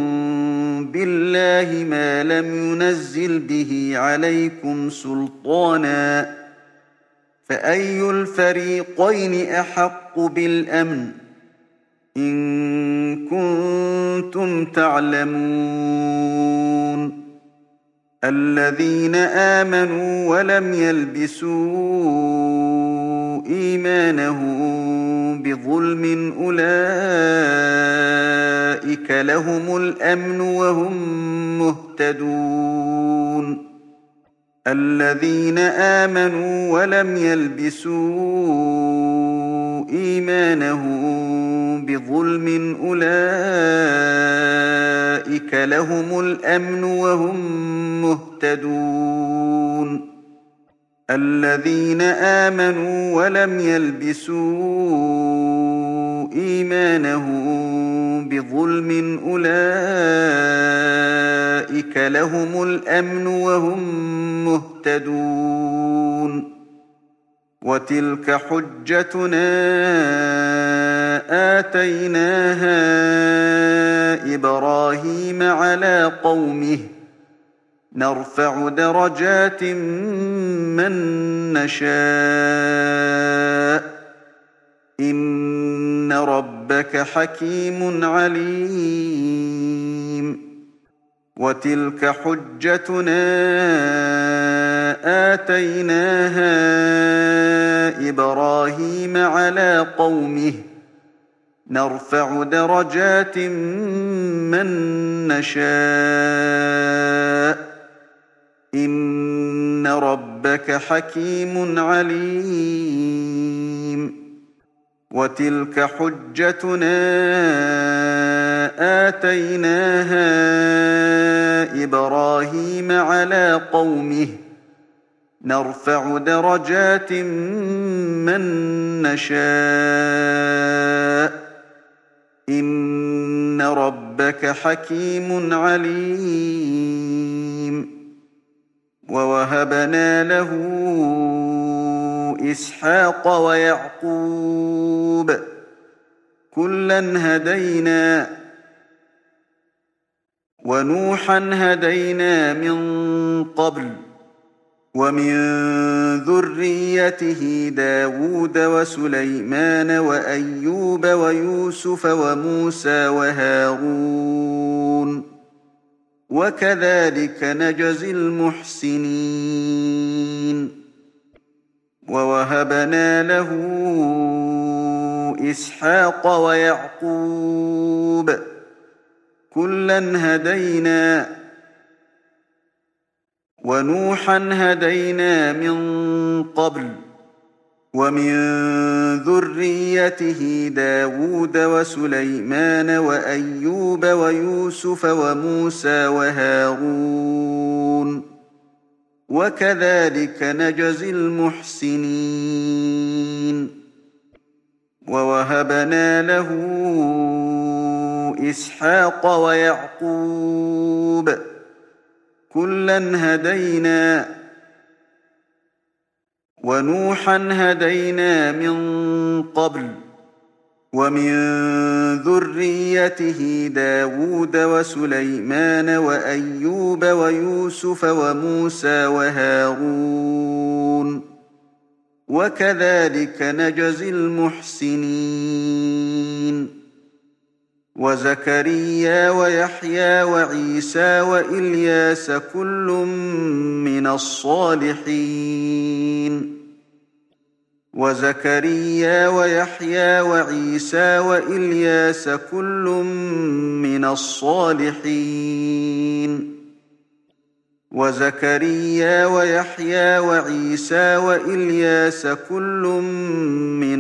بالله ما لم ينزل به عليكم سلطانا فأي الفريقين أحق بالأمن إن كنتم تعلمون الذين آمنوا ولم يلبسوا إيمانهم بظلم أولئك لهم الأمن وهم مهتدون الذين آمنوا ولم يلبسوا إيمانهم بظلم أولئك لهم الأمن وهم مهتدون الذين آمنوا ولم يلبسوا إيمانهم بظلم أولئك لهم الأمن وهم مهتدون وتلك حجتنا آتيناها إبراهيم على قومه نرفع درجات من نشاء إن ربك حكيم عليم وتلك حجتنا آتيناها إبراهيم على قومه نرفع درجات من نشاء إن ربك حكيم عليم وتلك حجتنا آتيناها إبراهيم على قومه نرفع درجات من نشاء إن ربك حكيم عليم ووهبنا له إسحاق ويعقوب كلا هدينا ونوحا هدينا من قبل ومن ذريته داود وسليمان وأيوب ويوسف وموسى وهارون وكذلك نجزي المحسنين ووهبنا له إسحاق ويعقوب كلا هدينا ونوحا هدينا من قبل ومن ذريته داود وسليمان وأيوب ويوسف وموسى وهارون وكذلك نجزي المحسنين ووهبنا له إسحاق ويعقوب كلا هدينا ونوحا هدينا من قبل ومن ذريته داود وسليمان وأيوب ويوسف وموسى وهارون وكذلك نجزي المحسنين وزكريا ويحيى وعيسى وإلياس كل من الصالحين وزكريا ويحيى وعيسى وإلياس كل من الصالحين وزكريا ويحيى وعيسى وإلياس كل من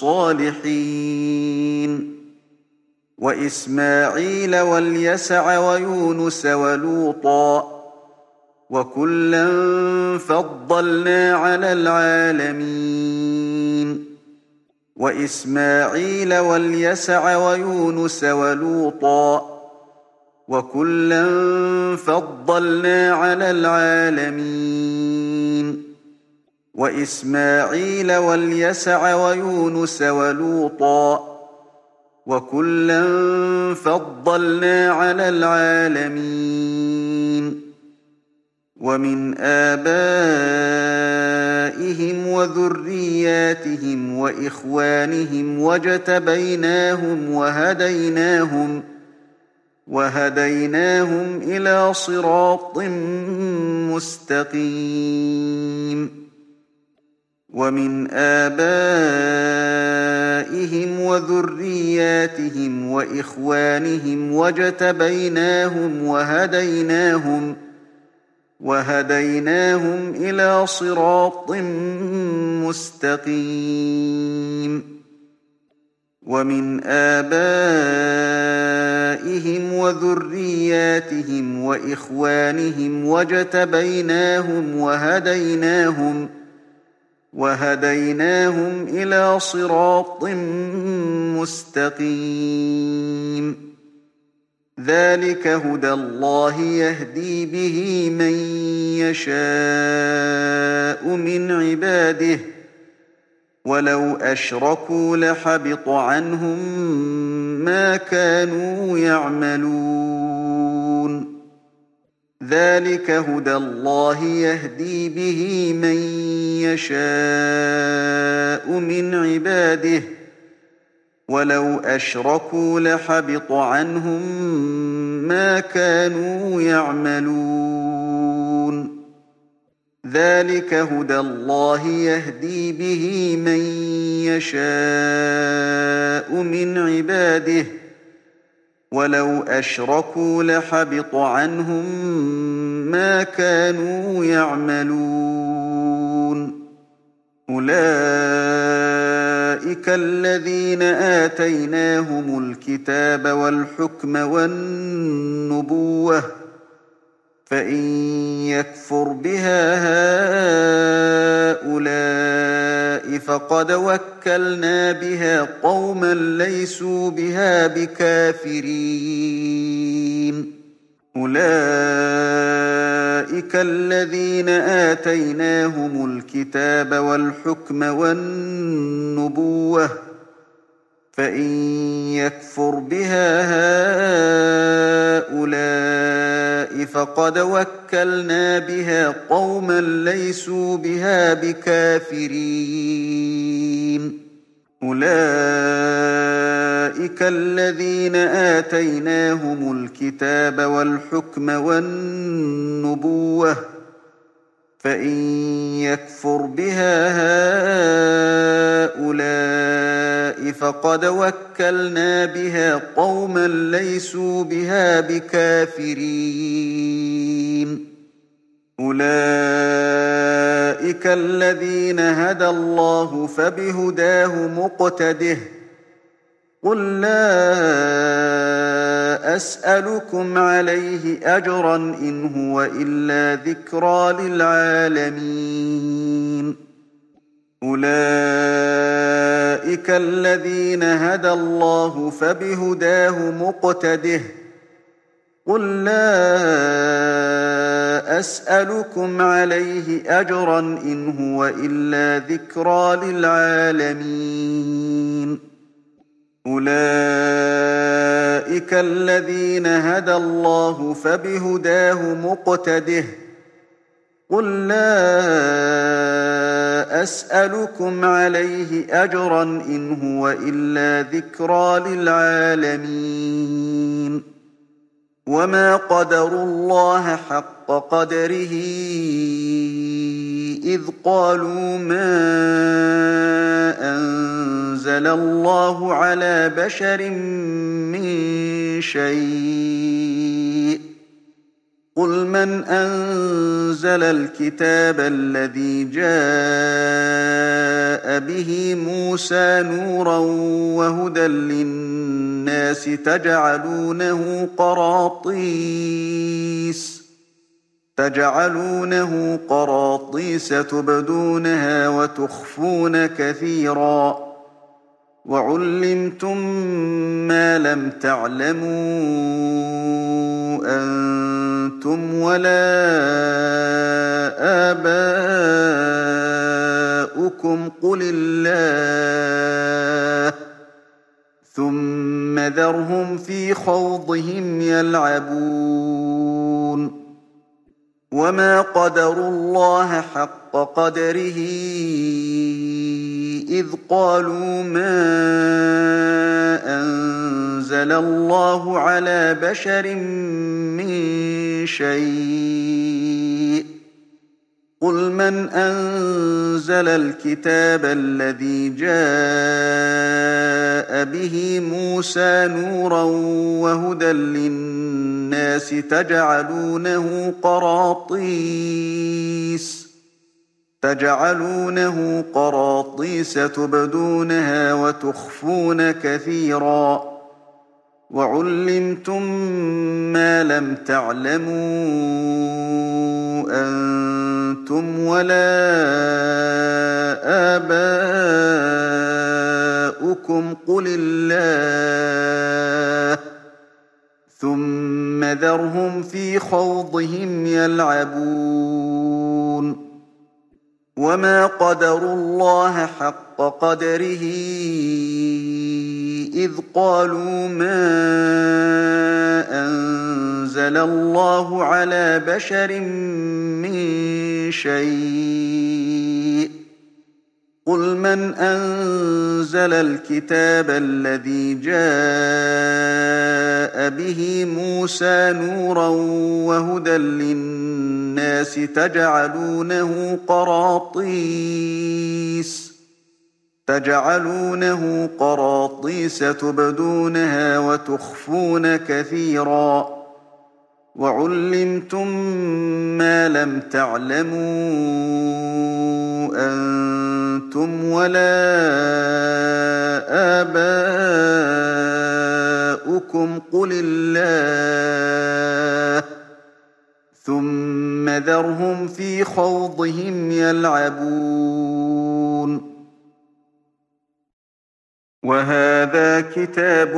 الصالحين وإسماعيل واليسع ويونس ولوطا وكلا فضلنا على العالمين وإسماعيل واليسع ويونس ولوطا وكلا فضلنا على العالمين وإسماعيل واليسع ويونس ولوطا وكلا فضلنا على العالمين ومن آبائهم وذرياتهم وإخوانهم وجتبيناهم وهديناهم وهديناهم إلى صراط مستقيم ومن آبائهم وذرياتهم وإخوانهم وجتبيناهم وهديناهم وهديناهم إلى صراط مستقيم ومن آبائهم وذرياتهم وإخوانهم وجتبيناهم وهديناهم وهديناهم إلى صراط مستقيم ذلك هدى الله يهدي به من يشاء من عباده ولو أشركوا لحبط عنهم ما كانوا يعملون ذلك هدى الله يهدي به من يشاء من عباده ولو أشركوا لحبط عنهم ما كانوا يعملون ذلك هدى الله يهدي به من يشاء من عباده ولو أشركوا لحبط عنهم ما كانوا يعملون أولئك الذين آتيناهم الكتاب والحكم والنبوة فإن يكفر بها هؤلاء فقد وكلنا بها قوما ليسوا بها بكافرين أولئك الذين آتيناهم الكتاب والحكم والنبوة فإن يكفر بها هؤلاء فقد وكلنا بها قوما ليسوا بها بكافرين أولئك الذين آتيناهم الكتاب والحكم والنبوة فإن يكفر بها ولقد وكلنا بها قوما ليسوا بها بكافرين أولئك الذين هدى الله فبهداه مقتده قل لا أسألكم عليه أجرا إن هو إلا ذكرى للعالمين أولئك الذين هدى الله فبهداه مقتده قل لا أسألكم عليه أجرا إن هو إلا ذكرى للعالمين أولئك الذين هدى الله فبهداه مقتده قل لا أسألكم عليه أجرا إن هو إلا ذكرى للعالمين وما قدروا الله حق قدره إذ قالوا ما أنزل الله على بشر من شيء قل من أنزل الكتاب الذي جاء به موسى نورا وهدى للناس تجعلونه قراطيس تجعلونه قراطيس تبدونها وتخفون كثيرا وعلمتم ما لم تعلموا أنتم ولا آباؤكم قل الله ثم ذرهم في خوضهم يلعبون وما قدروا الله حق قدره إذ قالوا ما أنزل الله على بشر من شيء قل من أنزل الكتاب الذي جاء به موسى نورا وهدى للناس تجعلونه قراطيس تجعلونه قراطيس تبدونها وتخفون كثيرا وعلمتم ما لم تعلموا أنتم ولا آباؤكم قل الله ثم ذرهم في خوضهم يلعبون وما قدروا الله حق قدره إذ قالوا ما أنزل الله على بشر من شيء قل من أنزل الكتاب الذي جاء به موسى نورا وهدى للناس تجعلونه قراطيس تجعلونه قراطيس تبدونها وتخفون كثيرا وعلمتم ما لم تعلموا أنتم ولا آباؤكم قل الله ثم ذرهم في خوضهم يلعبون وهذا كتاب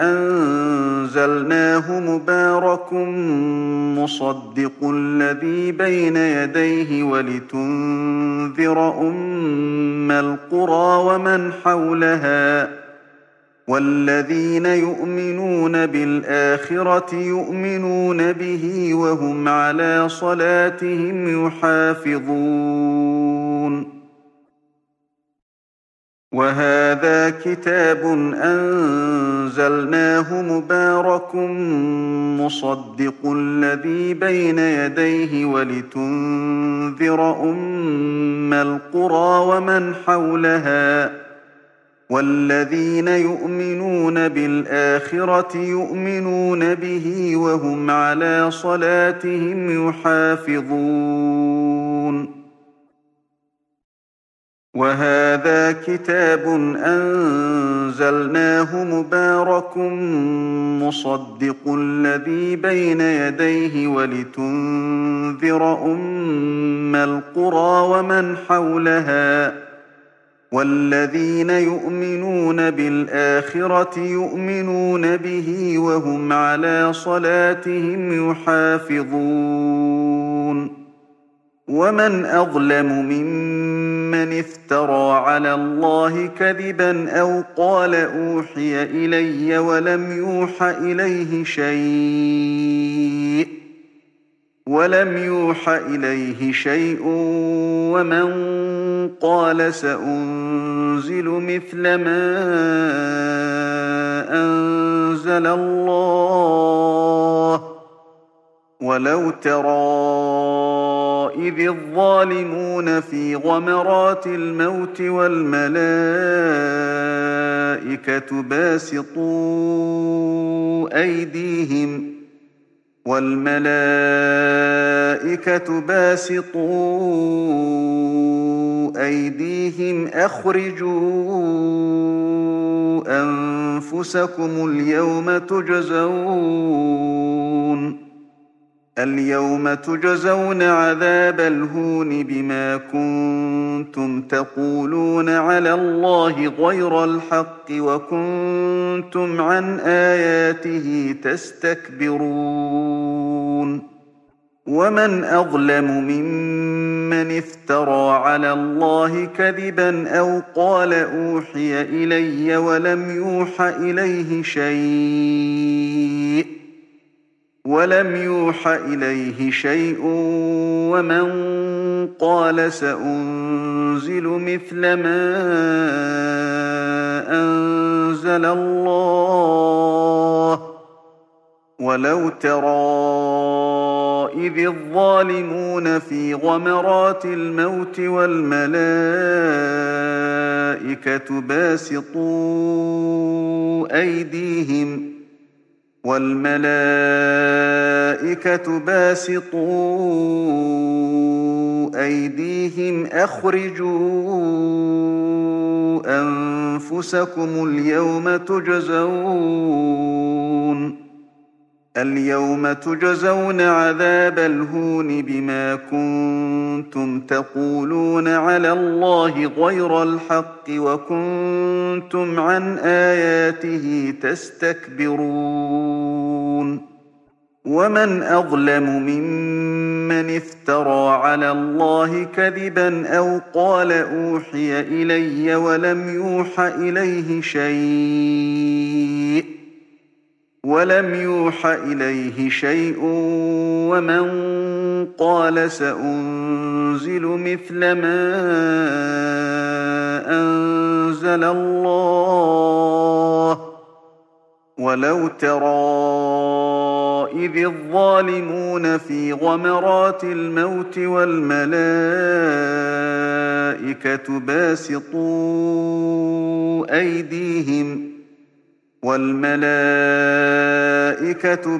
أنزلناه مبارك مصدق الذي بين يديه ولتنذر أم القرى ومن حولها والذين يؤمنون بالآخرة يؤمنون به وهم على صلاتهم يحافظون وهذا كتاب أنزلناه مبارك مصدق الذي بين يديه ولتنذر أم القرى ومن حولها والذين يؤمنون بالآخرة يؤمنون به وهم على صلاتهم يحافظون. وهذا كتاب أنزلناه مبارك مصدق الذي بين يديه ولتنذر أم القرى ومن حولها والذين يؤمنون بالآخرة يؤمنون به وهم على صلاتهم يحافظون. ومن أظلم ممن افترى على الله كذبا أو قال أوحي إلي ولم يوح إليه شيء ولم يوح إليه شيء ومن قال سأنزل مثل ما أنزل الله. ولو ترى إذ الظالمون في غمرات الموت والملائكة باسطوا أيديهم والملائكة باسطوا أيديهم أخرجوا أنفسكم اليوم تجزون اليوم تجزون عذاب الهون بما كنتم تقولون على الله غير الحق وكنتم عن آياته تستكبرون. ومن أظلم ممن افترى على الله كذبا أو قال أوحي إلي ولم يوح إليه شيء ولم يوح إليه شيء ومن قال سأنزل مثل ما أنزل الله. ولو ترى إذ الظالمون في غمرات الموت والملائكة باسطوا أيديهم والملائكة باسطوا أيديهم أخرجوا أنفسكم اليوم تجزون اليوم تجزون عذاب الهون بما كنتم تقولون على الله غير الحق وكنتم عن آياته تستكبرون. ومن أظلم ممن افترى على الله كذبا أو قال أوحي إلي ولم يوح إليه شيء ولم يوح إليه شيء ومن قال سأنزل مثل ما أنزل الله. ولو ترى إذ الظالمون في غمرات الموت والملائكة باسطوا أيديهم والملائكة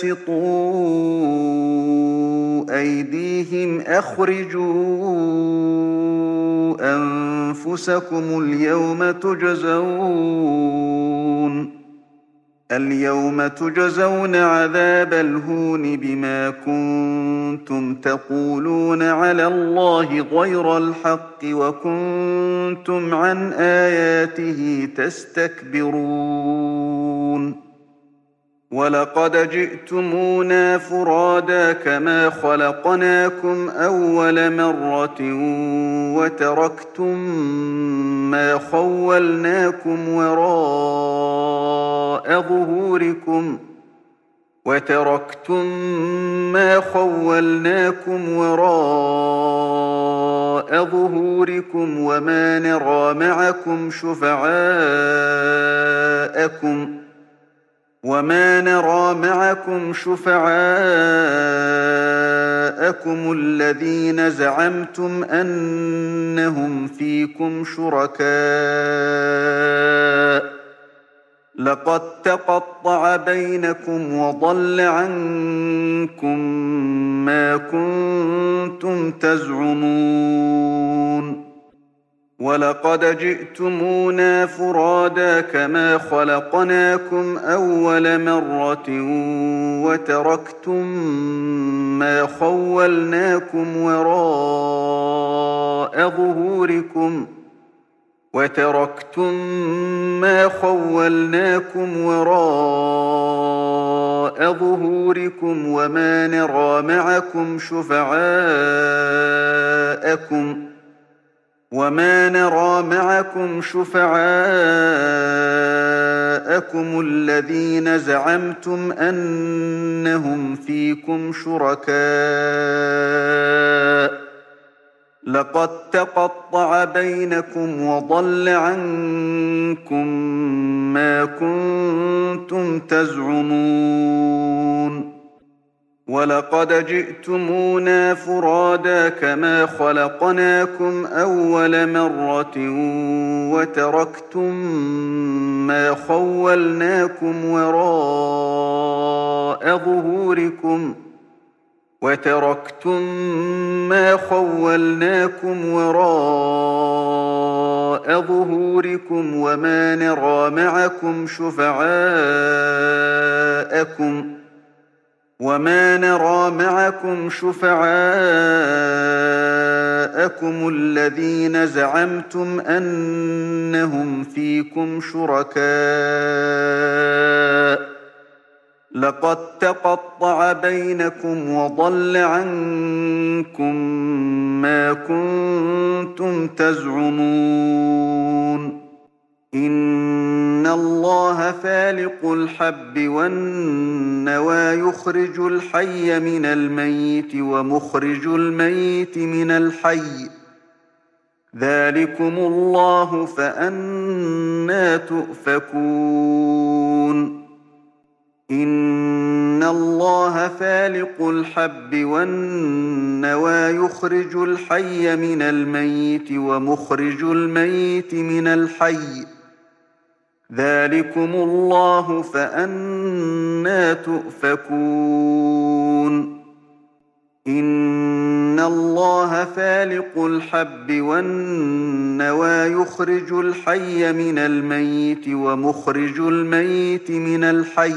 باسطوا أيديهم أخرجوا أنفسكم اليوم تجزون اليوم تجزون عذاب الهون بما كنتم تقولون على الله غير الحق وكنتم عن آياته تستكبرون. ولقد جئتمونا فرادا كما خلقناكم أول مرة وتركتم ما خولناكم وراء ظهوركم وتركتم ما خولناكم وراء ظهوركم وما نرى معكم شفعاءكم وما نرى معكم شفعاءكم الذين زعمتم أنهم فيكم شركاء لقد تقطع بينكم وضل عنكم ما كنتم تزعمون ولقد جئتمونا فرادا كما خلقناكم أول مرة وتركتم ما خولناكم وراء ظهوركم وتركتم ما خولناكم وراء ظهوركم وما نرى معكم شفعاءكم وما نرى معكم شفعاءكم الذين زعمتم أنهم فيكم شركاء لقد تقطع بينكم وضل عنكم ما كنتم تزعمون ولقد جئتمونا فرادا كما خلقناكم أول مرة وتركتم ما خولناكم وراء ظهوركم وتركتم ما خولناكم وراء ظهوركم وما نرى معكم شفعاءكم وما نرى معكم شفعاءكم الذين زعمتم أنهم فيكم شركاء لقد تقطع بينكم وضل عنكم ما كنتم تزعمون إن الله فالق الحب والنوى يخرج الحي من الميت ومخرج الميت من الحي ذلكم الله فأنى تؤفكون إن الله فالق الحب والنوى يخرج الحي من الميت ومخرج الميت من الحي ذلكم الله فأنى تؤفكون إن الله فالق الحب والنوى يخرج الحي من الميت ومخرج الميت من الحي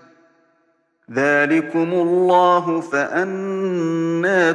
ذلكم الله فأنى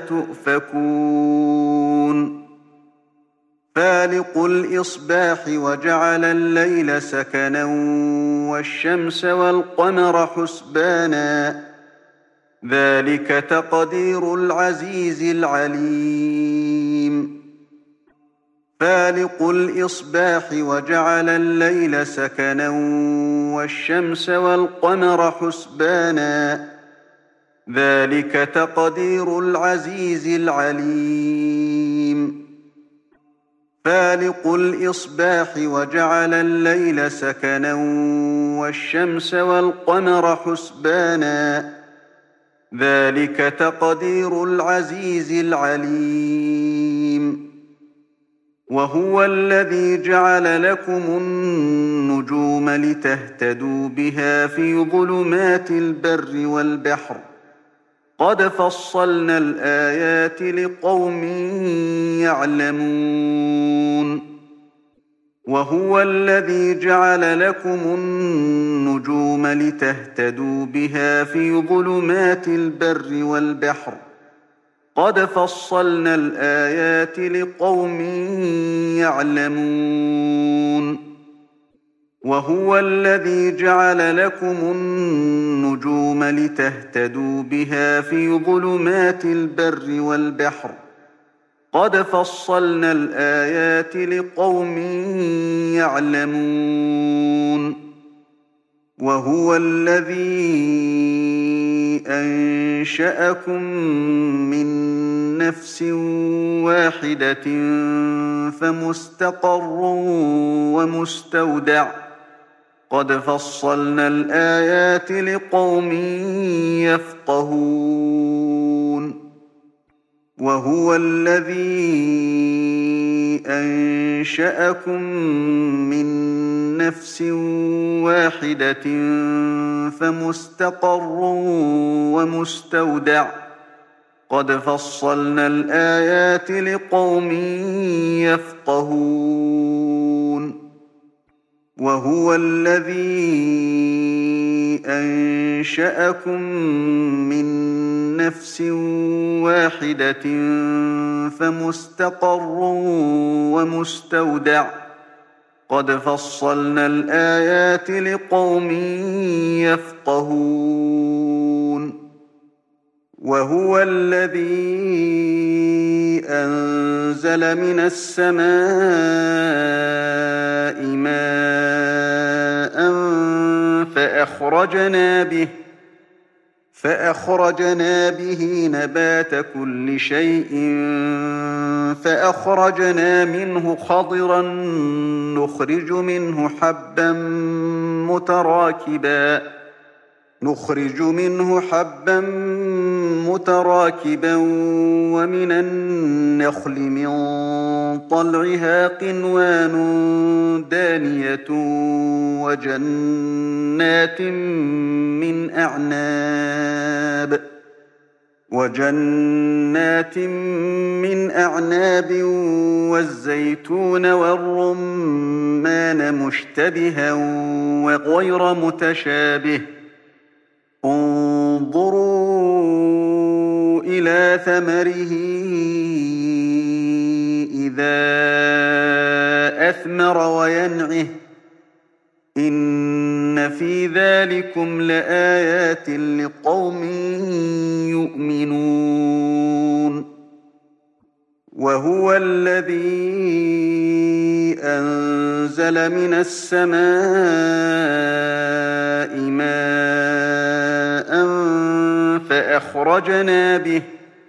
تؤفكون فالق الإصباح وجعل الليل سكنا والشمس والقمر حسبانا ذلك تقدير العزيز العليم فالق الإصباح وجعل الليل سكنا والشمس والقمر حسبانا ذلك تقدير العزيز العليم فالق الإصباح وجعل الليل سكنا والشمس والقمر حسبانا ذلك تقدير العزيز العليم وهو الذي جعل لكم النجوم لتهتدوا بها في ظلمات البر والبحر قد فصلنا الآيات لقوم يعلمون وهو الذي جعل لكم النجوم لتهتدوا بها في ظلمات البر والبحر قد فصلنا الآيات لقوم يعلمون وهو الذي جعل لكم النجوم لتهتدوا بها في ظلمات البر والبحر قد فصلنا الآيات لقوم يعلمون وهو الذي أنشأكم من نفس واحدة فمستقر ومستودع قد فصلنا الآيات لقوم يفقهون وهو الذي أنشأكم من نفس واحدة فمستقر ومستودع قد فصلنا الآيات لقوم يفقهون وهو الذي أنشأكم من نفس واحدة فمستقر ومستودع قد فصلنا الآيات لقوم يفقهون وهو الذي أنزل من السماء ماء فأخرجنا به فأخرجنا به نبات كل شيء فأخرجنا منه خضرا نخرج منه حبا متراكبا نخرج منه حبا متراكبا ومن النخل من طلعها قنوان دانية وجنات من أعناب وجنات من أعناب والزيتون والرمان مشتبها وغير متشابه انظروا إلى ثمره إذا أثمر وينعه إن في ذلكم لآيات لقوم يؤمنون وهو الذي أنزل من السماء ماء فأخرجنا به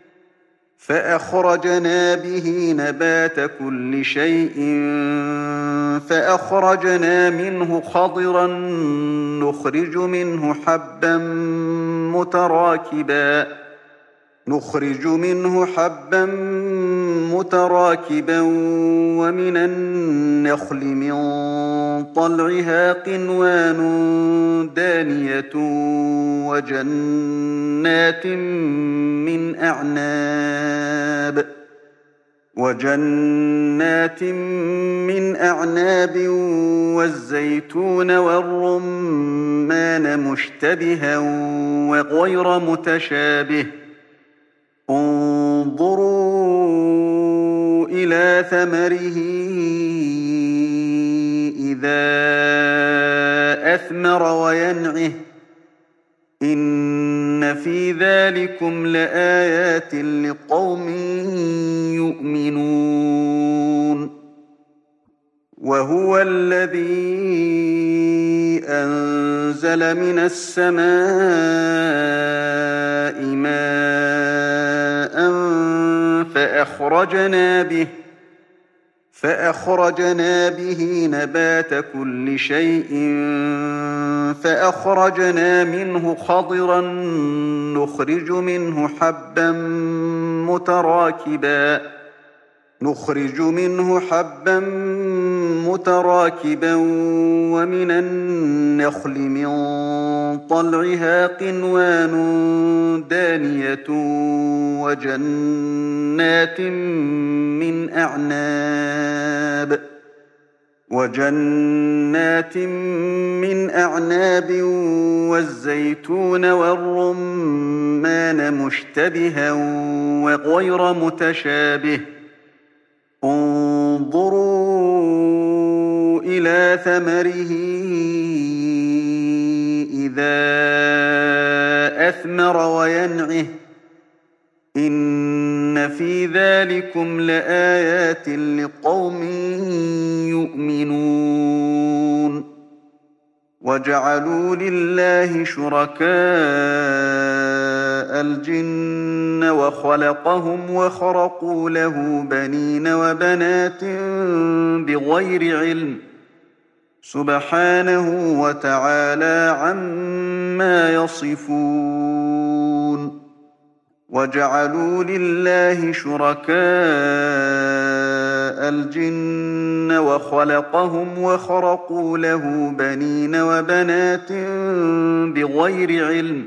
فأخرجنا به نبات كل شيء فأخرجنا منه خضرا نخرج منه حبا متراكبا نخرج منه حبا متراكبا ومن النخل من طلعها قنوان دانية وجنات من أعناب وجنات من أعناب والزيتون والرمان مشتبها وغير متشابه انظروا إلى ثمره إذا أثمر وينعه إن في ذلكم لآيات لقوم يؤمنون وهو الذي أنزل من السماء ماء فأخرجنا به فأخرجنا به نبات كل شيء فأخرجنا منه خضرا نخرج منه حبا متراكبا نخرج منه حبا متراكبا ومن النخل من طلعها قنوان دانية وجنات من أعناب وجنات من أعناب والزيتون والرمان مشتبها وغير متشابه انظروا إلى ثمره إذا أثمر وينعه إن في ذلكم لآيات لقوم يؤمنون وجعلوا لله شركاء الجن وخلقهم وخرقوا له بنين وبنات بغير علم سبحانه وتعالى عما يصفون وجعلوا لله شركاء الجن وخلقهم وخرقوا له بنين وبنات بغير علم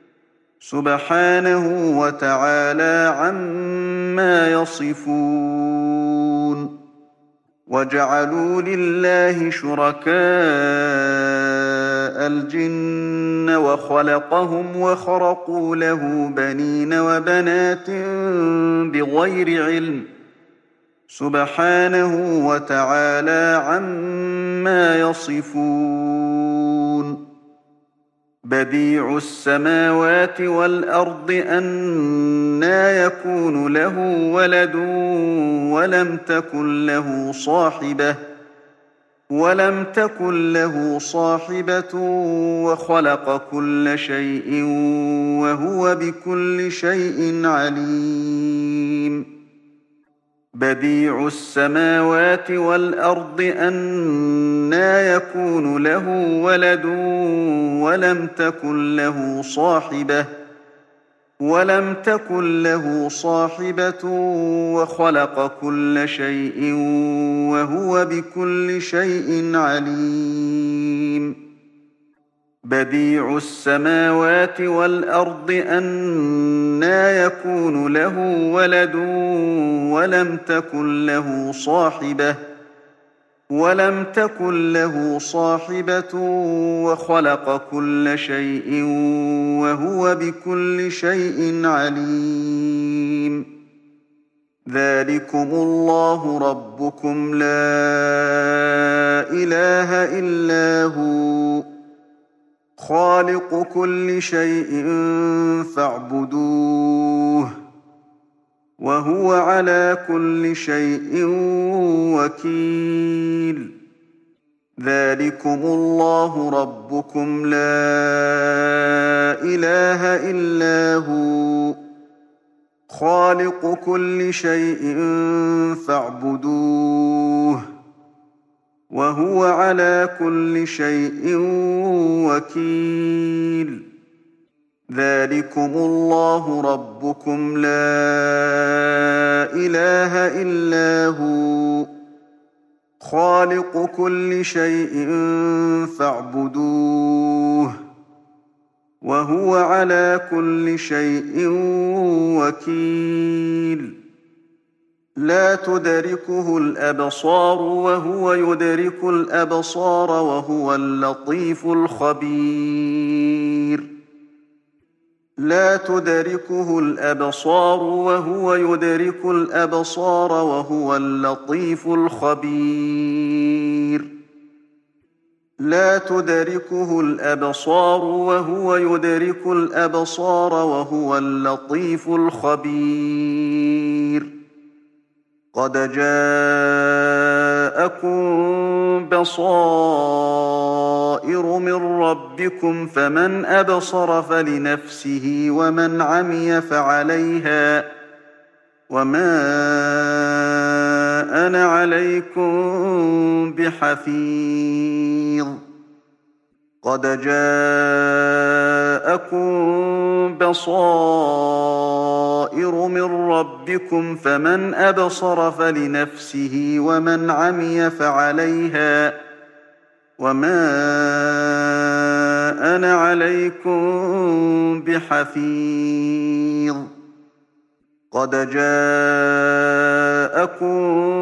سبحانه وتعالى عما يصفون وجعلوا لله شركاء الجن وخلقهم وخرقوا له بنين وبنات بغير علم سبحانه وتعالى عما يصفون بديع السماوات والأرض أنى يكون له ولد ولم تكن له صاحبة ولم تكن له صاحبة وخلق كل شيء وهو بكل شيء عليم بديع السماوات والأرض أنى يكون له ولد ولم تكن له صاحبة ولم تكن له صاحبة وخلق كل شيء وهو بكل شيء عليم بديع السماوات والأرض أنى يكون له ولد ولم تكن له صاحبة ولم تكن له صاحبة وخلق كل شيء وهو بكل شيء عليم ذلكم الله ربكم لا إله إلا هو خالق كل شيء فاعبدوه وهو على كل شيء وكيل ذلكم الله ربكم لا إله إلا هو خالق كل شيء فاعبدوه وهو على كل شيء وكيل ذلكم الله ربكم لا إله إلا هو خالق كل شيء فاعبدوه وهو على كل شيء وكيل لا تدركه الأبصار وهو يدرك الأبصار وهو اللطيف الخبير لا تدركه الأبصار وهو يدرك الأبصار وهو اللطيف الخبير لا تدركه الأبصار وهو يدرك الأبصار وهو اللطيف الخبير قد جاءكم بصائر من ربكم فمن أبصر فلنفسه ومن عمي فعليها وما أنا عليكم بحفيظ قد جاءكم بصائر من ربكم فمن أبصر فلنفسه ومن عمي فعليها وما أنا عليكم بحفيظ قد جاءكم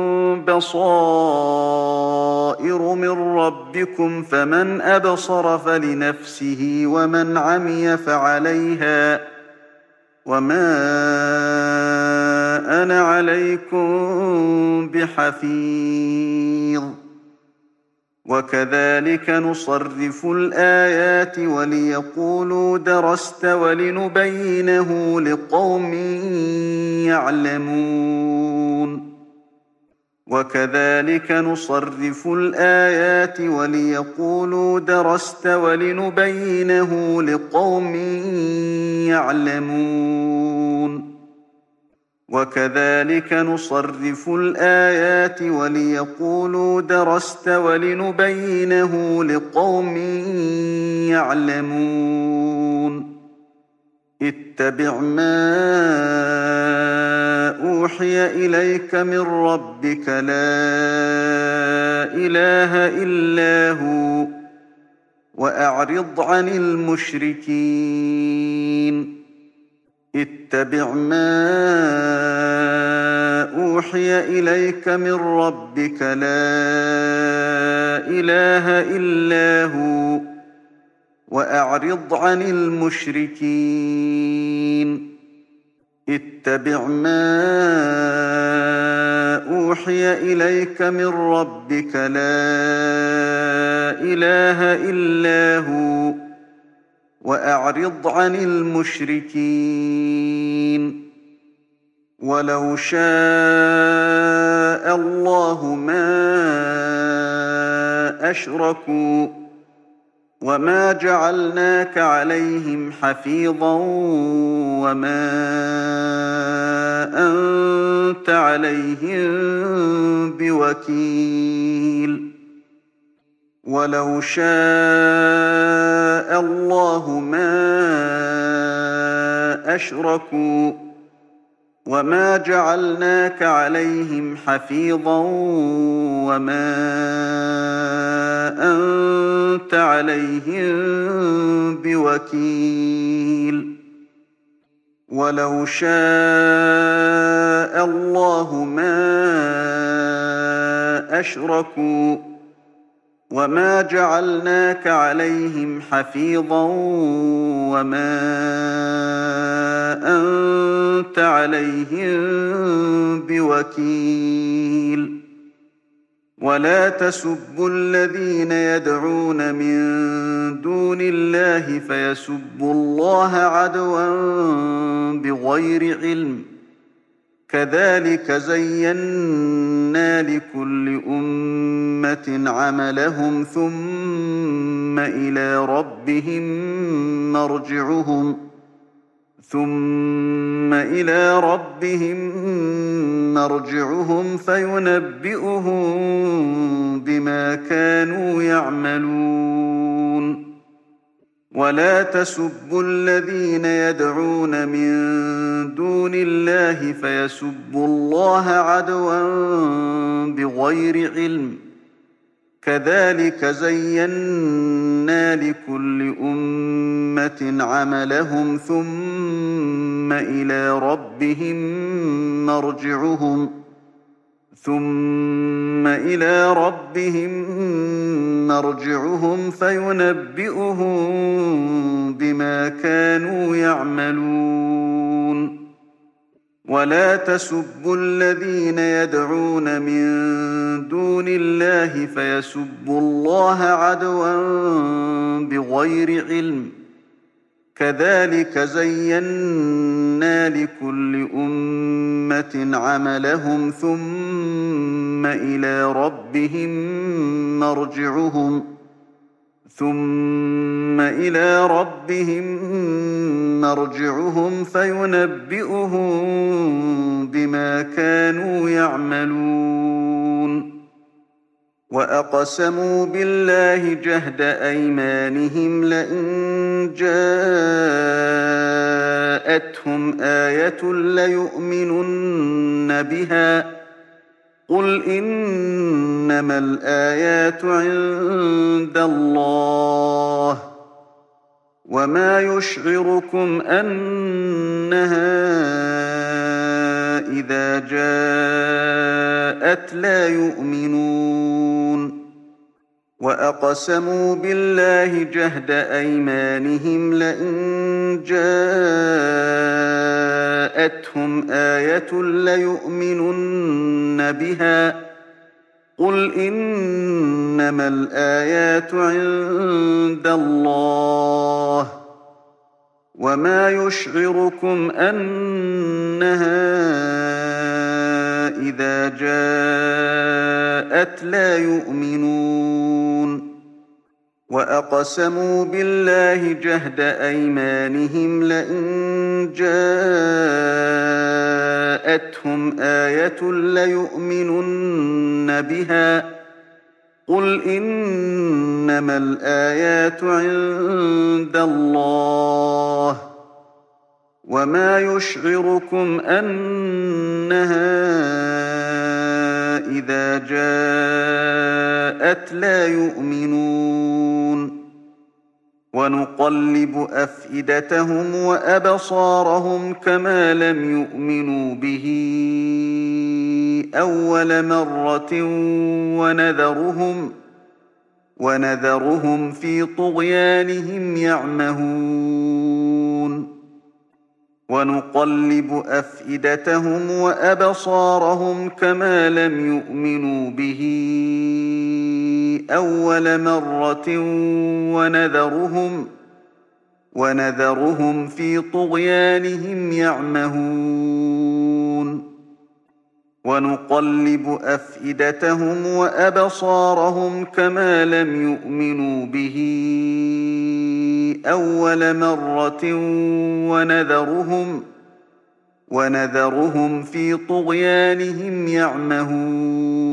بصائر من ربكم فمن أبصر فلنفسه ومن عمي فعليها وما أنا عليكم بحفيظ وكذلك نصرف الآيات وليقولوا درست ولنبينه لقوم يعلمون وكذلك نصرف الآيات وليقولوا درست ولنبينه لقوم يعلمون وكذلك نصرف الآيات وليقولوا درست ولنبينه لقوم يعلمون اتبع ما أوحي إليك من ربك لا إله إلا هو وأعرض عن المشركين اتبع ما أوحي إليك من ربك لا إله إلا هو وأعرض عن المشركين اتبع ما أوحي إليك من ربك لا إله إلا هو وأعرض عن المشركين ولو شاء الله ما أشركوا وما جعلناك عليهم حفيظا وما أنت عليهم بوكيل ولو شاء الله ما أشركوا وما جعلناك عليهم حفيظا وما أنت عليهم بوكيل ولو شاء الله ما أشركوا وما جعلناك عليهم حفيظا وما أنت عليهم بوكيل ولا تسبوا الذين يدعون من دون الله فيسبوا الله عدوا بغير علم كذلك زينا لكل أمة عملهم ثم إلى ربهم مرجعهم ثم إلى ربهم مرجعهم فينبئهم بما كانوا يعملون ولا تسبوا الذين يدعون من دون الله فيسبوا الله عدوا بغير علم كذلك زينا لكل أمة عملهم ثم إلى ربهم مرجعهم ثم إلى ربهم مرجعهم فينبئهم بما كانوا يعملون ولا تسبوا الذين يدعون من دون الله فيسبوا الله عدوا بغير علم كذلك زينا لكل أمة عملهم ثم إلى ربهم مرجعهم ثم إلى ربهم مرجعهم فينبئهم بما كانوا يعملون وأقسموا بالله جهد أيمانهم لئن جاءتهم آية ليؤمنن بها قل إنما الآيات عند الله وما يشعركم أنها إذا جاءت لا يؤمنون وأقسموا بالله جهد أيمانهم لئن جاءتهم آية ليؤمنن بها قل إنما الآيات عند الله وما يشعركم أنها إذا جاءت لا يؤمنون وأقسموا بالله جهد أيمانهم لئن جاءتهم آية ليؤمنن بها قل إنما الآيات عند الله وما يشعركم أنها إذا جاءت لا يؤمنون ونقلب أفئدتهم وأبصارهم كما لم يؤمنوا به أول مرة ونذرهم ونذرهم في طغيانهم يعمهون ونقلب أفئدتهم وأبصارهم كما لم يؤمنوا به أول مرة ونذرهم ونذرهم في طغيانهم يعمهون ونقلب أفئدتهم وأبصارهم كما لم يؤمنوا به أول مرة ونذرهم ونذرهم في طغيانهم يعمهون